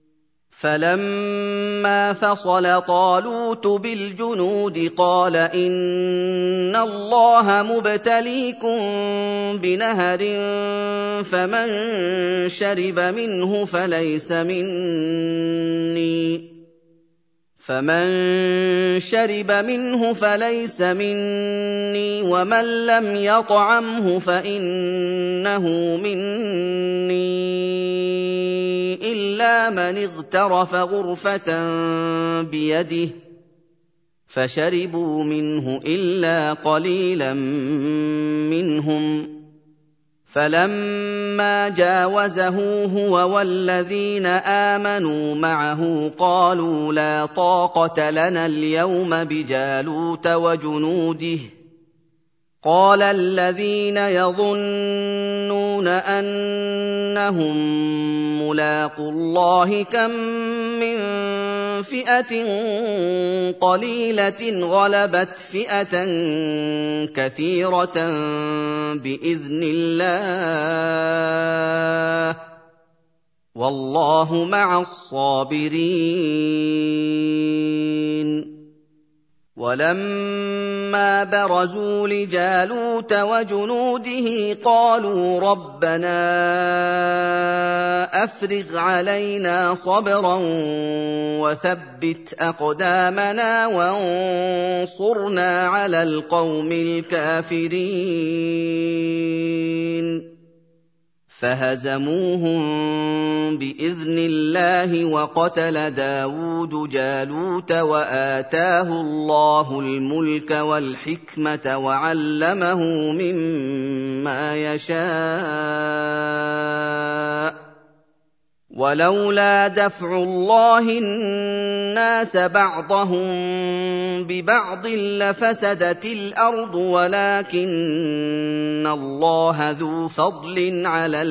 فلما فصل طالوت بالجنود قال إن الله مبتليكم بنهر فمن شرب منه فليس مني فمن شرب منه فليس مني ومن لم يطعمه فإنه مني إلا من اغترف غرفة بيده فشربوا منه إلا قليلا منهم فلما جاوزه هو والذين آمنوا معه قالوا لا طاقة لنا اليوم بجالوت وجنوده قال الذين يظنون أنهم ملاقو الله كم من فئة قليلة غلبت فئة كثيرة بإذن الله وَاللَّهُ مَعَ الصَّابِرِينَ. وَلَمَّا بَرَزُوا لِجَالُوتَ وَجُنُودِهِ قَالُوا رَبَّنَا أَفْرِغْ عَلَيْنَا صَبْرًا وَثَبِّتْ أَقْدَامَنَا وَانصُرْنَا عَلَى الْقَوْمِ الْكَافِرِينَ فَهَزَمُوهُم بِإِذْنِ اللَّهِ وَقَتَلَ دَاوُودُ جَالُوتَ وَآتَاهُ اللَّهُ الْمُلْكَ وَالْحِكْمَةَ وَعَلَّمَهُ مِمَّا يَشَاءُ وَلَوْلَا دَفْعُ اللَّهِ النَّاسَ بَعْضَهُم بِبَعْضٍ لَّفَسَدَتِ الْأَرْضُ وَلَٰكِنَّ اللَّهَ ذُو فَضْلٍ عَلَى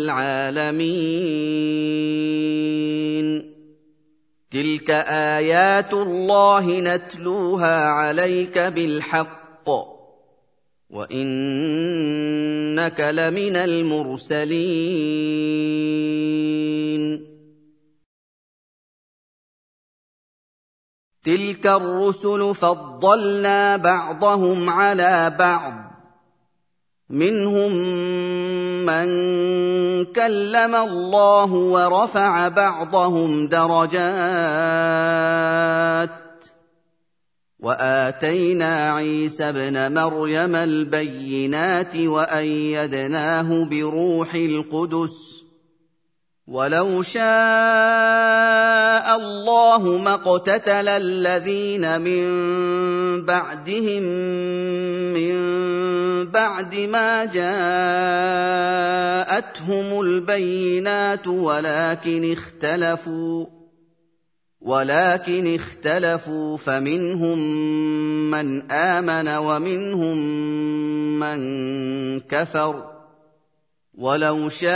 الْعَالَمِينَ تِلْكَ آيَاتُ اللَّهِ نَتْلُوهَا عَلَيْكَ بِالْحَقِّ وَإِنَّكَ لَمِنَ الْمُرْسَلِينَ تِلْكَ الرُّسُلُ فَضَّلْنَا بَعْضَهُمْ عَلَىٰ بَعْضٍ ۖ مِّنْهُم مَّن كَلَّمَ اللَّهُ وَرَفَعَ بَعْضَهُمْ دَرَجَاتٍ ۚ وَآتَيْنَا عِيسَى ابْنَ مَرْيَمَ الْبَيِّنَاتِ وَأَيَّدْنَاهُ بِرُوحِ الْقُدُسِ ۗ وَلَوْ شَاءَ اللَّهُ مَا اقْتَتَلَ الَّذِينَ مِن بَعْدِهِم مِّن بَعْدِ مَا جَاءَتْهُمُ الْبَيِّنَاتُ وَلَٰكِنِ اخْتَلَفُوا وَلَٰكِنِ اخْتَلَفُوا فَمِنْهُم مَّنْ آمَنَ وَمِنْهُم مَّن كَفَرَ ۚ وَلَوْ شَاءَ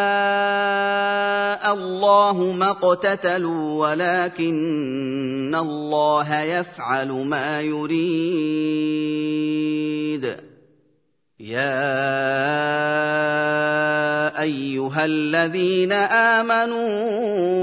اللَّهُ مَا اقْتَتَلُوا وَلَٰكِنَّ اللَّهَ يَفْعَلُ مَا يُرِيدُ يَا أَيُّهَا الَّذِينَ آمَنُوا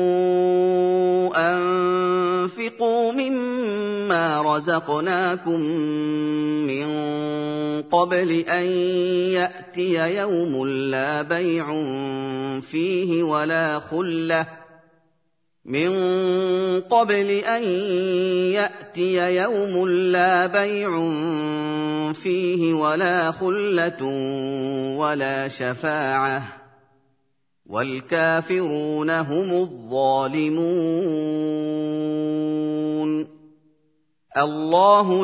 أَنفِقُوا مِمَّا رَزَقْنَاكُم مِّن قَبْلِ أَن يَأْتِيَ يَوْمٌ لَّا بَيْعٌ فِيهِ وَلَا خُلَّةٌ مِّن قَبْلِ أَن يَأْتِيَ يَوْمٌ لَّا بَيْعٌ فِيهِ وَلَا خُلَّةٌ وَلَا شَفَاعَةٌ ۗ وَالْكَافِرُونَ هُمُ الظَّالِمُونَ اللَّهُ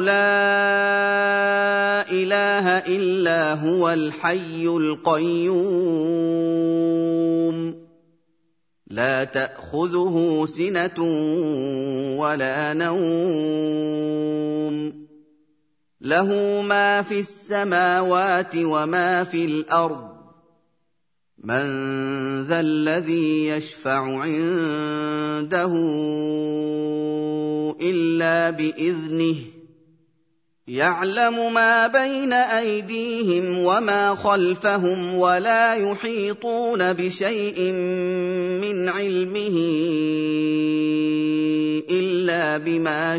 لَا إِلَٰهَ إِلَّا هُوَ الْحَيُّ الْقَيُّومُ لَا تَأْخُذُهُ سِنَةٌ وَلَا نَوْمٌ لَّهُ مَا فِي السَّمَاوَاتِ وَمَا فِي الْأَرْضِ مَن ذَا الَّذِي يَشْفَعُ عِندَهُ إِلَّا بِإِذْنِهِ يَعْلَمُ مَا بَيْنَ أَيْدِيهِمْ وَمَا خَلْفَهُمْ وَلَا يُحِيطُونَ بِشَيْءٍ مِّنْ عِلْمِهِ إِلَّا بِمَا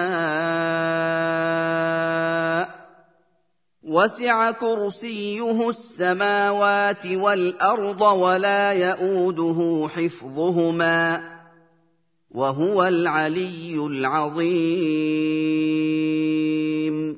شَاءَ وَسِعَ كُرْسِيُّهُ السَّمَاوَاتِ وَالْأَرْضَ وَلَا يَئُودُهُ حِفْظُهُمَا ۚ وَهُوَ الْعَلِيُّ الْعَظِيمُ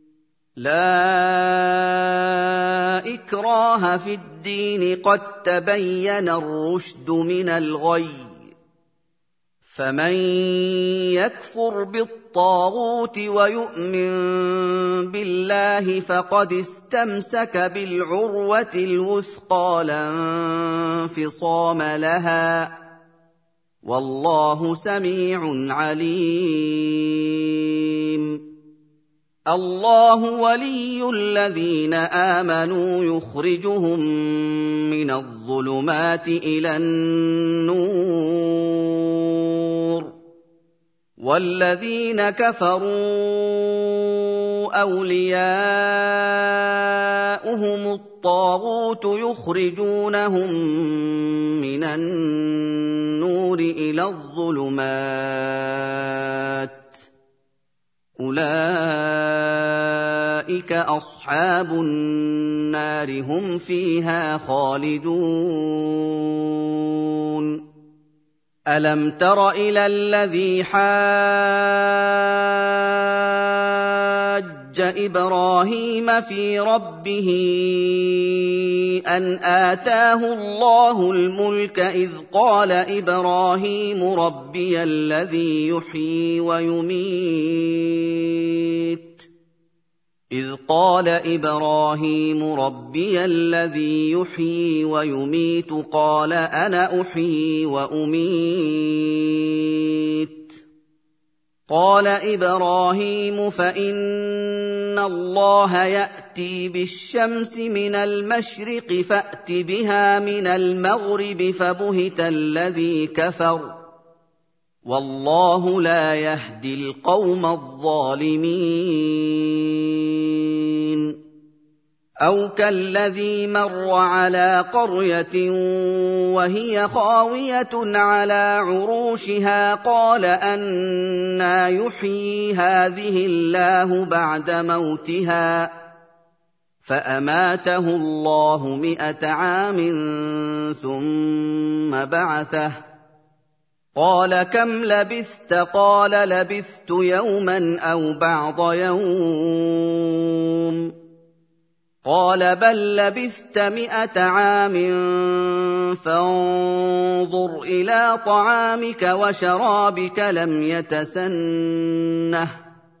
لَا إِكْرَاهَ فِي الدِّينِ قَد تَّبَيَّنَ الرُّشْدُ مِنَ الْغَيِّ فَمَن يَكْفُرْ بِالطَّاغُوتِ وَيُؤْمِن بِاللَّهِ فَقَدِ اسْتَمْسَكَ بِالْعُرْوَةِ الْوُثْقَىٰ لَا انفِصَامَ لَهَا ۗ وَاللَّهُ سَمِيعٌ عَلِيمٌ اللَّهُ وَلِيُّ الَّذِينَ آمَنُوا يُخْرِجُهُم مِّنَ الظُّلُمَاتِ إِلَى النُّورِ ۖ وَالَّذِينَ كَفَرُوا أَوْلِيَاؤُهُمُ الطَّاغُوتُ يُخْرِجُونَهُم مِّنَ النَّارِ النور إلى الظلمات أولئك أصحاب النار هم فيها خالدون ألم تر إلى الذي حاج إبراهيم في ربه أن آتاه الله الملك إذ قال إبراهيم ربي الذي يحيي ويميت إذ قال إبراهيم ربي الذي يحيي ويميت قال أنا أحيي وأميت قال إبراهيم فإن الله يأتي بالشمس من المشرق فأت بها من المغرب فبهت الذي كفر والله لا يهدي القوم الظالمين أو كالذي مر على قرية وهي خاوية على عروشها قال أنى يحيي هذه الله بعد موتها فأماته الله مئة عام ثم بعثه قال كم لبثت قال لبثت يوما أو بعض يوم قال بل لبثت مئة عام فانظر إلى طعامك وشرابك لم يتسنه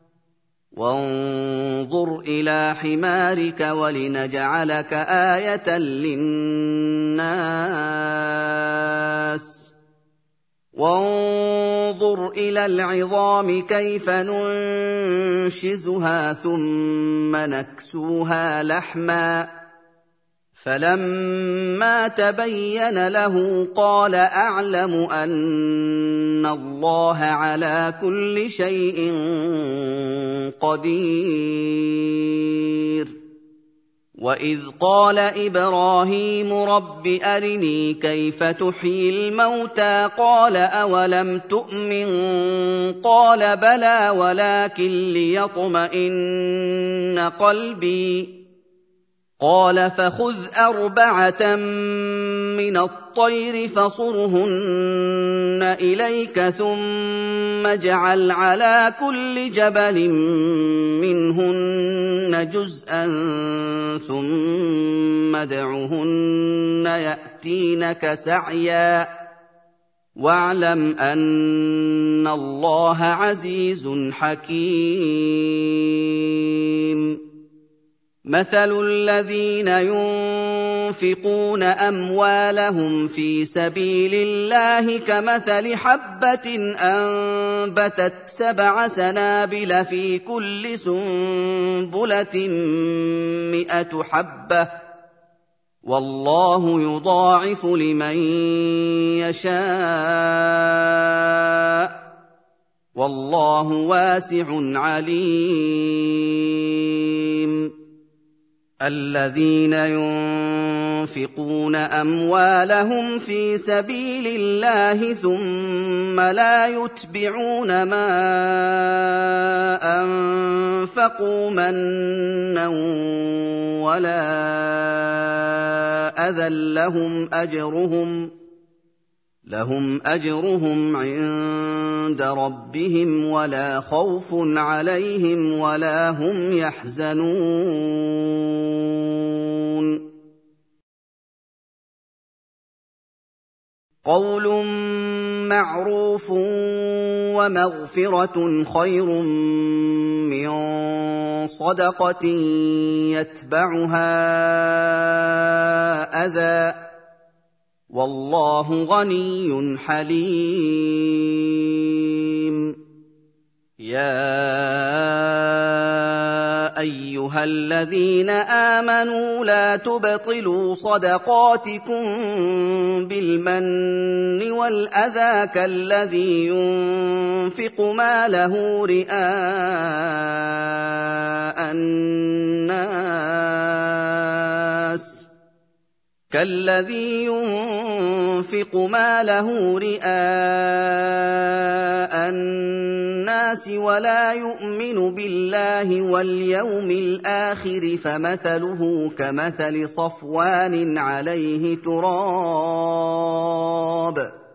وانظر إلى حمارك ولنجعلك آية للناس وانظر إلى العظام كيف ننشزها ثم نكسوها لحما فلما تبين له قال أعلم أن الله على كل شيء قدير وإذ قال إبراهيم رب أرني كيف تحيي الموتى قال أولم تؤمن قال بلى ولكن ليطمئن قلبي قال فخذ أربعة من الطير فصرهن إليك ثم اجعل على كل جبل منهن جزءا ثم ادعهن يأتينك سعيا واعلم أن الله عزيز حكيم مثل الذين ينفقون أموالهم في سبيل الله كمثل حبة أنبتت سبع سنابل في كل سنبلة مئة حبة والله يضاعف لمن يشاء والله واسع عليم الذين ينفقون أموالهم في سبيل الله ثم لا يتبعون ما أنفقوا منا ولا أذى لهم أجرهم لهم أجرهم عند ربهم ولا خوف عليهم ولا هم يحزنون قول معروف ومغفرة خير من صدقة يتبعها أذى والله غني حليم يا أيها الذين آمنوا لا تبطلوا صدقاتكم بالمن والأذى كالذي ينفق ماله رئاء الناس كالذي ينفق ماله رئاء الناس ولا يؤمن بالله واليوم الآخر فمثله كمثل صفوان عليه تراب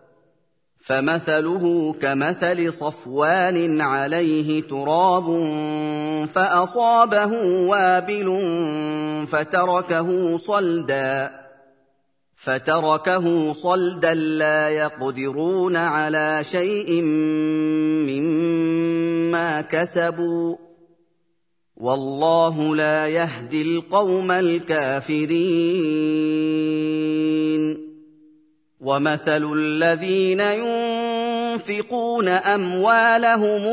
فمثله كمثل صفوان عليه تراب فأصابه وابل فتركه صلدا فتركه صلدا لا يقدرون على شيء مما كسبوا والله لا يهدي القوم الكافرين ومثل الذين ينفقون أموالهم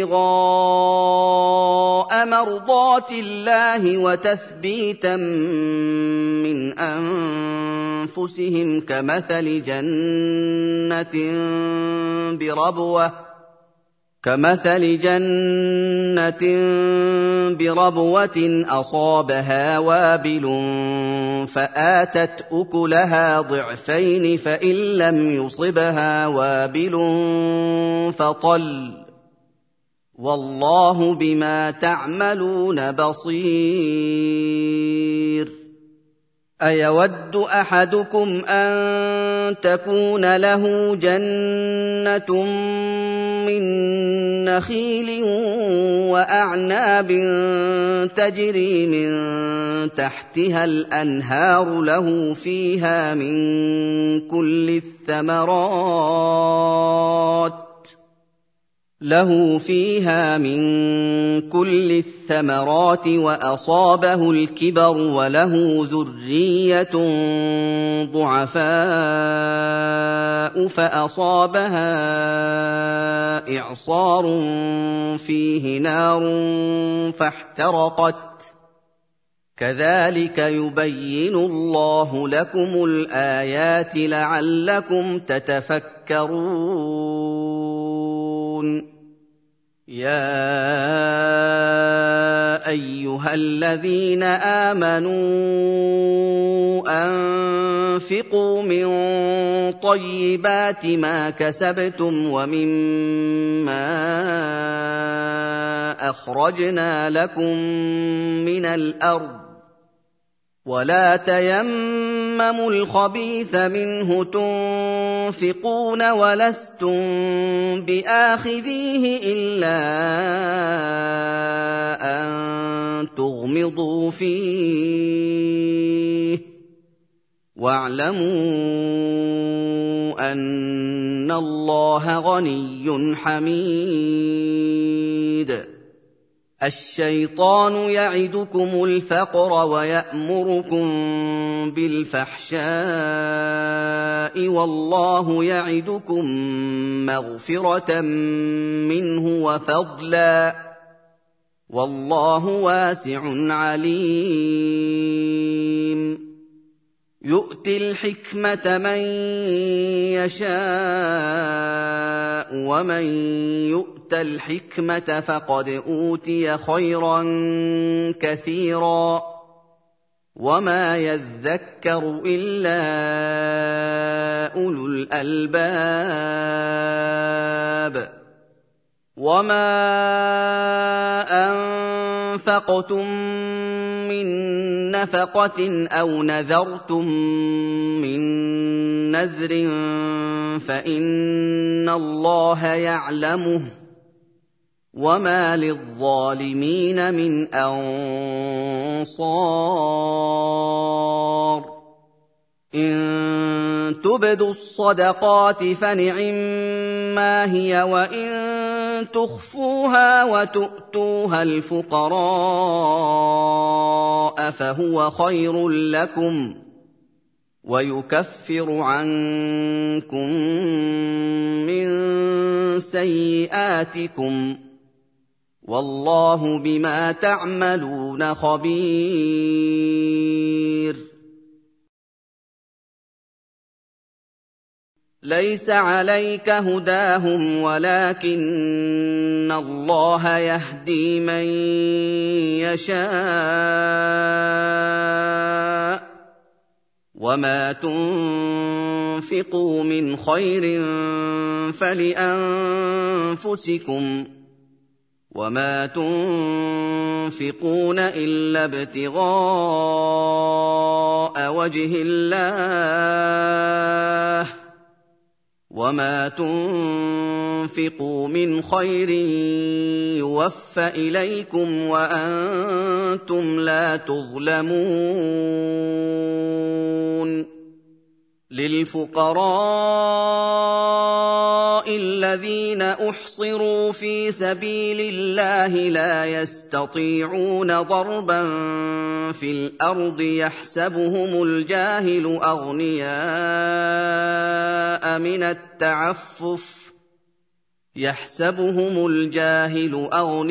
ابتغاء مرضات الله وتثبيتا من أنفسهم كمثل جنة بربوة كمثل جنة بربوة أصابها وابل فآتت أكلها ضعفين فإن لم يصبها وابل فطل والله بما تعملون بصير أيود أحدكم أن تكون له جنة من نخيل وأعناب تجري من تحتها الأنهار له فيها من كل الثمرات له فيها من كل الثمرات وأصابه الكبر وله ذرية ضعفاء فأصابها إعصار فيه نار فاحترقت كذلك يبين الله لكم الآيات لعلكم تتفكرون يا أيها الذين آمنوا أنفقوا من طيبات ما كسبتم ومما أخرجنا لكم من الأرض ولا تيمموا الخبيث منه تنفقون ولستم بآخذيه إلا أن تغمضوا فيه واعلموا أن الله غني حميد الشيطان يعدكم الفقر ويأمركم بالفحشاء والله يعدكم مغفرة منه وفضلا والله واسع عليم يؤتي الحكمة من يشاء ومن يؤت الحكمة فقد أوتي خيرا كثيرا وما يذكر إلا أولو الألباب وما أنفقتم من نفقة أو نذرتم من نذر فإن الله يعلمه وما للظالمين من أنصار إن تبدوا الصدقات فنعما هي وإن تخفوها وتؤتوها الفقراء فهو خير لكم ويكفر عنكم من سيئاتكم والله بما تعملون خبير ليس عليك هداهم ولكن الله يهدي من يشاء وما تنفقوا من خير فلأنفسكم وما تنفقون إلا ابتغاء وجه الله وما تنفقوا من خير يوفى إليكم وأنتم لا تظلمون للفقراء الذين أحصروا في سبيل الله لا يستطيعون ضربا في الأرض يحسبهم الجاهل أغنياء من التعفف يحسبهم الجاهل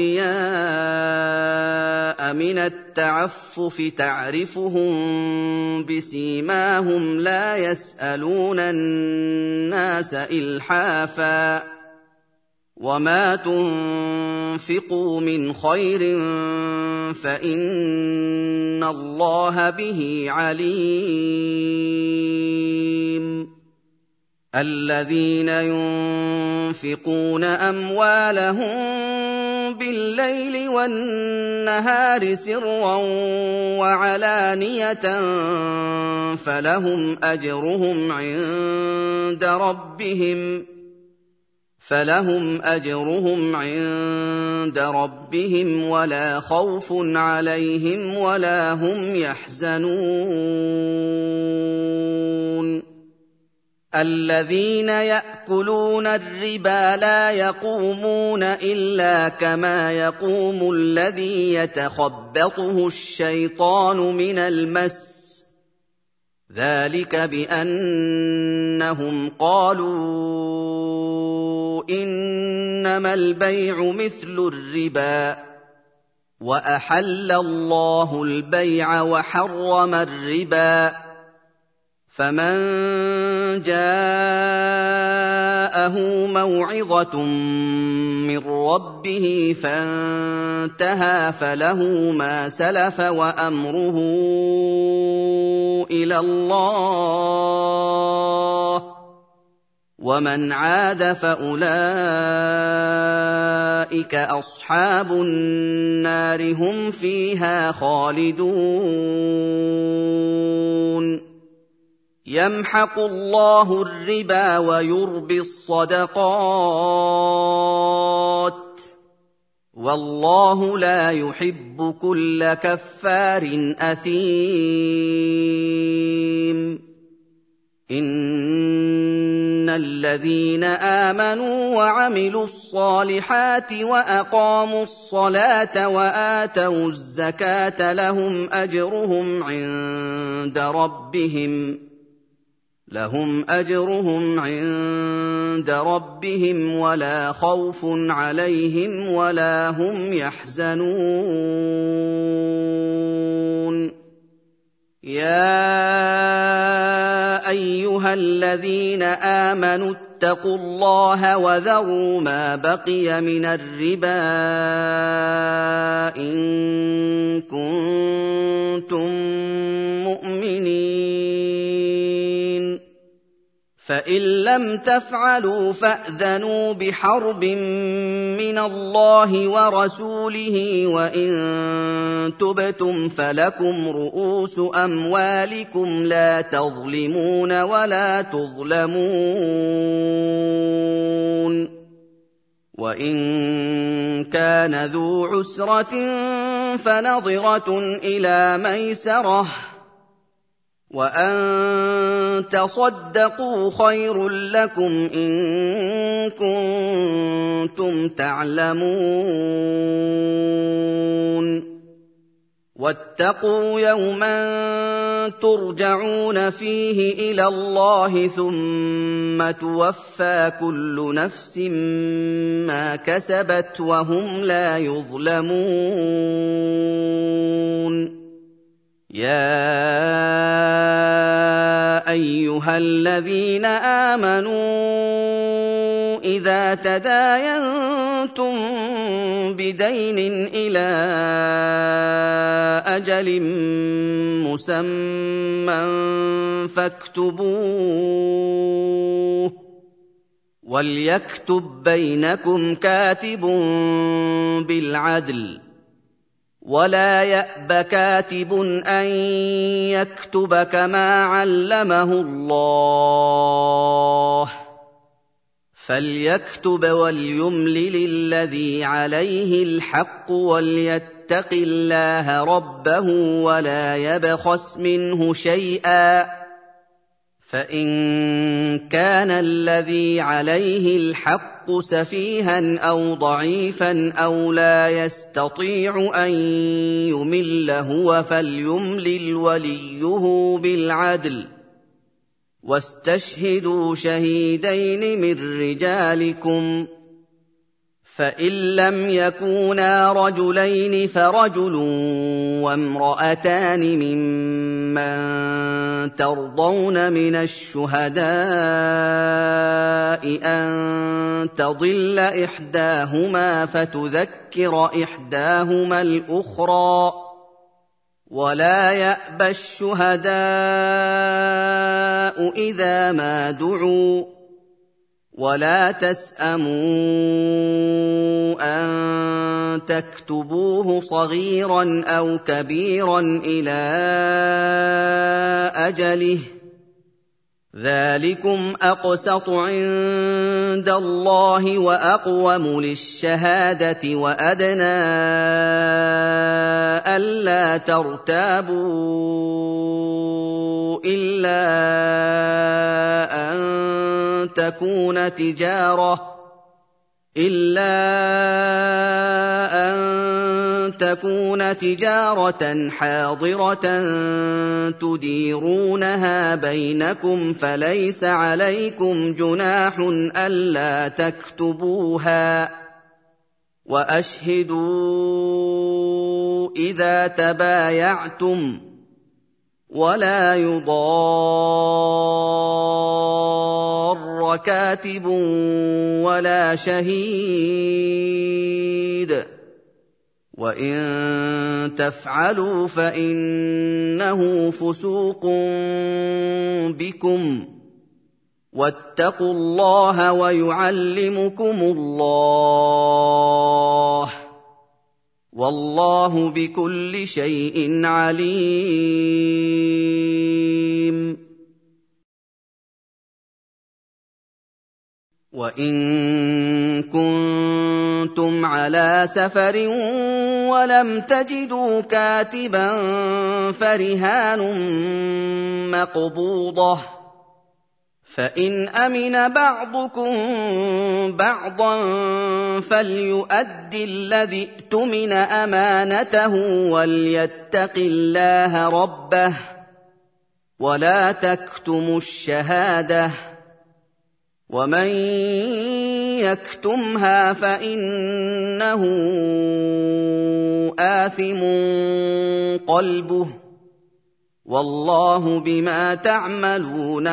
أغنياء من التعفف تعرفهم بسيماهم لا يسألون الناس إلحافا وما تنفقوا من خير فإن الله به عليم الذين ينفقون أموالهم بالليل والنهار سرا وعلانية فلهم أجرهم عند ربهم فلهم أجرهم عند ربهم ولا خوف عليهم ولا هم يحزنون الذين يأكلون الربا لا يقومون إلا كما يقوم الذي يتخبطه الشيطان من المس ذلك بأنهم قالوا إنما البيع مثل الربا وأحل الله البيع وحرم الربا فمن جاءه موعظة من ربه فانتهى فله ما سلف وأمره إلى الله ومن عاد فأولئك أصحاب النار هم فيها خالدون يمحق الله الربا ويربي الصدقات والله لا يحب كل كفار أثيم إن الذين آمنوا وعملوا الصالحات وأقاموا الصلاة وآتوا الزكاة لهم أجرهم عند ربهم لهم أجرهم عند ربهم ولا خوف عليهم ولا هم يحزنون يا أيها الذين آمنوا اتقوا الله وذروا ما بقي من الربا إن كنتم مؤمنين فإن لم تفعلوا فأذنوا بحرب من الله ورسوله وإن تبتم فلكم رؤوس أموالكم لا تظلمون ولا تظلمون وإن كان ذو عسرة فنظرة إلى ميسرة وأن تصدقوا خير لكم إن كنتم تعلمون واتقوا يوما ترجعون فيه إلى الله ثم توفى كل نفس ما كسبت وهم لا يظلمون يا أيها الذين آمنوا إِذَا تَدَايَنتُم بِدَيْنٍ إِلَىٰ أَجَلٍ مُّسَمًّى فَاكْتُبُوهُ ۚ وَلْيَكْتُب بَّيْنَكُمْ كَاتِبٌ بِالْعَدْلِ ۚ وَلَا يَأْبَ كَاتِبٌ أَن يَكْتُبَ كَمَا عَلَّمَهُ اللَّهُ ۚ فَلْيَكْتُبْ وَلْيُمْلِلِ الَّذِي عَلَيْهِ الْحَقُّ وَلْيَتَّقِ اللَّهَ رَبَّهُ وَلَا يَبْخَسْ مِنْهُ شَيْئًا ۚ فَإِن كَانَ الَّذِي عَلَيْهِ الْحَقُّ سَفِيهًا أَوْ ضَعِيفًا أَوْ لَا يَسْتَطِيعُ أَن يُمِلَّ هُوَ فَلْيُمْلِلْ وَلِيُّهُ بِالْعَدْلِ ۚ وَاسْتَشْهِدُوا شَهِيدَيْنِ مِن رِّجَالِكُمْ ۖ فَإِن لَّمْ يَكُونَا رَجُلَيْنِ فَرَجُلٌ وَامْرَأَتَانِ مِمَّن تَرْضَوْنَ مِنَ الشُّهَدَاءِ أَن تَضِلَّ إِحْدَاهُمَا فَتُذَكِّرَ إِحْدَاهُمَا الْأُخْرَىٰ ۚ وَلَا يَأْبَ الشُّهَدَاءُ إِذَا مَا دُعُوا ۚ وَلَا تَسْأَمُوا أَن تَكْتُبُوهُ صَغِيرًا أَوْ كَبِيرًا إِلَىٰ أَجَلِهِ ۚ ذَٰلِكُمْ أَقْسَطُ عِندَ اللَّهِ وَأَقْوَمُ لِلشَّهَادَةِ وَأَدْنَىٰ أَلَّا تَرْتَابُوا إِلَّا أَن تَكُونَ تِجَارَةً إِلَّا أَن تَكُونَ تِجَارَةً حَاضِرَةً تُدِيرُونَهَا بَيْنَكُمْ فَلَيْسَ عَلَيْكُمْ جُنَاحٌ أَلَّا تَكْتُبُوهَا ۗ وَأَشْهِدُوا إِذَا تَبَايَعْتُمْ ۚ وَلَا يُضَارَّ كَاتِبٌ وَلَا شَهِيدٌ ۚ وَإِن تَفْعَلُوا فَإِنَّهُ فُسُوقٌ بِكُمْ ۗ وَاتَّقُوا اللَّهَ وَيُعَلِّمُكُمُ اللَّهُ ۗ وَاللَّهُ بِكُلِّ شَيْءٍ عَلِيمٌ. وَإِن كُنتُمْ عَلَىٰ سَفَرٍ وَلَمْ تَجِدُوا كَاتِبًا فَرِهَانٌ مَّقْبُوضَةٌ ۖ فَإِنْ أَمِنَ بَعْضُكُم بَعْضًا فَلْيُؤَدِّ الَّذِي اؤْتُمِنَ أَمَانَتَهُ وَلْيَتَّقِ اللَّهَ رَبَّهُ ۗ وَلَا تَكْتُمُوا الشَّهَادَةَ ۚ وَمَن يَكْتُمْهَا فَإِنَّهُ آثِمٌ قَلْبُهُ ۗ وَاللَّهُ بِمَا تَعْمَلُونَ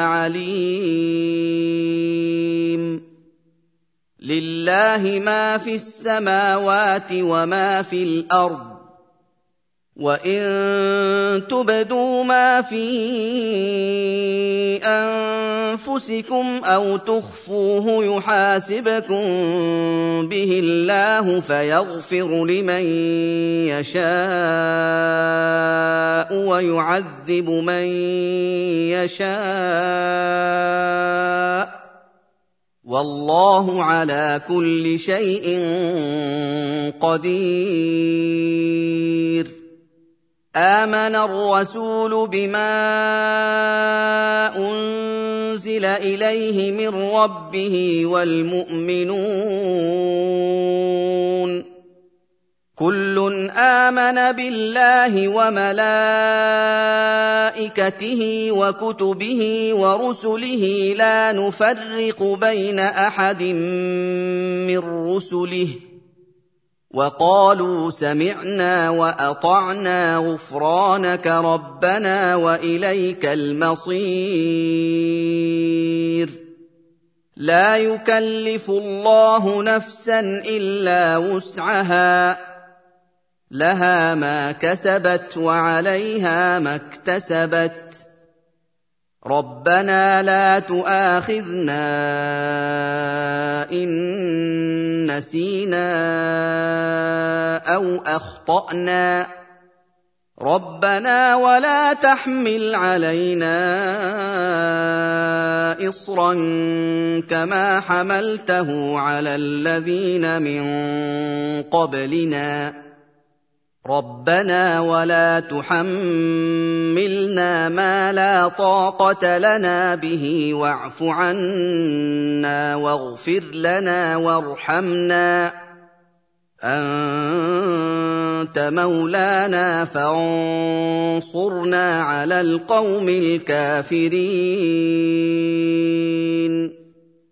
عَلِيمٌ. لِلَّهِ مَا فِي السَّمَاوَاتِ وَمَا فِي الْأَرْضِ ۚ وَإِن تُبْدُوا مَا فِي أَنفُسِكُمْ أَوْ تُخْفُوهُ يُحَاسِبْكُم بِهِ اللَّهُ فَيَغْفِرُ لِمَن يَشَاءُ وَيُعَذِّبُ مَن يَشَاءُ ۗ وَاللَّهُ عَلَىٰ كُلِّ شَيْءٍ قَدِيرٌ. آمَنَ الرَّسُولُ بِمَا أُنزِلَ إِلَيْهِ مِن رَّبِّهِ وَالْمُؤْمِنُونَ كُلٌّ آمَنَ بِاللَّهِ وَمَلَائِكَتِهِ وَكُتُبِهِ وَرُسُلِهِ لَا نُفَرِّقُ بَيْنَ أَحَدٍ مِّن رُّسُلِهِ ۚ وَقَالُوا سَمِعْنَا وَأَطَعْنَا غُفْرَانَكَ رَبَّنَا وَإِلَيْكَ الْمَصِيرُ. لا يكلف الله نفسا الا وسعها لها ما كسبت وعليها ما اكتسبت ربنا لا تؤاخذنا إن نسينا أو أخطأنا ربنا ولا تحمل علينا إصرا كما حملته على الذين من قبلنا ربنا ولا تحملنا ما لا طاقة لنا به واعف عنا واغفر لنا وارحمنا أنت مولانا فانصرنا على القوم الكافرين